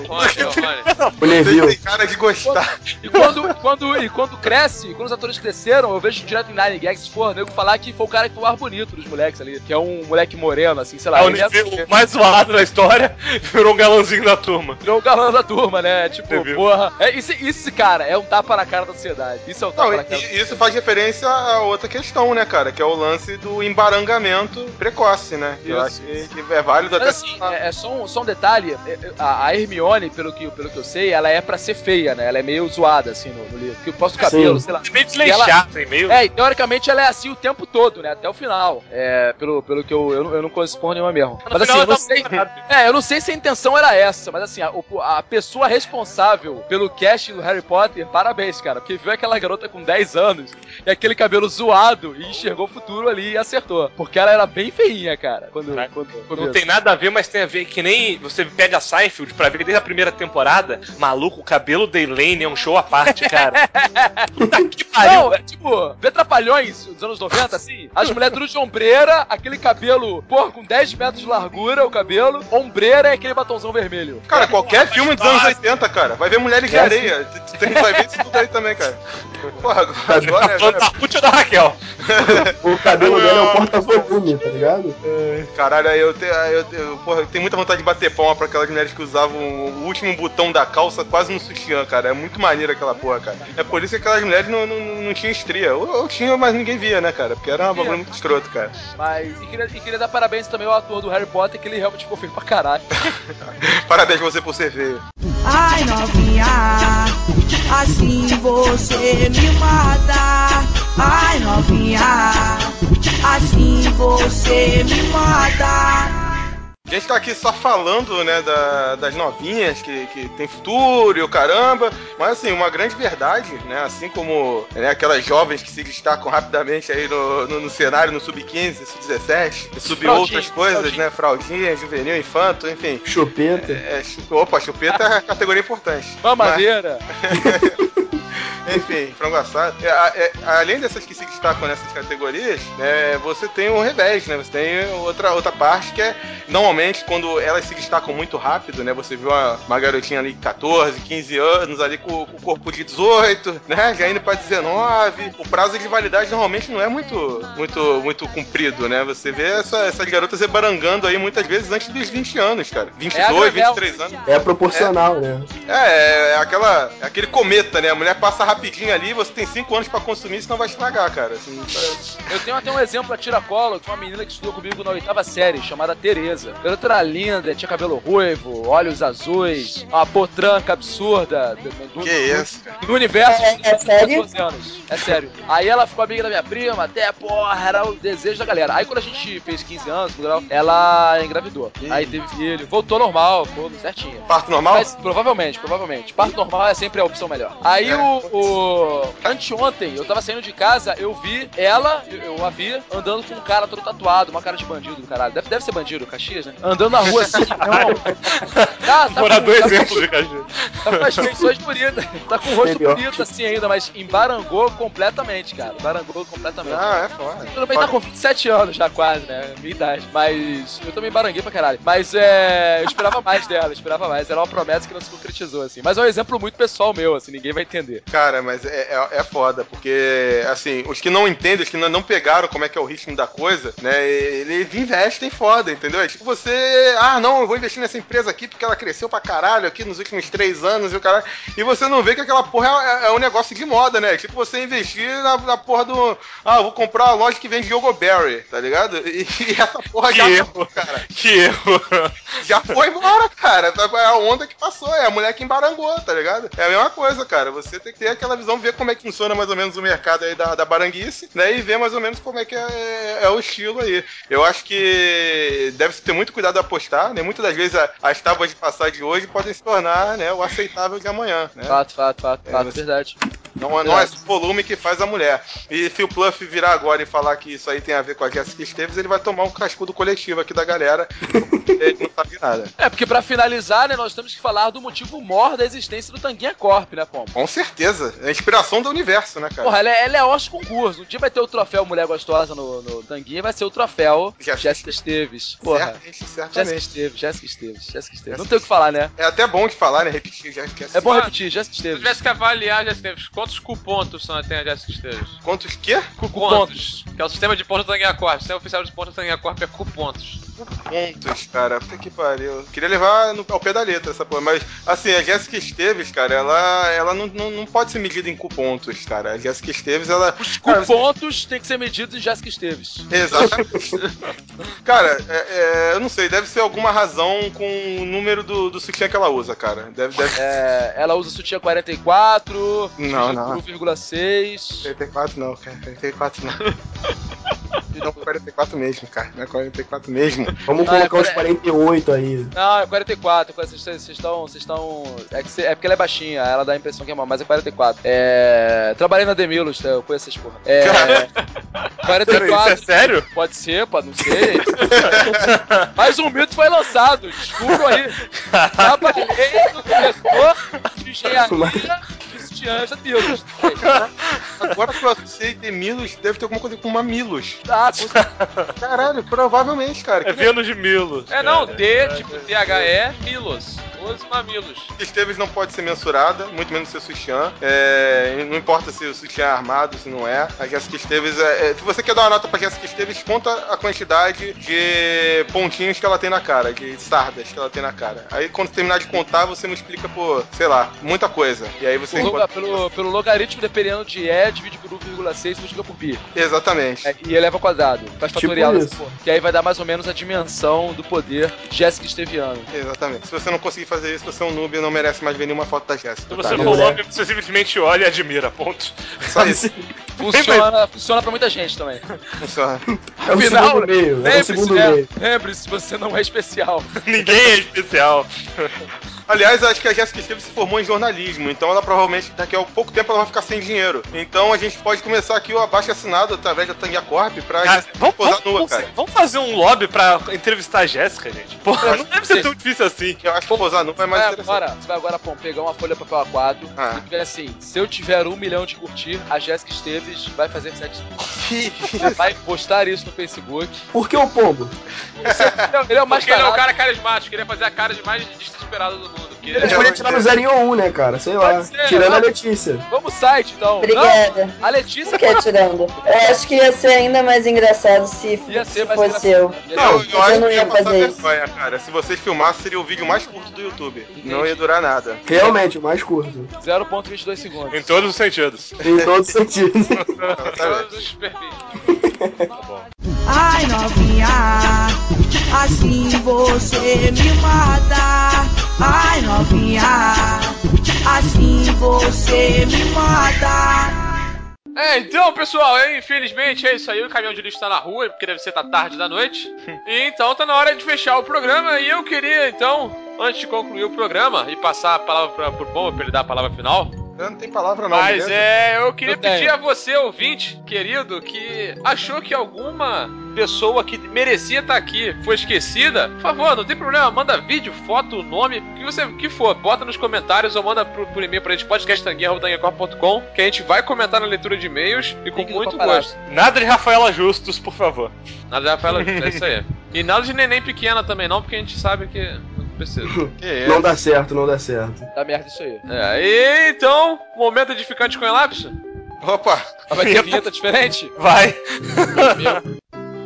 S2: O Neville. Tem cara de gostar.
S5: E quando cresce, quando os atores cresceram, eu vejo direto em Nine Gags, porra, nego falar que foi o cara que foi o mais bonito dos moleques ali. Que é um moleque moreno, assim, sei lá.
S1: O Neville, o mais zoado da história, virou um galãzinho da turma.
S5: Virou um galã da turma, né? Tipo, porra. Esse cara é um tapa na cara da sociedade. Isso é um tapa na cara da sociedade.
S2: Isso faz referência a outra questão, né, cara? Que é o lance do embarangamento precoce, né? Que eu acho que é válido.
S5: Mas,
S2: até
S5: assim, só um detalhe. A Hermione, pelo que eu sei, ela é pra ser feia, né? Ela é meio zoada, assim, no livro. Porque eu posto o cabelo, sei lá.
S1: Meio desleixado, meio...
S5: E teoricamente ela é assim o tempo todo, né? Até o final. Pelo que eu não correspondo nenhuma mesmo. Mas assim, eu não sei... eu não sei se a intenção era essa, mas assim, a pessoa responsável pelo casting do Harry Potter, parabéns, cara. Porque viu aquela garota com 10 anos e aquele cabelo zoado e enxergou o futuro ali e acertou. Porque ela era bem feinha, cara.
S1: Não tem nada a ver, mas tem a ver que nem você pede a Seinfeld pra ver desde a primeira temporada. Maluco, o cabelo da Elaine é um show à parte, cara. Puta que pariu.
S5: Não, tipo, vê Trapalhões dos anos 90, assim. As mulheres tudo de ombreira, aquele cabelo, porra, com 10 metros de largura, o cabelo, ombreira e aquele batonzão vermelho.
S2: Cara, qualquer filme dos anos 80, cara. Vai ver Mulheres de Areia. Vai ver isso tudo aí também, cara. Porra, agora
S1: da puta da Raquel.
S4: O cabelo dele é um porta-volume, tá ligado?
S2: Caralho, eu tenho muita vontade de bater palma pra aquelas mulheres que usavam o último botão da calça quase no sutiã, cara. É muito maneiro aquela porra, cara. É por isso que aquelas mulheres não tinham estria. Ou tinham, mas ninguém via, né, cara? Porque era uma bagulho muito escroto, cara.
S5: Mas, queria dar parabéns também ao ator do Harry Potter, que ele realmente ficou feio pra caralho.
S2: Parabéns você por ser feio.
S8: Ai, novinha, assim você me mata. Ai, novinha, assim você me mata.
S2: A gente tá aqui só falando, né, das novinhas que tem futuro e o caramba, mas assim, uma grande verdade, né, assim como aquelas jovens que se destacam rapidamente aí no cenário, no sub-15, sub-17, sub outras coisas, né, fraldinha, juvenil, infanto, enfim.
S4: Chupeta.
S2: Chupeta é categoria importante.
S5: Mamadeira.
S2: Enfim, frango assado. Além dessas que se destacam nessas categorias, você tem o revés, né? Você tem outra parte que é, normalmente, quando elas se destacam muito rápido, né? Você viu uma garotinha ali de 14, 15 anos, ali com o corpo de 18, né? Já indo pra 19. O prazo de validade normalmente não é muito comprido, né? Você vê essas garotas rebarangando aí muitas vezes antes dos 20 anos, cara. 22, 23 anos.
S4: É proporcional, né?
S2: Aquele cometa, né? A mulher passa rapidinho ali, você tem 5 anos pra consumir, senão vai estragar, cara. Assim,
S5: eu tenho até um exemplo a tiracolo de uma menina que estudou comigo na 8ª série, chamada Tereza. A garota era linda, tinha cabelo ruivo, olhos azuis, uma potranca absurda.
S2: Que isso?
S5: No universo
S6: é sério?
S5: 14 anos. É sério. Aí ela ficou amiga da minha prima, até, porra, era o desejo da galera. Aí quando a gente fez 15 anos, ela engravidou. Aí teve filho, voltou normal, ficou certinho.
S2: Parto normal?
S5: Mas, provavelmente. Parto normal é sempre a opção melhor. Aí Anteontem, eu tava saindo de casa, eu vi ela, eu a vi, andando com um cara todo tatuado, uma cara de bandido do caralho. Deve ser bandido, Caxias, né? Andando na rua assim,
S1: Morador exemplo de Caxias.
S5: Tá com as feições bonitas, tá com o rosto bonito assim ainda, mas embarangou completamente, cara. Embarangou completamente.
S2: Ah, é foda.
S5: Tudo bem, tá com 27 anos já quase, né? Minha idade. Mas eu também embaranguei pra caralho. Mas eu esperava mais dela, esperava mais. Era uma promessa que não se concretizou, assim. Mas é um exemplo muito pessoal meu, assim, ninguém vai entender.
S2: Cara, mas é foda, porque, assim, os que não entendem, os que não pegaram como é que é o ritmo da coisa, né, eles investem foda, entendeu? É tipo você, não, eu vou investir nessa empresa aqui porque ela cresceu pra caralho aqui nos últimos 3 anos e o caralho, e você não vê que aquela porra é um negócio de moda, né? Tipo você investir na porra do, eu vou comprar uma loja que vende Yogoberry, tá ligado? E essa porra já
S1: erro, cara. Que erro.
S2: Já foi embora, cara. É a onda que passou, é a mulher que embarangou, tá ligado? É a mesma coisa, cara. Você tem que ter aquela visão, ver como é que funciona mais ou menos o mercado aí da baranguice, né? E ver mais ou menos como é que é o estilo aí. Eu acho que deve-se ter muito cuidado a apostar, né? Muitas das vezes as tábuas de passagem de hoje podem se tornar, né, o aceitável de amanhã, né?
S5: Fato, verdade.
S2: Não é o volume que faz a mulher. E se o Pluff virar agora e falar que isso aí tem a ver com a Jessica Esteves, ele vai tomar um cascudo coletivo aqui da galera. Ele não sabe nada.
S5: Porque pra finalizar, né, nós temos que falar do motivo maior da existência do Tanguinha Corp, né, Pombo?
S2: Com certeza. É a inspiração do universo, né, cara?
S5: Porra, ela é host concurso. Um dia vai ter o troféu Mulher Gostosa no Tanguinha, vai ser o troféu Jéssica Esteves. Porra.
S2: Certamente.
S5: Jéssica Esteves. Não tem o que falar, né?
S2: É até bom de falar, né? Repetir Jéssica Esteves.
S5: É bom repetir, Jéssica Esteves.
S3: Se tivesse que avaliar a Jéssica Esteves, quantos cupontos tem a Jéssica Esteves?
S2: Quantos quê?
S3: Cupontos. Que é o sistema de pontos do Tanguinha Corp. O sistema oficial de pontos do Tanguinha Corp é cupontos.
S2: Pontos, cara. Puta que pariu. Queria levar ao pé da letra essa porra. Mas, assim, a Jéssica Esteves, cara, ela não pode ser medida em cupontos, cara. A Jéssica Esteves, ela...
S5: Os cupontos têm que ser medidos em Jéssica Esteves.
S2: Exatamente. Cara, eu não sei. Deve ser alguma razão com o número do sutiã que ela usa, cara. Deve...
S5: Ela usa sutiã 44,
S2: não.
S5: 1,6.
S2: 44 não, cara. 44 não. Não, 44 mesmo, cara. Não é 44 mesmo.
S4: Vamos colocar os 48 aí.
S5: Não, é 44. Vocês estão. É porque ela é baixinha, ela dá a impressão que é mal, mas é 44. Trabalhei na Demilos, eu conheço essas porra. 44.
S1: Isso é sério?
S5: Pode ser, não sei. Mais um mito foi lançado, desculpa aí. Trabalhei no diretor de engenharia de sutiãs da Demilos.
S2: Agora que eu sei, Demilos deve ter alguma coisa com Mamilos.
S5: Caralho,
S2: provavelmente, cara.
S1: É Vênus de Milos.
S3: Não, tipo THE, Milos. Os mamilos.
S2: Esteves não pode ser mensurada, muito menos ser sutiã. Não importa se o sutiã é armado, se não é. A Jéssica Esteves se você quer dar uma nota pra Jéssica Esteves, conta a quantidade de pontinhos que ela tem na cara, de sardas que ela tem na cara. Aí quando terminar de contar, você me explica por, sei lá, muita coisa. E aí você...
S5: Pelo logaritmo dependendo de divide por 1,6 e multiplica por pi.
S2: Exatamente.
S5: E eleva ao quadrado. Faz fatorial.
S4: Tipo
S5: que aí vai dar mais ou menos a dimensão do poder Jéssica Esteviano.
S2: Exatamente. Se você não conseguir fazer isso, você é um noob e não merece mais ver nenhuma foto da Jéssica.
S1: Se você for homem, você simplesmente olha e admira, ponto.
S2: Só isso.
S5: Funciona pra muita gente também.
S2: Funciona.
S4: É o segundo meio. É o segundo meio.
S5: Lembre-se, você não é especial.
S1: Ninguém é especial.
S2: Aliás, acho que a Jéssica Esteves se formou em jornalismo, então ela provavelmente daqui a pouco tempo ela vai ficar sem dinheiro. Então a gente pode começar aqui o abaixo assinado através da Tanguia Corp pra posar nua, cara.
S1: Vamos fazer um lobby pra entrevistar a Jéssica, gente? Porra, não deve ser tão difícil assim.
S2: Eu acho que posar nua é mais interessante.
S5: Você vai agora, Pom, pegar uma folha de papel A4 e tiver assim, se eu tiver 1 milhão de curtir, a Jéssica Esteves vai fazer sexo. Vai postar isso no Facebook.
S4: Por que o pombo?
S5: Ele é o mais
S3: Porque ele é o cara carismático, queria fazer a cara de mais desesperado do mundo.
S4: Ele podia tirar no 0 ou 1, né, cara? Sei lá. Tirando a Letícia.
S5: Vamos site, então.
S6: Obrigada.
S5: Não, a Letícia...
S6: Por que tirando? Eu acho que ia ser ainda mais engraçado se fosse eu.
S2: Não, eu acho
S6: não
S2: que ia
S6: ia
S2: passar
S6: fazer
S2: vergonha, cara. Se vocês filmassem, seria o vídeo mais curto do YouTube. Não ia durar nada.
S4: Realmente, o mais curto.
S5: 0,22 segundos.
S1: Em todos os sentidos.
S4: Em todos os sentidos.
S3: Todos os perfis.
S1: Tá bom.
S8: Ai, novinha, assim você me mata. Ai, novinha, assim você me mata.
S3: Então, pessoal, infelizmente é isso aí. O caminhão de lixo tá na rua, porque deve ser tarde da noite. E então tá na hora de fechar o programa. E eu queria, então, antes de concluir o programa e passar a palavra pro Pombo pra ele dar a palavra final.
S2: Eu não tenho palavra não,
S3: Mas
S2: beleza?
S3: eu queria
S5: Eu tenho.
S3: pedir a você, ouvinte, querido, que achou que alguma pessoa que merecia estar aqui foi esquecida, por favor, não tem problema, manda vídeo, foto, nome, o que for, bota nos comentários ou manda por e-mail pra gente, podcasttanguinha.com, que a gente vai comentar na leitura de e-mails e com
S5: Link no
S3: muito
S5: paparazzo.
S3: gosto.
S1: Nada de Rafaela Justus, por favor.
S3: Nada de Rafaela, é isso aí. E nada de neném pequena também não, porque a gente sabe que não precisa.
S4: Não dá certo, não dá certo.
S5: Dá merda isso aí.
S3: E então, momento edificante com Elapso.
S2: Opa!
S5: Ah, vai ter vinheta diferente?
S1: Vai.
S5: Meu.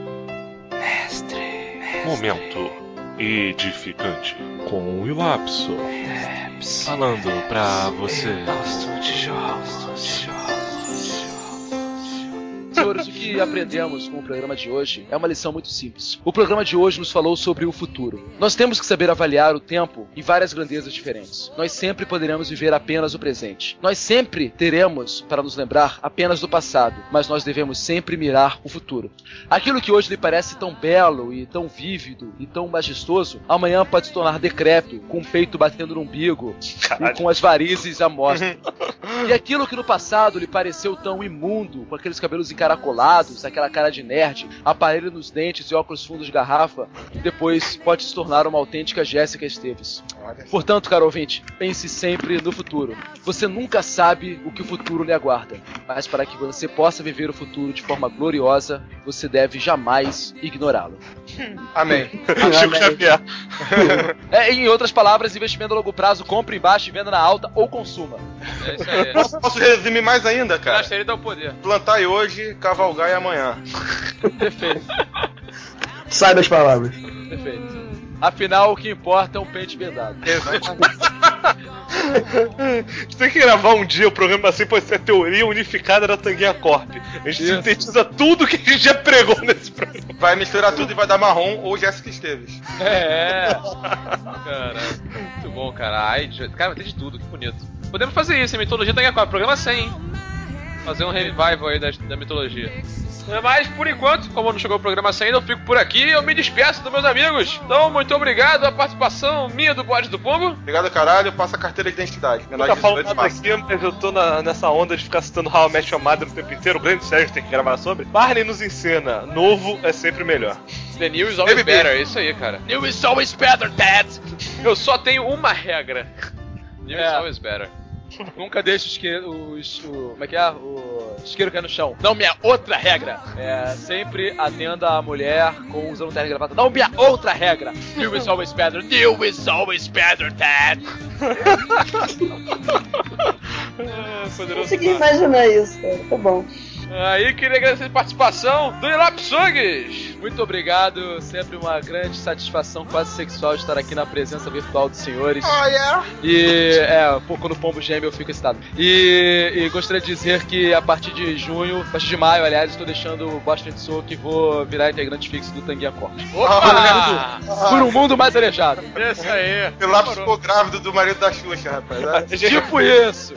S1: Momento edificante com o Ilapso. Falando pra você.
S5: Senhores, o que aprendemos com o programa de hoje é uma lição muito simples. O programa de hoje nos falou sobre o futuro. Nós temos que saber avaliar o tempo em várias grandezas diferentes. Nós sempre poderemos viver apenas o presente. Nós sempre teremos para nos lembrar apenas do passado, mas nós devemos sempre mirar o futuro. Aquilo que hoje lhe parece tão belo e tão vívido e tão majestoso, amanhã pode se tornar decrépito, com o peito batendo no umbigo e com as varizes à mostra. E aquilo que no passado lhe pareceu tão imundo, com aqueles cabelos encaracolados, aquela cara de nerd, aparelho nos dentes e óculos fundos de garrafa, depois pode se tornar uma autêntica Jéssica Esteves. Portanto, caro ouvinte, pense sempre no futuro. Você nunca sabe o que o futuro lhe aguarda, mas para que você possa viver o futuro de forma gloriosa, você deve jamais ignorá-lo.
S2: Amém.
S1: Chico Xavier.
S5: Em outras palavras, investimento a longo prazo, compra em baixo, venda na alta ou consuma.
S3: É isso aí.
S2: Posso resumir mais ainda, cara?
S3: Acho que ele dá o poder.
S2: Plantar hoje, cavalgar amanhã.
S5: Perfeito,
S4: Saiba as palavras.
S5: perfeito. Afinal, o que importa é um pente vedado.
S1: A gente tem que gravar um dia o programa assim, pode ser a teoria unificada da Tanguinha Corp. A gente
S5: Isso.
S1: sintetiza tudo que a gente já pregou nesse programa.
S2: Vai misturar tudo e vai dar marrom ou Jéssica Esteves.
S3: Caralho. Muito bom, cara. Ai, cara, vai ter de tudo, que bonito. Podemos fazer isso, em mitologia Tanguinha Corp. Programa 100, hein? Fazer um revival aí da mitologia. Mas, por enquanto, como não chegou o programa 100 ainda, eu fico por aqui e eu me despeço dos meus amigos. Então, muito obrigado a participação minha do Bode do Pombo.
S2: Obrigado, caralho. Passa a carteira de identidade. Menor
S1: Nunca
S2: de
S1: falo
S2: 18
S1: nada
S2: passa.
S1: aqui, mas eu tô nessa onda de ficar citando How I Met Your Mother o tempo inteiro. O grande Sérgio tem que gravar sobre. Barney nos ensina, novo é sempre melhor.
S3: The new is always better, é isso aí, cara.
S5: New is always better, Dad!
S3: Eu só tenho uma regra. New is
S5: É.
S3: always better.
S5: Nunca deixe como é que é? O isqueiro cair no chão. Não, minha outra regra. Sempre atenda a mulher usando terno e gravata. Não, minha outra regra. New is always better. New is always better, Dad.
S3: Poderoso.
S6: Consegui imaginar isso, cara. Tá bom.
S3: Aí, queria agradecer a participação do Ilapsogues.
S5: Muito obrigado. Sempre uma grande satisfação quase sexual estar aqui na presença virtual dos senhores.
S2: Oh, yeah.
S5: E, quando o pombo geme eu fico excitado. E gostaria de dizer que a partir de maio, aliás, estou deixando o Boston Soul e vou virar integrante fixo do Tanguinha Corp.
S3: Opa!
S5: Por um mundo mais arejado.
S3: Isso aí.
S2: O lápis ficou grávido do marido da Xuxa, rapaz.
S5: Tipo isso.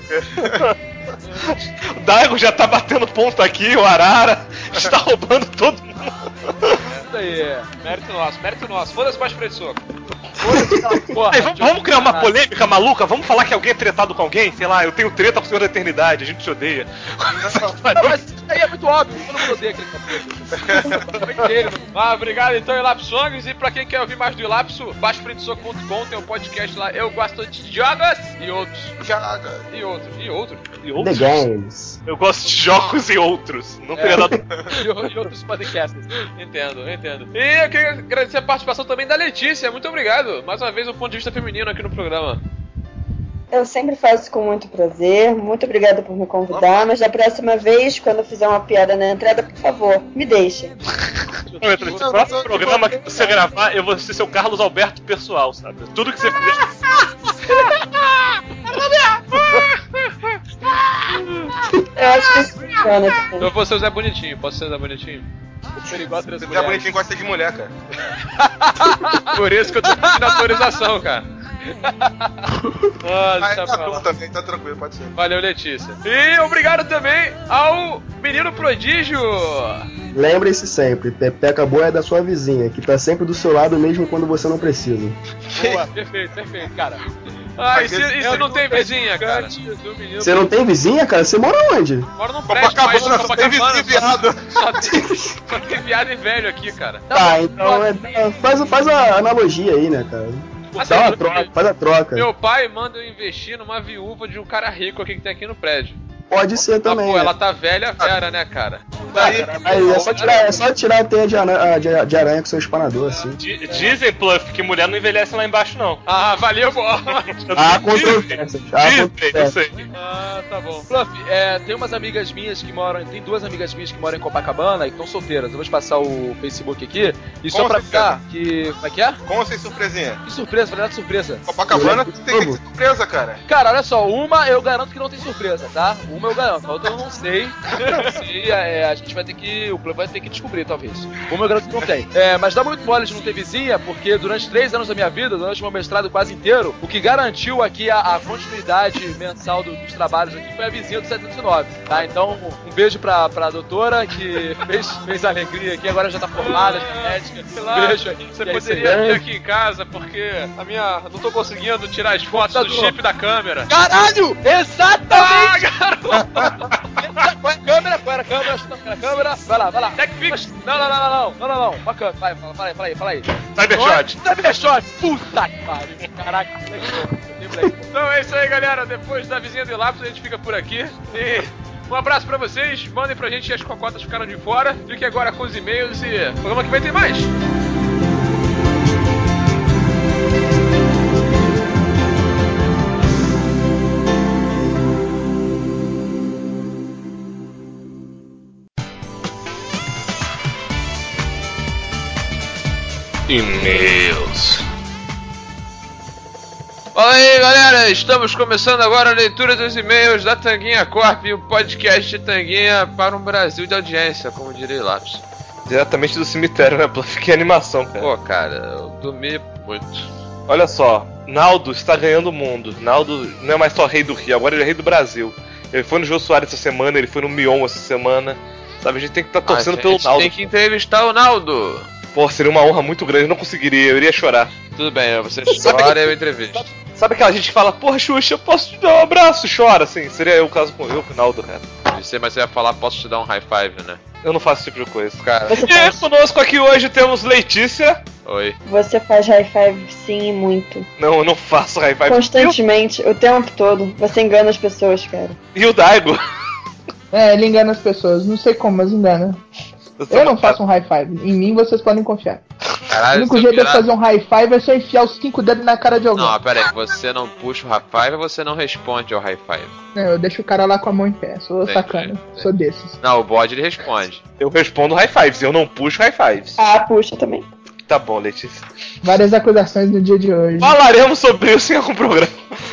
S1: O Daigo já tá batendo ponto aqui, o Arara está roubando todo mundo.
S5: Isso aí.
S3: Mérito nosso. Foda-se mais pra soco.
S5: Porra,
S1: Aí, vamos criar uma polêmica maluca? Vamos falar que alguém é tretado com alguém? Sei lá, eu tenho treta com o Senhor da Eternidade, a gente se odeia.
S5: Mas isso aí é muito óbvio. Todo mundo odeia aquele capeta.
S3: Obrigado então, Ilapsongs. E pra quem quer ouvir mais do Ilapso, baixofrentesoco.com, tem um podcast lá, Eu Gosto de Jogos e outros. E outros.
S4: The Games.
S1: Eu gosto de jogos e outros. Não teria dado.
S5: E outros podcasts.
S3: Entendo. E eu queria agradecer a participação também da Letícia. Muito obrigado. Mais uma vez, um ponto de vista feminino aqui no programa.
S6: Eu sempre faço com muito prazer. Muito obrigada por me convidar. Mas da próxima vez, quando eu fizer uma piada na entrada, por favor, me deixe.
S1: No próximo programa que você gravar, eu vou ser seu Carlos Alberto pessoal, sabe? Tudo que você fizer.
S6: Eu acho que isso funciona também.
S3: Eu vou ser o Zé Bonitinho. Posso ser o Zé Bonitinho?
S5: Ele gosta das
S2: Zé
S5: mulheres.
S2: Bonitinho gosta de mulher, cara.
S3: Por isso que eu tô pedindo autorização, cara.
S2: Tá tranquilo, pode ser.
S3: Valeu, Letícia. E obrigado também ao menino prodígio.
S4: Lembre-se sempre, Pepeca boa é da sua vizinha, que tá sempre do seu lado mesmo quando você não precisa.
S5: Boa, perfeito, cara.
S3: Ah, e se não tem vizinha, cara?
S4: Você não tem vizinha, cara? Você mora onde?
S3: Moro num prédio, mas
S2: Copacabana só tem vizinho viado.
S3: Só tem viado e velho aqui, cara.
S4: Tá, então faz a analogia aí, né, cara?
S3: Assim,
S4: Dá uma troca, faz a troca.
S3: Meu pai manda eu investir numa viúva de um cara rico aqui que tem aqui no prédio.
S4: Pode ser também.
S3: Pô,
S4: né?
S3: ela tá velha, Vera, né, cara?
S4: Aí é só tirar a teia de aranha com seu espanador, assim.
S1: Dizem, Pluff, que mulher não envelhece lá embaixo, não.
S3: Ah, valeu, boa.
S4: Ah, controvérsia.
S1: Eu sei.
S3: Ah, tá bom.
S5: Fluff, tem umas amigas minhas que moram. Tem duas amigas minhas que moram em Copacabana e estão solteiras. Eu vou te passar o Facebook aqui. E só pra ficar que. Como é que é?
S2: Como assim, surpresinha?
S5: Que surpresa, falei de surpresa.
S2: Copacabana tem que ser surpresa, cara.
S5: Cara, olha só, uma eu garanto que não tem surpresa, tá? Uma eu garanto, a outra eu não sei. A gente vai ter que. O clube vai ter que descobrir, talvez. Uma eu garanto que não tem. Mas dá muito mole de não ter vizinha, porque durante 3 anos da minha vida, durante o meu mestrado quase inteiro, o que garantiu aqui a continuidade mensal dos trabalhos aqui foi a vizinha do 709, tá? Então, um beijo pra doutora que fez a alegria aqui, agora já tá formada, genética.
S3: Claro,
S5: Beijo aí.
S3: você poderia vir aqui em casa, porque não tô conseguindo tirar as fotos do chip da câmera.
S5: Caralho! Exatamente!
S3: Ah, garoto!
S5: Qual é a câmera? Qual era a câmera? Câmera? Vai lá.
S3: TechPix!
S5: Não. Bacana. Vai, fala aí.
S1: Cybershot!
S5: Puta que pariu. Caraca,
S3: Então é isso aí, galera. Depois da vizinha do lápis, a gente fica por aqui. E um abraço pra vocês. Mandem pra gente as cocotas ficaram de fora. Fique agora com os e-mails e programa que vem tem mais.
S1: E-mails.
S3: Fala aí, galera, estamos começando agora a leitura dos e-mails da Tanguinha Corp, o podcast de Tanguinha para um Brasil de audiência, como diria Lápis.
S1: Diretamente do cemitério, né, Pluff? Que animação, cara.
S3: Pô, cara, eu dormi muito.
S1: Olha só, Naldo está ganhando o mundo. Naldo não é mais só rei do Rio, agora ele é rei do Brasil. Ele foi no Jô Soares essa semana, ele foi no Mion essa semana. Sabe, a gente tem que estar torcendo pelo Naldo.
S3: Tem que entrevistar o Naldo.
S1: Pô, seria uma honra muito grande, eu não conseguiria, eu iria chorar.
S3: Tudo bem, você chora e eu entrevisto.
S1: Sabe aquela gente que fala, porra, Xuxa, eu posso te dar um abraço? Chora, assim. Seria eu o caso com o Naldo, cara.
S3: Mas você ia falar, posso te dar um high five, né?
S1: Eu não faço esse tipo de coisa.
S3: Cara.
S1: E conosco aqui hoje temos Letícia.
S3: Oi.
S6: Você faz high five sim e muito.
S1: Não, eu não faço high five.
S6: Constantemente, o tempo todo. Você engana as pessoas, cara.
S1: E o Daigo?
S9: Ele engana as pessoas. Não sei como, mas engana. Eu não faço um high five. Em mim vocês podem confiar.
S3: Caralho,
S9: o único jeito de eu fazer um high five é só enfiar os 5 dedos na cara de alguém.
S3: Não, pera aí, você não puxa o high five ou você não responde ao high five?
S9: Não, eu deixo o cara lá com a mão em pé. Sou sacana. Sou desses.
S3: Não, o bode ele responde.
S1: Eu respondo high fives, eu não puxo high fives.
S6: Ah, puxa também.
S1: Tá bom, Letícia.
S9: Várias acusações no dia de hoje.
S1: Falaremos sobre isso em algum programa.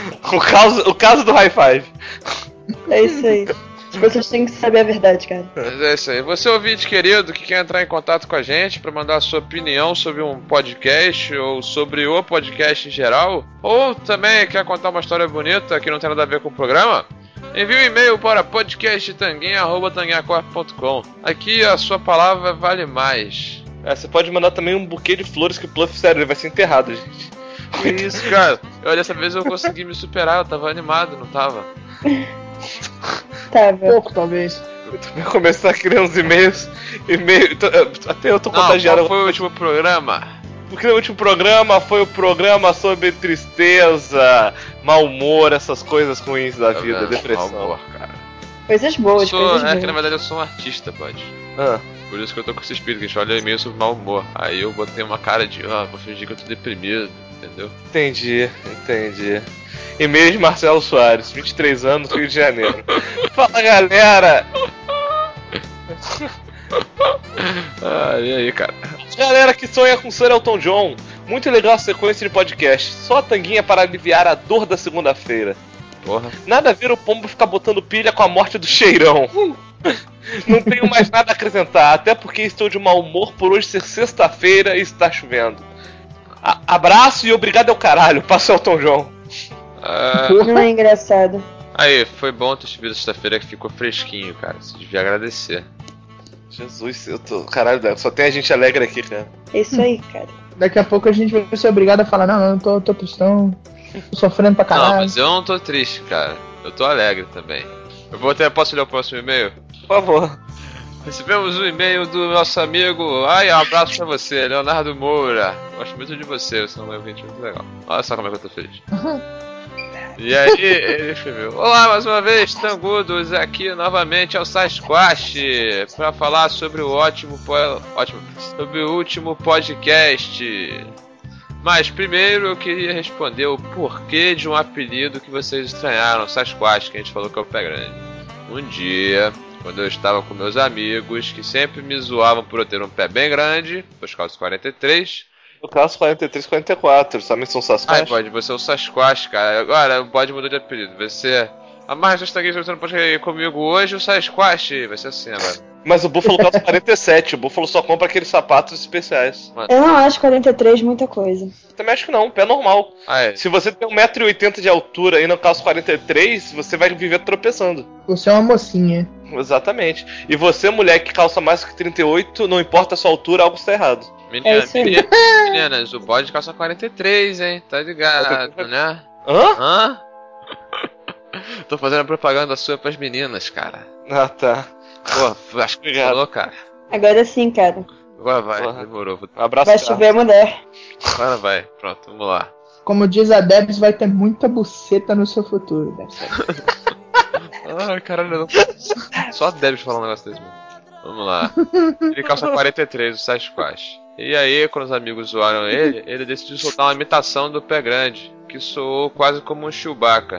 S1: O caso do high five.
S6: É isso aí. As pessoas têm que saber a verdade, cara.
S3: Mas é isso aí. Você, ouvinte querido, que quer entrar em contato com a gente para mandar a sua opinião sobre um podcast ou sobre o podcast em geral, ou também quer contar uma história bonita que não tem nada a ver com o programa, envie um e-mail para podcasttanguinha@tanguinhacorp.com. Aqui a sua palavra vale mais.
S1: Você pode mandar também um buquê de flores que o Pluff, sério, ele vai ser enterrado, gente.
S3: Que isso, cara? Dessa vez eu consegui me superar, eu tava animado, não tava?
S6: Tava.
S9: Pouco, talvez.
S1: Eu também começar a criar uns e-mails. Até eu tô contagiado.
S3: Qual foi o último programa?
S1: Porque o último programa foi o programa sobre tristeza, mau humor, essas coisas ruins da vida, depressão.
S3: Mau humor, cara.
S6: Coisas boas, coisas boas.
S3: Que na verdade eu sou um artista, bud. Por isso que eu tô com esse espírito, que a gente olha e-mail sobre mau humor. Aí eu botei uma cara de, vou fingir que eu tô deprimido, entendeu?
S1: Entendi. E-mail de Marcelo Soares, 23 anos, Rio de Janeiro. Fala, galera!
S3: E aí, cara?
S1: Galera que sonha com Sir Elton John, muito legal a sequência de podcast. Só a Tanguinha para aliviar a dor da segunda-feira.
S3: Porra.
S1: Nada a ver o pombo ficar botando pilha com a morte do cheirão. Não tenho mais nada a acrescentar, até porque estou de mau humor por hoje ser sexta-feira e está chovendo. Abraço e obrigado ao caralho, passa o Elton John.
S6: Não é engraçado.
S3: Aí, foi bom ter subido sexta-feira que ficou fresquinho, cara. Você devia agradecer.
S1: Jesus, eu tô. Caralho, só tem a gente alegre aqui, cara.
S6: É isso aí, cara.
S9: Daqui a pouco a gente vai ser obrigado a falar, não, tô tristão. Sofrendo pra
S3: Não,
S9: caralho.
S3: mas eu não tô triste, cara. Eu tô alegre também. Posso ler o próximo e-mail?
S1: Por favor.
S3: Recebemos um e-mail do nosso amigo. Ai, um abraço pra você, Leonardo Moura. Gosto muito de você é um ouvinte muito legal. Olha só como é que eu tô feliz. E aí, ele escreveu: olá mais uma vez, Tangudos, aqui novamente ao Sasquatch pra falar sobre o sobre o último podcast. Mas primeiro eu queria responder o porquê de um apelido que vocês estranharam, Sasquatch, que a gente falou que é o Pé Grande. Um dia, quando eu estava com meus amigos, que sempre me zoavam por eu ter um pé bem grande, os calços 43.
S1: No caso 43, 44, também são Sasquatch.
S3: Pode, você é o Sasquatch, cara. Agora o bode mudou de apelido. Vai ser a mais destaque você não pode ir comigo hoje, o Sasquatch. Vai ser assim agora.
S1: Mas o Búfalo calça 47, o Búfalo só compra aqueles sapatos especiais.
S6: Eu não acho 43 muita coisa.
S1: Eu também acho que não, pé normal.
S3: Ah, é.
S1: Se você tem 1,80m de altura e não calça 43, você vai viver tropeçando.
S9: Você é uma mocinha.
S1: Exatamente. E você, mulher que calça mais que 38, não importa a sua altura, algo está errado.
S3: Meninas, o bode calça 43, hein? Tá ligado, né?
S1: Hã?
S3: Tô fazendo propaganda sua pras meninas, cara.
S1: Ah, tá.
S3: Pô, acho que falou, cara.
S6: Agora sim, cara.
S3: Agora vai,
S1: Porra.
S3: demorou.
S1: Abraço.
S6: Vai chover mulher.
S3: Agora vai, pronto, vamos lá.
S9: Como diz a Debs, vai ter muita buceta no seu futuro, Debs.
S3: Ai, caralho, não. Só deve falar um negócio desse, mano. Vamos lá. Ele calça 43, o Sasquatch. E aí, quando os amigos zoaram ele decidiu soltar uma imitação do Pé Grande, que soou quase como um Chewbacca.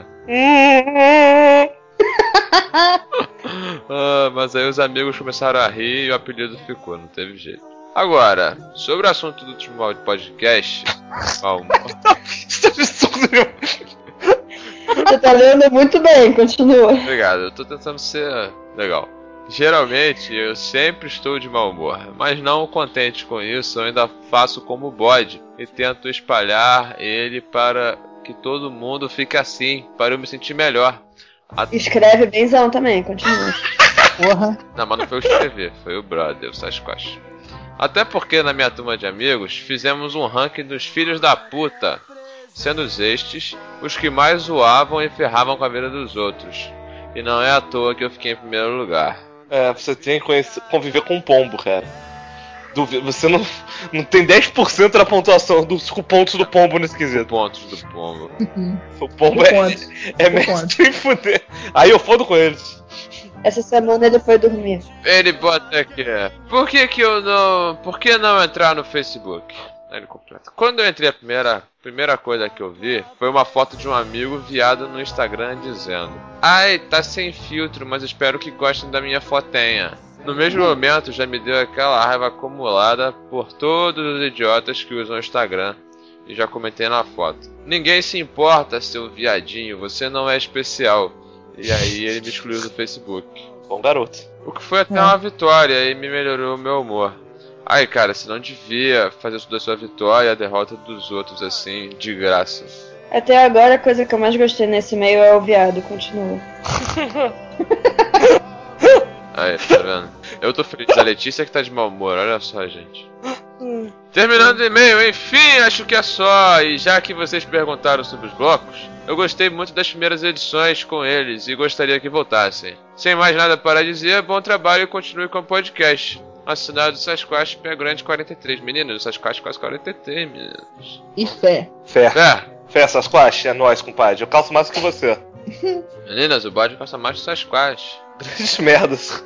S3: Mas aí os amigos começaram a rir e o apelido ficou, não teve jeito. Agora, sobre o assunto do último podcast,
S6: Você tá lendo muito bem, continua.
S3: Obrigado, eu tô tentando ser legal. Geralmente eu sempre estou de mau humor, mas não contente com isso, eu ainda faço como bode e tento espalhar ele para que todo mundo fique assim, para eu me sentir melhor.
S6: Escreve benzão também, continua.
S9: Porra.
S3: Não, mas não foi o escrever, foi o brother, o Sasquatch. Até porque na minha turma de amigos fizemos um ranking dos filhos da puta, sendo estes os que mais zoavam e ferravam com a vida dos outros. E não é à toa que eu fiquei em primeiro lugar.
S1: É, você tem que conviver com um pombo, cara. Você não tem 10% da pontuação dos pontos do pombo nesse quesito.
S3: Pontos do pombo.
S1: O pombo é mestre em fuder. Aí eu fodo com eles.
S6: Essa semana ele foi dormir.
S3: Ele bota aqui. Por que não entrar no Facebook? Aí ele completa. Quando eu entrei, a primeira coisa que eu vi foi uma foto de um amigo viado no Instagram dizendo: ai, tá sem filtro, mas espero que gostem da minha fotinha. No mesmo momento já me deu aquela raiva acumulada por todos os idiotas que usam o Instagram. E já comentei na foto: ninguém se importa, seu viadinho, você não é especial. E aí ele me excluiu do Facebook.
S1: Bom garoto.
S3: O que foi até uma vitória e me melhorou o meu humor. Ai, cara, você não devia fazer isso da sua vitória e a derrota dos outros assim, de graça.
S6: Até agora a coisa que eu mais gostei nesse e-mail é o viado, continua.
S3: Aí, tá vendo? Eu tô feliz, a Letícia que tá de mau humor, olha só, gente. Terminando o e-mail, enfim, acho que é só. E já que vocês perguntaram sobre os blocos, eu gostei muito das primeiras edições com eles e gostaria que voltassem. Sem mais nada para dizer, bom trabalho e continue com o podcast. Assinado Sasquatch Pé Grande 43. Meninos, Sasquatch quase 43, meninos.
S9: E fé.
S1: Fé, Sasquatch, é nóis, compadre. Eu calço mais que você.
S3: Meninas, o bode calça mais que o Sasquatch.
S1: Grandes merdas.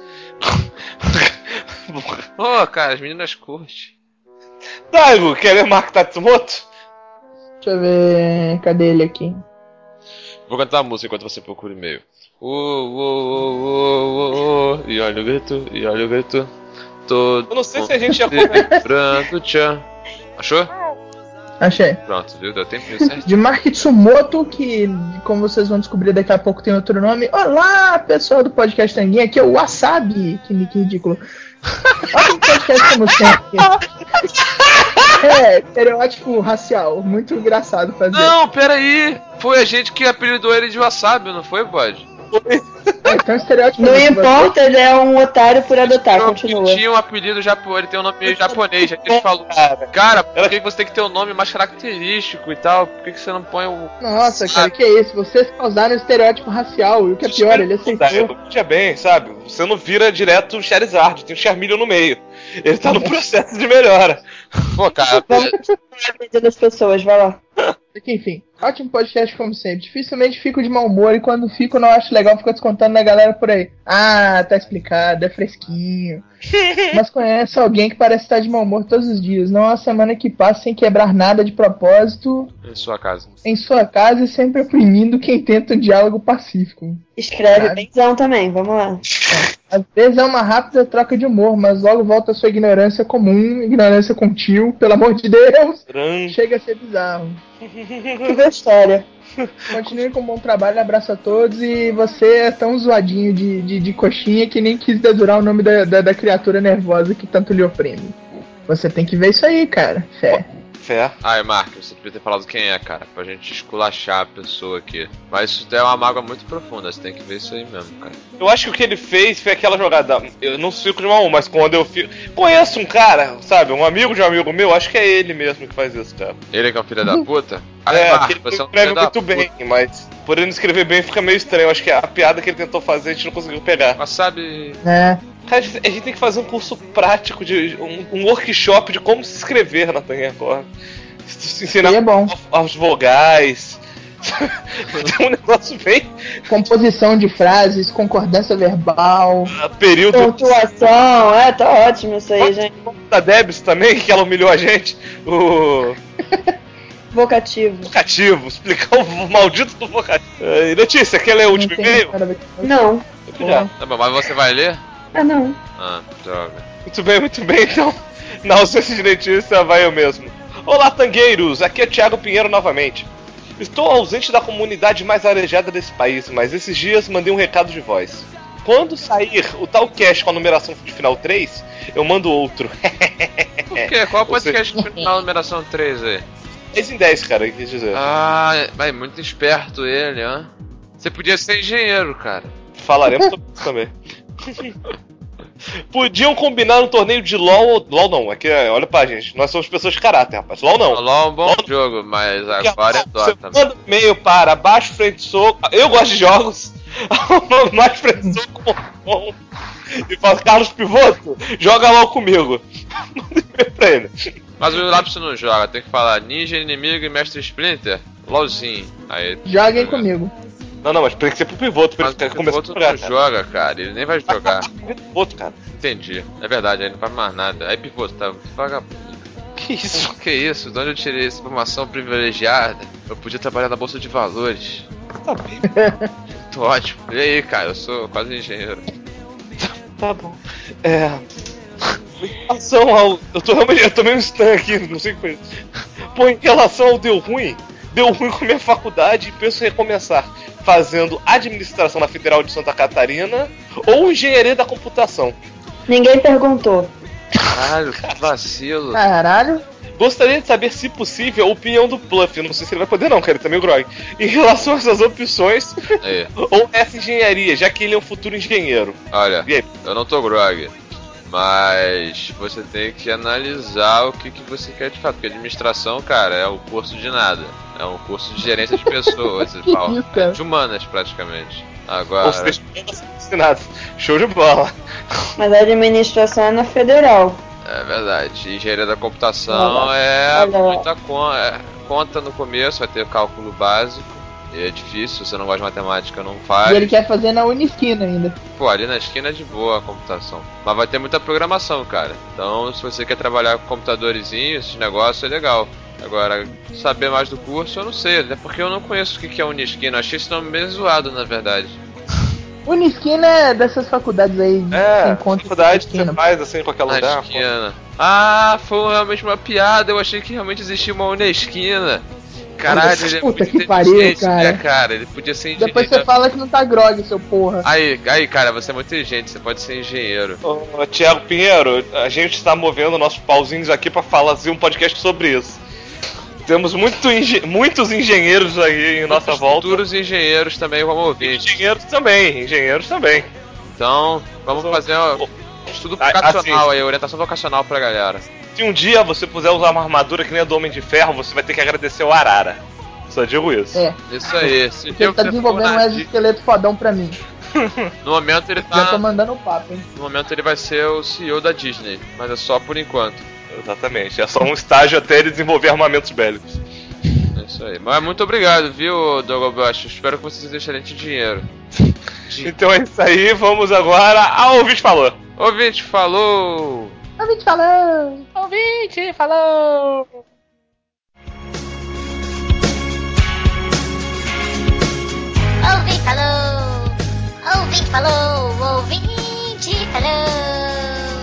S3: Pô, cara, as meninas curtem.
S1: Daigo, quer ler Mark Tatsumoto?
S9: Deixa eu ver. Cadê ele aqui?
S3: Vou cantar a música enquanto você procura o e-mail. E olha o grito, e olha o grito. Todo
S1: eu não sei se a gente já comeu.
S3: Tchan. Achou?
S9: Achei.
S3: Pronto, viu? Deu tempo certo.
S9: De Mark Tsumoto, que, como vocês vão descobrir daqui a pouco, tem outro nome. Olá, pessoal do podcast Tanguinha, aqui é o Wasabi. Que nick ridículo. Olha o podcast como sempre. É, estereótipo racial. Muito engraçado fazer.
S3: Não, peraí. Foi a gente que apelidou ele de Wasabi, não foi, bode?
S9: Então, estereótipo
S6: Não
S9: de
S6: importa, ele é um otário por adotar, continua.
S3: Ele tinha um apelido japonês, ele tem um nome japonês. Ele falou, cara, por que você tem que ter um nome mais característico e tal? Por que você não põe o.
S9: Nossa, cara, que é isso? Vocês causaram estereótipo racial, e o que é pior, ele aceitou.
S1: Veja bem, sabe? Você não vira direto o Charizard, tem o Charmeleon no meio. Ele tá no processo de melhora.
S3: Pô, cara,
S6: Vamos continuar das pessoas, vai lá.
S9: Enfim, ótimo podcast como sempre. Dificilmente fico de mau humor e quando fico não acho legal ficar descontando na galera por aí. Ah, tá explicado, é fresquinho. Mas conhece alguém que parece estar de mau humor todos os dias. Não é uma semana que passa sem quebrar nada de propósito.
S3: em sua casa.
S9: Em sua casa e sempre oprimindo quem tenta um diálogo pacífico.
S6: Escreve
S9: Sabe?
S6: benzão também, vamos lá.
S9: Às vezes é uma rápida troca de humor, mas logo volta a sua ignorância comum, ignorância com tio, pelo amor de Deus. Chega a ser bizarro.
S6: Que boa história.
S9: Continue com um bom trabalho, abraço a todos. E você é tão zoadinho de coxinha que nem quis dedurar o nome da criatura nervosa que tanto lhe oprime. Você tem que ver isso aí, cara. Fé.
S1: Fé.
S3: Marcos, você devia ter falado quem é, cara, pra gente esculachar a pessoa aqui. Mas isso é uma mágoa muito profunda, você tem que ver isso aí mesmo, cara.
S1: Eu acho que o que ele fez foi aquela jogada. Eu não fico de mal, mas quando eu fico. Conheço um cara, sabe? Um amigo de um amigo meu, acho que é ele mesmo que faz isso, cara.
S3: Ele que é um filho da puta?
S1: Que ele escreve muito bem, mas por ele não escrever bem fica meio estranho. Eu acho que a piada que ele tentou fazer a gente não conseguiu pegar.
S3: Mas sabe.
S9: É.
S1: Cara, a gente tem que fazer um curso prático, um workshop de como se escrever na Tangercor. Ensinar
S9: é bom.
S1: Aos vogais. Tem um negócio bem.
S9: Composição de frases, concordância verbal,
S1: período.
S6: Pontuação, tá ótimo isso aí, gente.
S1: Da Debs também, que ela humilhou a gente. O.
S6: Vocativo.
S1: Vocativo, explicar o maldito do vocativo. Letícia, quer ler o último e-mail?
S6: Não.
S1: Já.
S3: Tá bom, mas você vai ler?
S6: Ah, não.
S3: Ah, droga.
S1: Muito bem, então. Na ausência de Letícia, vai eu mesmo. Olá, tangueiros! Aqui é Thiago Pinheiro novamente. Estou ausente da comunidade mais arejada desse país, mas esses dias mandei um recado de voz. Quando sair o tal cast com a numeração de final 3, eu mando outro.
S3: Por quê? Qual podcast que tem a numeração 3 aí?
S1: 10 em 10, cara, quis dizer.
S3: Ah, é muito esperto ele, hã? Você podia ser engenheiro, cara.
S1: Falaremos sobre isso também. Podiam combinar um torneio de LOL. LOL não, aqui olha pra gente. Nós somos pessoas de caráter, rapaz. LOL não.
S3: LOL é um bom jogo, mas agora é Dota.
S1: Você manda e-mail para baixo frente soco. Eu gosto de jogos. Mais frente soco bom. E fala, Carlos Pivoto, joga LOL comigo. Manda e-mail pra ele.
S3: Mas o Lápis não joga, tem que falar Ninja, Inimigo e Mestre Splinter. LOLzinho. Aí,
S9: joguem comigo.
S1: Não, mas tem que ser pro Pivoto pra
S3: ele
S1: começar a jogar.
S3: Não joga, cara, ele nem vai jogar.
S1: Pivoto, cara.
S3: Entendi, é verdade, aí não faz mais nada. Aí Pivoto, tá vagabundo.
S1: Que isso?
S3: Que isso? De onde eu tirei essa informação privilegiada? Eu podia trabalhar na Bolsa de Valores.
S1: Tá bem.
S3: Muito ótimo. E aí, cara, eu sou quase engenheiro.
S1: Tá bom. Em relação ao. Eu tô meio stun aqui, não sei o que foi. Pô, em relação ao deu ruim com a minha faculdade e penso em recomeçar fazendo administração na Federal de Santa Catarina ou engenharia da computação.
S6: Ninguém perguntou.
S3: Caralho, que vacilo.
S9: Caralho.
S1: Gostaria de saber, se possível, a opinião do Pluff. Não sei se ele vai poder não, cara, ele tá meio grog. Em relação a essas opções ou essa engenharia, já que ele é um futuro engenheiro.
S3: Olha, eu não tô grog. Mas você tem que analisar o que você quer de fato. Porque administração, cara, é um curso de nada. É um curso de gerência de pessoas e tal. É de humanas, praticamente. Agora.
S1: Ou seja, ensinado. Show de bola.
S6: Mas a administração é na federal.
S3: É verdade. Engenharia da computação muita conta no começo, vai ter cálculo básico. É difícil, se você não gosta de matemática, não faz.
S9: E ele quer fazer na Unisquina ainda.
S3: Pô, ali na esquina é de boa a computação. Mas vai ter muita programação, cara. Então, se você quer trabalhar com computadorzinhos, esses negócios, é legal. Agora, saber mais do curso, eu não sei. Até porque eu não conheço o que é Unisquina. Eu achei esse nome bem zoado, na verdade.
S9: Unisquina é dessas faculdades aí.
S1: Faculdade que você faz assim em qualquer lugar.
S3: Esquina. Ah, foi realmente uma piada. Eu achei que realmente existia uma Unisquina. Caralho, ele é muito
S9: que pariu, cara.
S3: Cara, ele podia ser engenheiro.
S9: Depois você fala que não tá grog, seu porra.
S3: Aí, cara, você é muito inteligente, você pode ser engenheiro.
S1: Ô, Thiago Pinheiro, a gente está movendo nossos pauzinhos aqui pra fazer um podcast sobre isso. Temos muitos engenheiros aí em nossa volta.
S3: Futuros engenheiros também vão ouvir.
S1: Engenheiros também.
S3: Então, vamos fazer um estudo vocacional aí, orientação vocacional pra galera.
S1: Se um dia você puder usar uma armadura que nem a do Homem de Ferro, você vai ter que agradecer o Arara. Só digo isso.
S3: Isso aí. Se
S9: Ele tá desenvolvendo um exoesqueleto fodão pra mim.
S3: No momento ele tá.
S9: Já tô mandando o papo, hein?
S3: No momento ele vai ser o CEO da Disney, mas é só por enquanto.
S1: Exatamente, é só um estágio até ele desenvolver armamentos bélicos.
S3: É isso aí. Mas muito obrigado, viu, Dogobash? Espero que vocês deixem dinheiro.
S1: Então é isso aí, vamos agora ao Ouvinte Falou.
S3: Ouvinte falou!
S9: Ouvinte falou!
S5: Ouvinte falou!
S7: Ouvinte falou, ouvinte falou, ouvinte falou.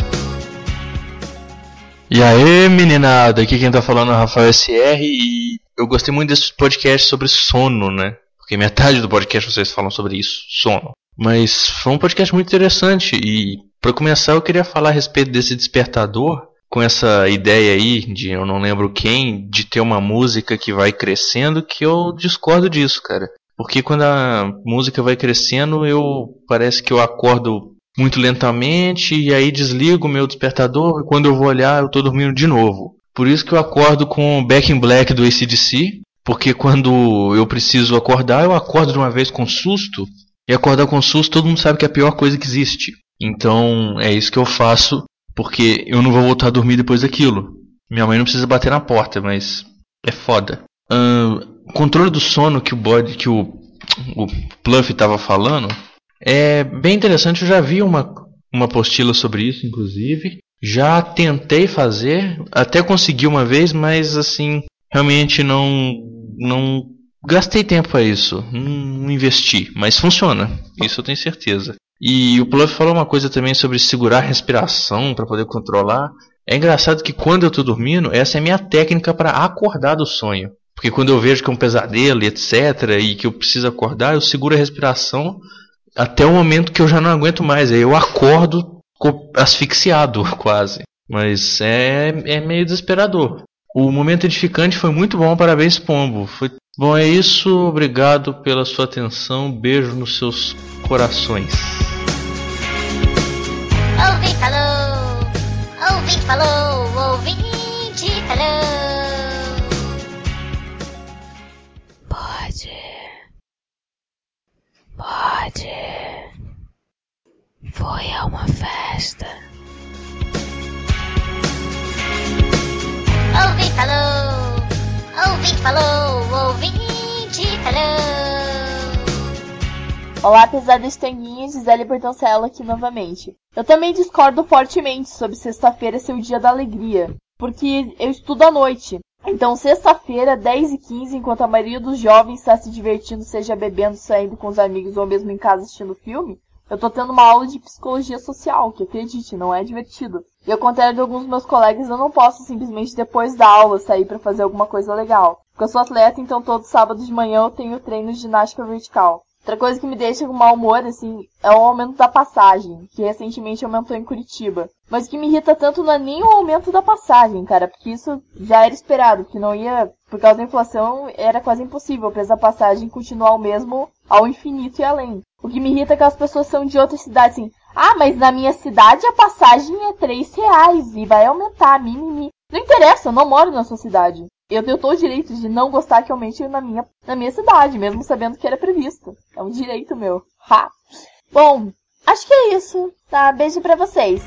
S10: E aí, meninada, aqui quem tá falando é o Rafael SR e eu gostei muito desse podcast sobre sono, né? Porque metade do podcast vocês falam sobre isso, sono. Mas foi um podcast muito interessante e, pra começar, eu queria falar a respeito desse despertador, com essa ideia aí de eu não lembro quem, de ter uma música que vai crescendo, que eu discordo disso, cara. Porque quando a música vai crescendo, parece que eu acordo muito lentamente e aí desligo o meu despertador e quando eu vou olhar eu tô dormindo de novo. Por isso que eu acordo com Back in Black do AC/DC, porque quando eu preciso acordar, eu acordo de uma vez com susto, e acordar com susto todo mundo sabe que é a pior coisa que existe. Então é isso que eu faço, porque eu não vou voltar a dormir depois daquilo. Minha mãe não precisa bater na porta, mas é foda. O controle do sono que o Pluff estava falando é bem interessante. Eu já vi uma apostila sobre isso, inclusive. Já tentei fazer, até consegui uma vez, mas assim, realmente não gastei tempo para isso, não investi, mas funciona, isso eu tenho certeza. E o Pluff falou uma coisa também sobre segurar a respiração para poder controlar. É engraçado que quando eu estou dormindo, essa é a minha técnica para acordar do sonho. Porque quando eu vejo que é um pesadelo e etc, e que eu preciso acordar, eu seguro a respiração até o momento que eu já não aguento mais. Aí eu acordo asfixiado quase. Mas é meio desesperador. O momento edificante foi muito bom, parabéns, Pombo. Bom, é isso, obrigado pela sua atenção, beijo nos seus corações.
S7: Ouvinte falou, ouvinte falou, ouvinte falou. Pode. Foi a uma festa. Ouvinte falou, ouvinte falou, ouvinte falou.
S11: Olá, pesados tanguinhos, Gisele Bertoncello aqui novamente. Eu também discordo fortemente sobre sexta-feira ser o dia da alegria, porque eu estudo à noite. Então, sexta-feira, 10h15, enquanto a maioria dos jovens está se divertindo, seja bebendo, saindo com os amigos ou mesmo em casa assistindo filme, eu tô tendo uma aula de psicologia social, que acredite, não é divertido. E ao contrário de alguns dos meus colegas, eu não posso simplesmente depois da aula sair pra fazer alguma coisa legal. Porque eu sou atleta, então todo sábado de manhã eu tenho treino de ginástica vertical. Outra coisa que me deixa com mau humor, assim, é o aumento da passagem, que recentemente aumentou em Curitiba. Mas o que me irrita tanto não é nem o aumento da passagem, cara, porque isso já era esperado, porque não ia, por causa da inflação, era quase impossível o preço da passagem continuar o mesmo ao infinito e além. O que me irrita é que as pessoas são de outras cidades, assim, mas na minha cidade a passagem é R$3 e vai aumentar, mimimi. Não interessa, eu não moro na sua cidade. Eu tenho todo o direito de não gostar que aumente na minha cidade, mesmo sabendo que era previsto. É um direito meu. Ha! Bom, acho que é isso, tá? Beijo pra vocês.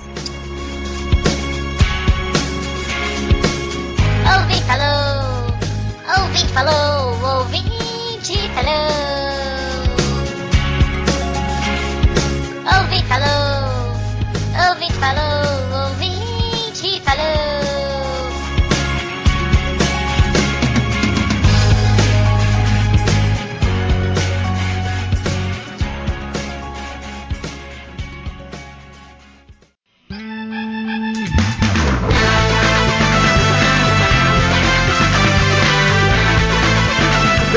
S7: Ouvinte falou, ouvinte falou, ouvinte falou. Ouvinte falou, ouvinte falou, ouvinte falou.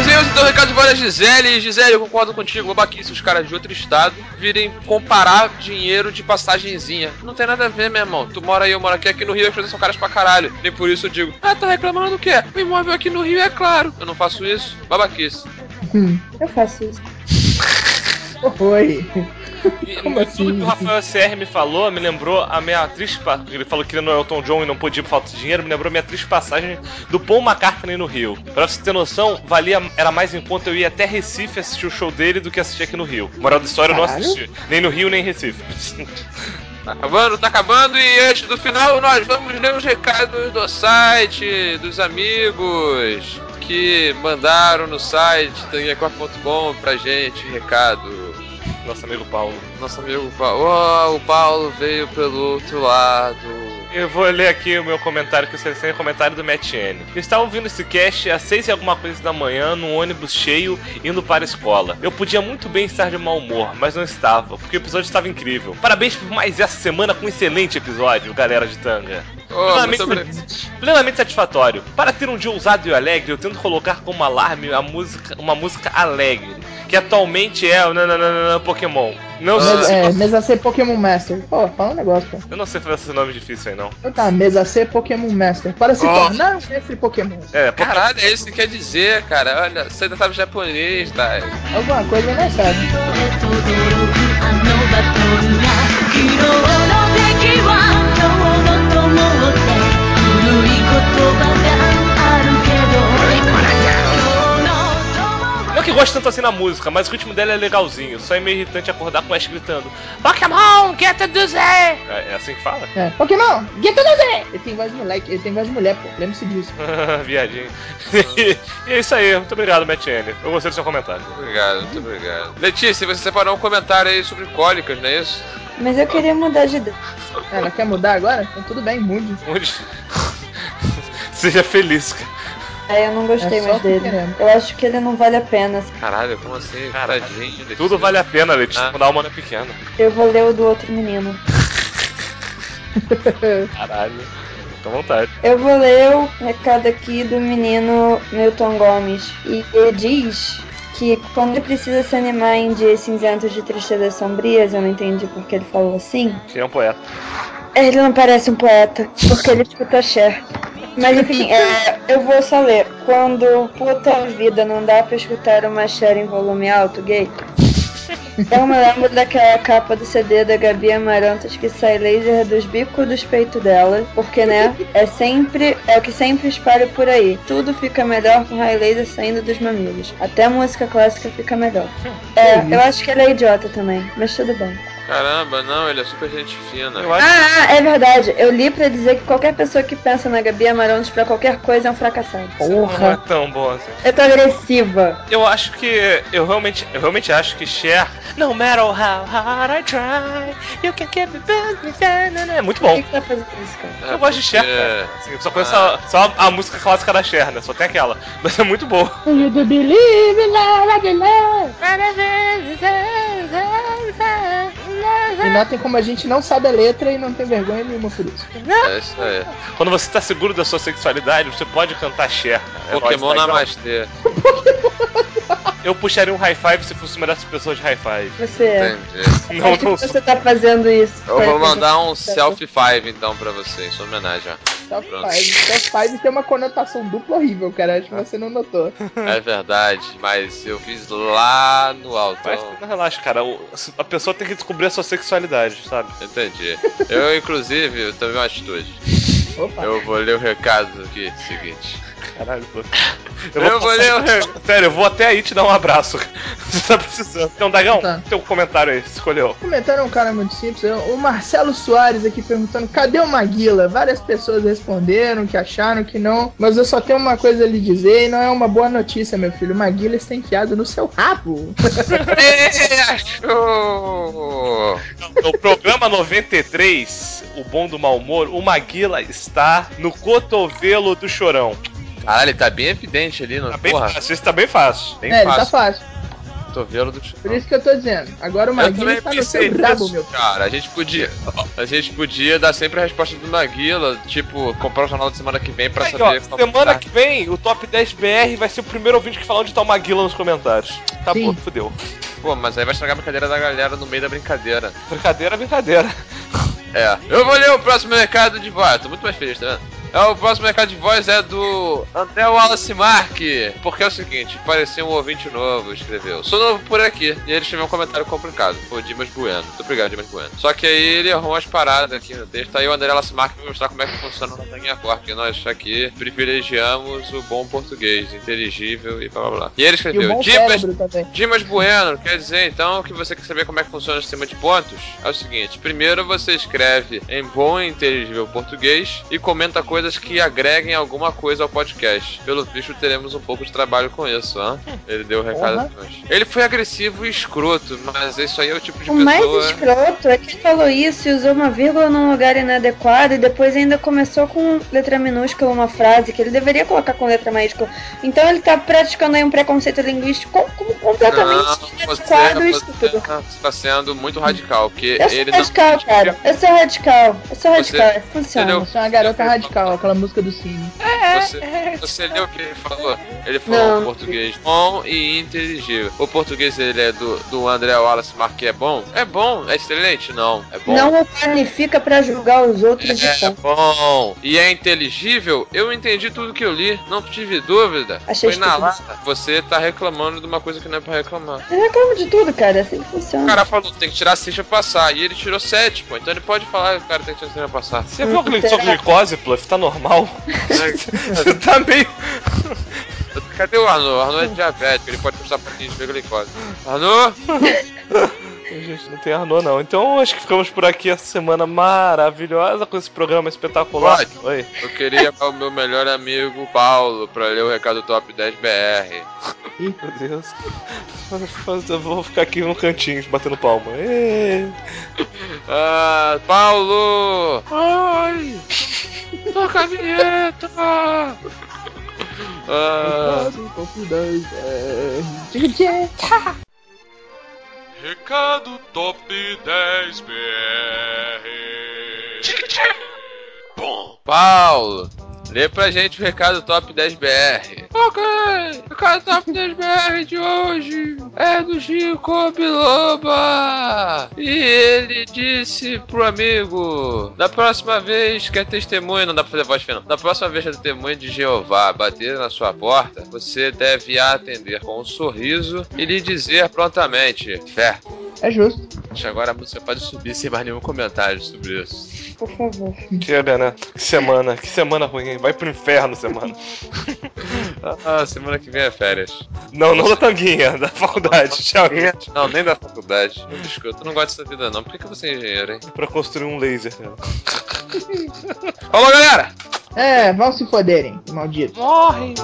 S3: Meus então, recado de Vânia Gisele. Gisele, eu concordo contigo. Babaquice, os caras de outro estado virem comparar dinheiro de passagenzinha. Não tem nada a ver, meu irmão. Tu mora aí, eu moro aqui. Aqui no Rio as coisas são caras pra caralho. Nem por isso eu digo, tá reclamando do quê? O imóvel aqui no Rio é claro. Eu não faço isso. Babaquice.
S9: Eu faço isso. Oi. Como assim?
S1: Tudo que o Rafael SR me falou me lembrou a minha triste passagem. Ele falou que ele não é Elton John e não podia por falta de dinheiro. Me lembrou a minha triste passagem do Paul McCartney no Rio. Pra você ter noção, era mais em conta eu ir até Recife assistir o show dele do que assistir aqui no Rio. Moral da história, eu não assisti. Nem no Rio, nem em Recife.
S3: Tá acabando e antes do final nós vamos ler os recados do site, dos amigos que mandaram no site tanguecorp.com pra gente recado.
S1: Nosso amigo Paulo.
S3: O Paulo veio pelo outro lado.
S1: Eu vou ler aqui o meu comentário, que eu selecionei o comentário do Matt N. Eu estava ouvindo esse cast às 6 e alguma coisa da manhã, num ônibus cheio, indo para a escola. Eu podia muito bem estar de mau humor, mas não estava, porque o episódio estava incrível. Parabéns por mais essa semana com um excelente episódio, galera de Tanga. Plenamente satisfatório. Para ter um dia ousado e alegre, eu tento colocar como alarme uma música alegre, que atualmente é o Pokémon. Não sei.
S9: Mesa C Pokémon Master. Pô, fala um negócio, pô.
S1: Eu não sei fazer esse nome difícil aí, não.
S9: Tá, Mesa C Pokémon Master. Para se tornar um mestre Pokémon.
S3: Caralho, é isso que quer dizer, cara. Olha, você ainda sabe japonês, tá?
S9: Alguma coisa não sabe.
S1: Não que gosto tanto assim na música, mas o ritmo dela é legalzinho. Só é meio irritante acordar com o Ash gritando Pokémon, get to the Z! É assim que fala?
S9: Pokémon, get to the Z! Ele tem voz de moleque, ele tem voz de mulher, pô. Lembre-se disso.
S1: Viadinho. E é isso aí. Muito obrigado, Matt N. Eu gostei do seu comentário.
S3: Muito obrigado. Letícia, você separou um comentário aí sobre cólicas, não é isso?
S6: Mas eu queria mudar de ideia.
S9: Ela quer mudar agora? Então tudo bem, mude.
S1: Seja feliz, cara.
S6: Eu não gostei mais dele. Eu acho que ele não vale a pena.
S3: Caralho, como assim? Tadinho.
S1: Tudo vale a pena, Letícia. Mudar uma é pequena.
S6: Eu vou ler o do outro menino.
S1: Caralho. Fica à vontade.
S6: Eu vou ler o recado aqui do menino Milton Gomes. E ele diz que quando ele precisa se animar em dias cinzentos de tristezas sombrias, eu não entendi porque ele falou assim.
S1: Ele é um poeta.
S6: Ele não parece um poeta, porque ele escuta Cher. Mas enfim, eu vou só ler. Quando puta vida não dá pra escutar uma Cher em volume alto, gay. Eu me lembro daquela capa do CD da Gabi Amarantos que sai laser dos bicos dos peitos dela, porque né, é o que sempre espalho por aí. Tudo fica melhor com raio laser saindo dos mamilos. Até a música clássica fica melhor. Eu acho que ele é idiota também, mas tudo bem.
S3: Caramba, não, ele é super gente fina.
S6: É verdade. Eu li pra dizer que qualquer pessoa que pensa na Gabi Amarantos pra qualquer coisa é um fracassado.
S1: Porra. Não é tão bom assim.
S6: Eu tô agressiva.
S1: Eu acho que... Eu realmente acho que Cher... No matter how hard I try, you can keep me business. É muito bom.
S6: Por que tá fazendo isso, cara?
S1: Eu gosto de Cher, cara. Assim, eu só conheço só a música clássica da Cher, né? Só tem aquela. Mas é muito boa.
S9: You do believe in love. E notem como a gente não sabe a letra e não tem vergonha nenhuma por isso.
S3: É isso aí.
S1: Quando você tá seguro da sua sexualidade, você pode cantar Cher.
S3: Pokémon Namastê.
S1: Eu puxaria um high five se fosse uma dessas pessoas de high five.
S6: Você é.
S3: Entendi.
S6: Por que você tá fazendo isso?
S3: Eu vou mandar um selfie five então pra você, em sua homenagem.
S9: Self five tem uma conotação dupla horrível, cara. Acho que você não notou.
S3: É verdade, mas eu fiz lá no alto.
S1: Mas não relaxa, cara. A pessoa tem que descobrir a sua sexualidade, sabe?
S3: Entendi. Eu, inclusive, eu tomei uma atitude.
S9: Opa.
S3: Eu vou ler o recado aqui, seguinte.
S1: Caralho, pô. Eu vou ler o recado. Sério, eu vou até aí te dar um abraço. Você tá precisando. Então, Dagão, teu comentário aí, você escolheu.
S9: O comentário é um cara muito simples. O Marcelo Soares aqui perguntando: cadê o Maguila? Várias pessoas responderam que acharam que não. Mas eu só tenho uma coisa a lhe dizer e não é uma boa notícia, meu filho. O Maguila está enfiado no seu rabo.
S3: Achou!
S1: No programa 93, o bom do mau humor, o Maguila está no cotovelo do Chorão.
S3: Caralho, ele tá bem evidente ali, não
S1: tá bem fácil, isso tá bem fácil.
S9: Ele tá fácil.
S3: Cotovelo do Tchan.
S9: Por isso que eu tô dizendo. Agora o Maguila tá no seu rabo, meu.
S3: Cara, a gente podia dar sempre a resposta do Maguila, tipo, comprar o jornal da semana que vem pra
S1: Aí,
S3: saber...
S1: ó, semana que vem, o Top 10 BR vai ser o primeiro ouvinte que falar onde tá o Maguila nos comentários. Acabou,
S9: Sim.
S1: fudeu.
S3: Pô, mas aí vai estragar a brincadeira da galera no meio da brincadeira.
S1: Brincadeira.
S3: É. Eu vou ler o próximo recado de voz. Tô muito mais feliz, tá vendo? O próximo recado de voz é do André Wallace Mark. Porque é o seguinte, parecia um ouvinte novo, escreveu. Sou novo por aqui. E ele escreveu um comentário complicado. Foi o Dimas Bueno. Muito obrigado, Dimas Bueno. Só que aí ele errou umas paradas aqui no texto. Aí o André Wallace Mark vai mostrar como é que funciona na Tanguinha Cor. Porque nós aqui privilegiamos o bom português, inteligível e blá blá blá. E ele
S9: E o
S3: escreveu:
S9: bom cérebro também.
S3: Dimas Bueno, quer dizer então que você quer saber como é que funciona o sistema de pontos? É o seguinte, primeiro você escreve em bom e inteligível português e comenta coisas que agreguem alguma coisa ao podcast. Pelo visto teremos um pouco de trabalho com isso, hein? Ele deu o recado pra nós. Ele foi agressivo e escroto, mas isso aí é o tipo de
S6: O
S3: pessoa...
S6: mais escroto é que ele falou isso e usou uma vírgula num lugar inadequado e depois ainda começou com letra minúscula uma frase que ele deveria colocar com letra maiúscula. Então ele tá praticando aí um preconceito linguístico completamente inadequado e estúpido.
S3: Você tá sendo muito radical, porque
S6: Eu sou
S3: ele
S6: radical,
S3: não...
S6: cara. Eu sou radical. Funciona.
S3: entendeu?
S9: Eu sou uma garota radical, aquela música do Cine.
S3: Você leu o que ele falou? Ele falou um português bom e inteligível. O português dele é do André Wallace Mark, que é bom? É bom. É excelente? Não. É bom.
S6: Não o qualifica pra julgar os outros de ponto.
S3: Bom. E é inteligível? Eu entendi tudo que eu li. Não tive dúvida.
S6: Achei
S3: Foi na
S6: estúpido.
S3: lata. Você tá reclamando de uma coisa que não é pra reclamar.
S6: Eu reclamo de tudo, cara. Assim que
S3: O
S6: funciona.
S3: cara falou, tem que tirar 6 pra passar. E ele tirou 7, pô. Então ele pode falar que o cara tem que tirar 6 pra passar.
S1: Você viu a sua glicose, Pluff? Tá normal? Você tá meio...
S3: Cadê o Arnaud? O Arnaud é diabético, ele pode puxar pouquinho de glicose. Arnaud?
S1: Gente, não tem Arnaud não. Então acho que ficamos por aqui essa semana maravilhosa com esse programa espetacular.
S3: Pode.
S1: Oi.
S3: Eu queria o meu melhor amigo Paulo pra ler o recado Top 10 BR.
S1: Meu Deus. Eu vou ficar aqui no cantinho batendo palma.
S3: Paulo! Oi! Toca a vinheta! Recado Top 10 BR. Paulo, lê pra gente o recado Top 10 BR. Ok, recado Top 10 BR de hoje é do Chico Biloba. E ele disse pro amigo: da próxima vez que é testemunha, não dá pra fazer voz fina, da próxima vez que é testemunha de Jeová bater na sua porta, você deve atender com um sorriso e lhe dizer prontamente: fé.
S9: É justo.
S3: Acho que agora a música pode subir sem mais nenhum comentário sobre isso.
S6: Por favor.
S1: Chega, né? Que semana ruim, hein? Vai pro inferno semana.
S3: Semana que vem é férias.
S1: Não da Tanguinha, da faculdade. Tchau, gente.
S3: Não, nem da faculdade. Me desculpa, eu não gosto dessa vida não. Por que você é engenheiro, hein?
S1: Pra construir um laser, cara.
S3: Falou, galera!
S9: Vão se foderem, malditos.
S3: Morrem!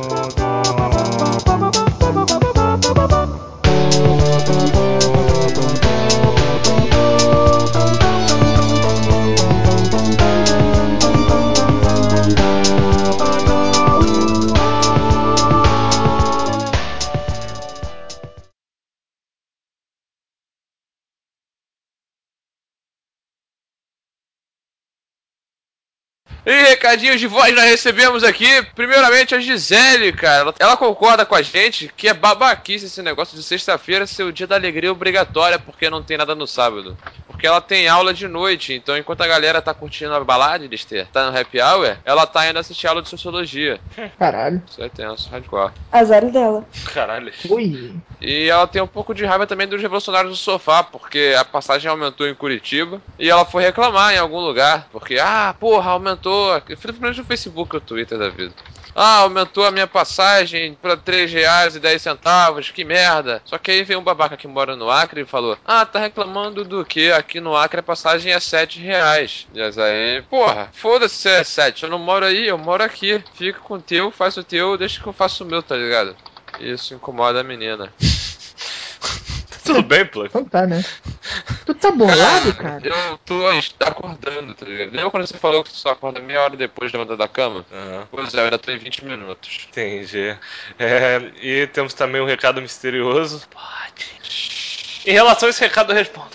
S3: E recadinhos de voz nós recebemos aqui. Primeiramente a Gisele, cara. Ela concorda com a gente que é babaquice esse negócio de sexta-feira ser o dia da alegria obrigatória, porque não tem nada no sábado. Porque ela tem aula de noite, então enquanto a galera tá curtindo a balada, Lister, tá no happy hour, ela tá indo assistir aula de sociologia.
S9: Caralho.
S3: Isso é tenso, hardcore.
S6: Azar dela.
S1: Caralho.
S9: Ui.
S3: E ela tem um pouco de raiva também dos revolucionários do sofá, porque a passagem aumentou em Curitiba e ela foi reclamar em algum lugar, porque, porra, aumentou, principalmente no Facebook ou Twitter da vida. Aumentou a minha passagem pra R$3,10, que merda. Só que aí veio um babaca que mora no Acre e falou: tá reclamando do que? Aqui no Acre a passagem é R$7. E aí, porra, foda-se se é 7, eu não moro aí, eu moro aqui. Fica com o teu, faz o teu, deixa que eu faço o meu, tá ligado? Isso incomoda a menina.
S1: Tudo bem, Plug?
S9: Então tá, né? Tu tá bolado, cara?
S3: Eu tô acordando, tá ligado? Lembra quando você falou que tu só acorda meia hora depois de levantar da cama? Pois é, eu ainda tô em 20 minutos.
S1: Entendi. E temos também um recado misterioso. Pode. Em relação a esse recado, eu respondo.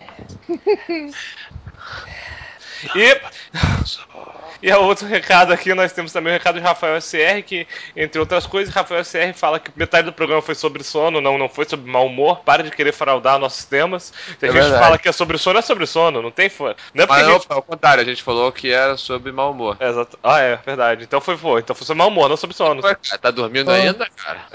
S1: E a outro recado aqui, nós temos também o recado de Rafael SR, que, entre outras coisas, Rafael SR fala que metade do programa foi sobre sono, não foi sobre mau humor. Para de querer fraudar nossos temas. Se a gente fala que é sobre sono, é sobre sono, não tem fora. Não é porque
S3: Mas ao contrário, a gente falou que era sobre mau humor.
S1: Exato. É verdade. Então foi sobre mau humor, não sobre sono.
S3: Ué, cara, tá dormindo ainda, cara?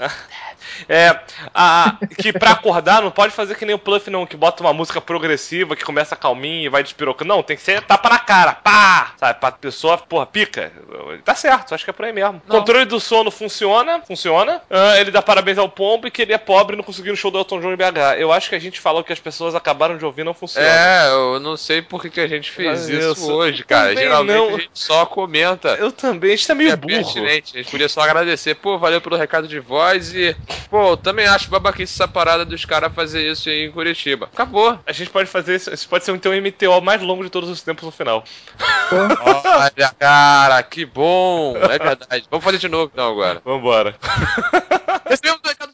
S1: Que pra acordar não pode fazer que nem o Pluff, não, que bota uma música progressiva, que começa calminho e vai despirocando. Não, tem que ser tapa na cara, pá! Sabe, pra pessoa, porra, pica. Tá certo, acho que é por aí mesmo. O controle do sono funciona. Ele dá parabéns ao Pombo e que ele é pobre e não conseguiu no show do Elton John em BH. Eu acho que a gente falou que as pessoas acabaram de ouvir não funciona.
S3: Eu não sei por que a gente fez isso hoje, cara. Geralmente a gente só comenta.
S1: Eu também, a gente tá meio burro.
S3: A gente podia só agradecer, pô, valeu pelo recado de voz e, pô, eu também acho babaquice essa parada dos caras fazer isso aí em Curitiba. Acabou.
S1: A gente pode fazer isso pode ser então o MTO mais longo de todos os tempos no final.
S3: Olha, cara, que bom. É verdade. Vamos fazer de novo então agora.
S1: Vambora.
S3: Recebemos o recado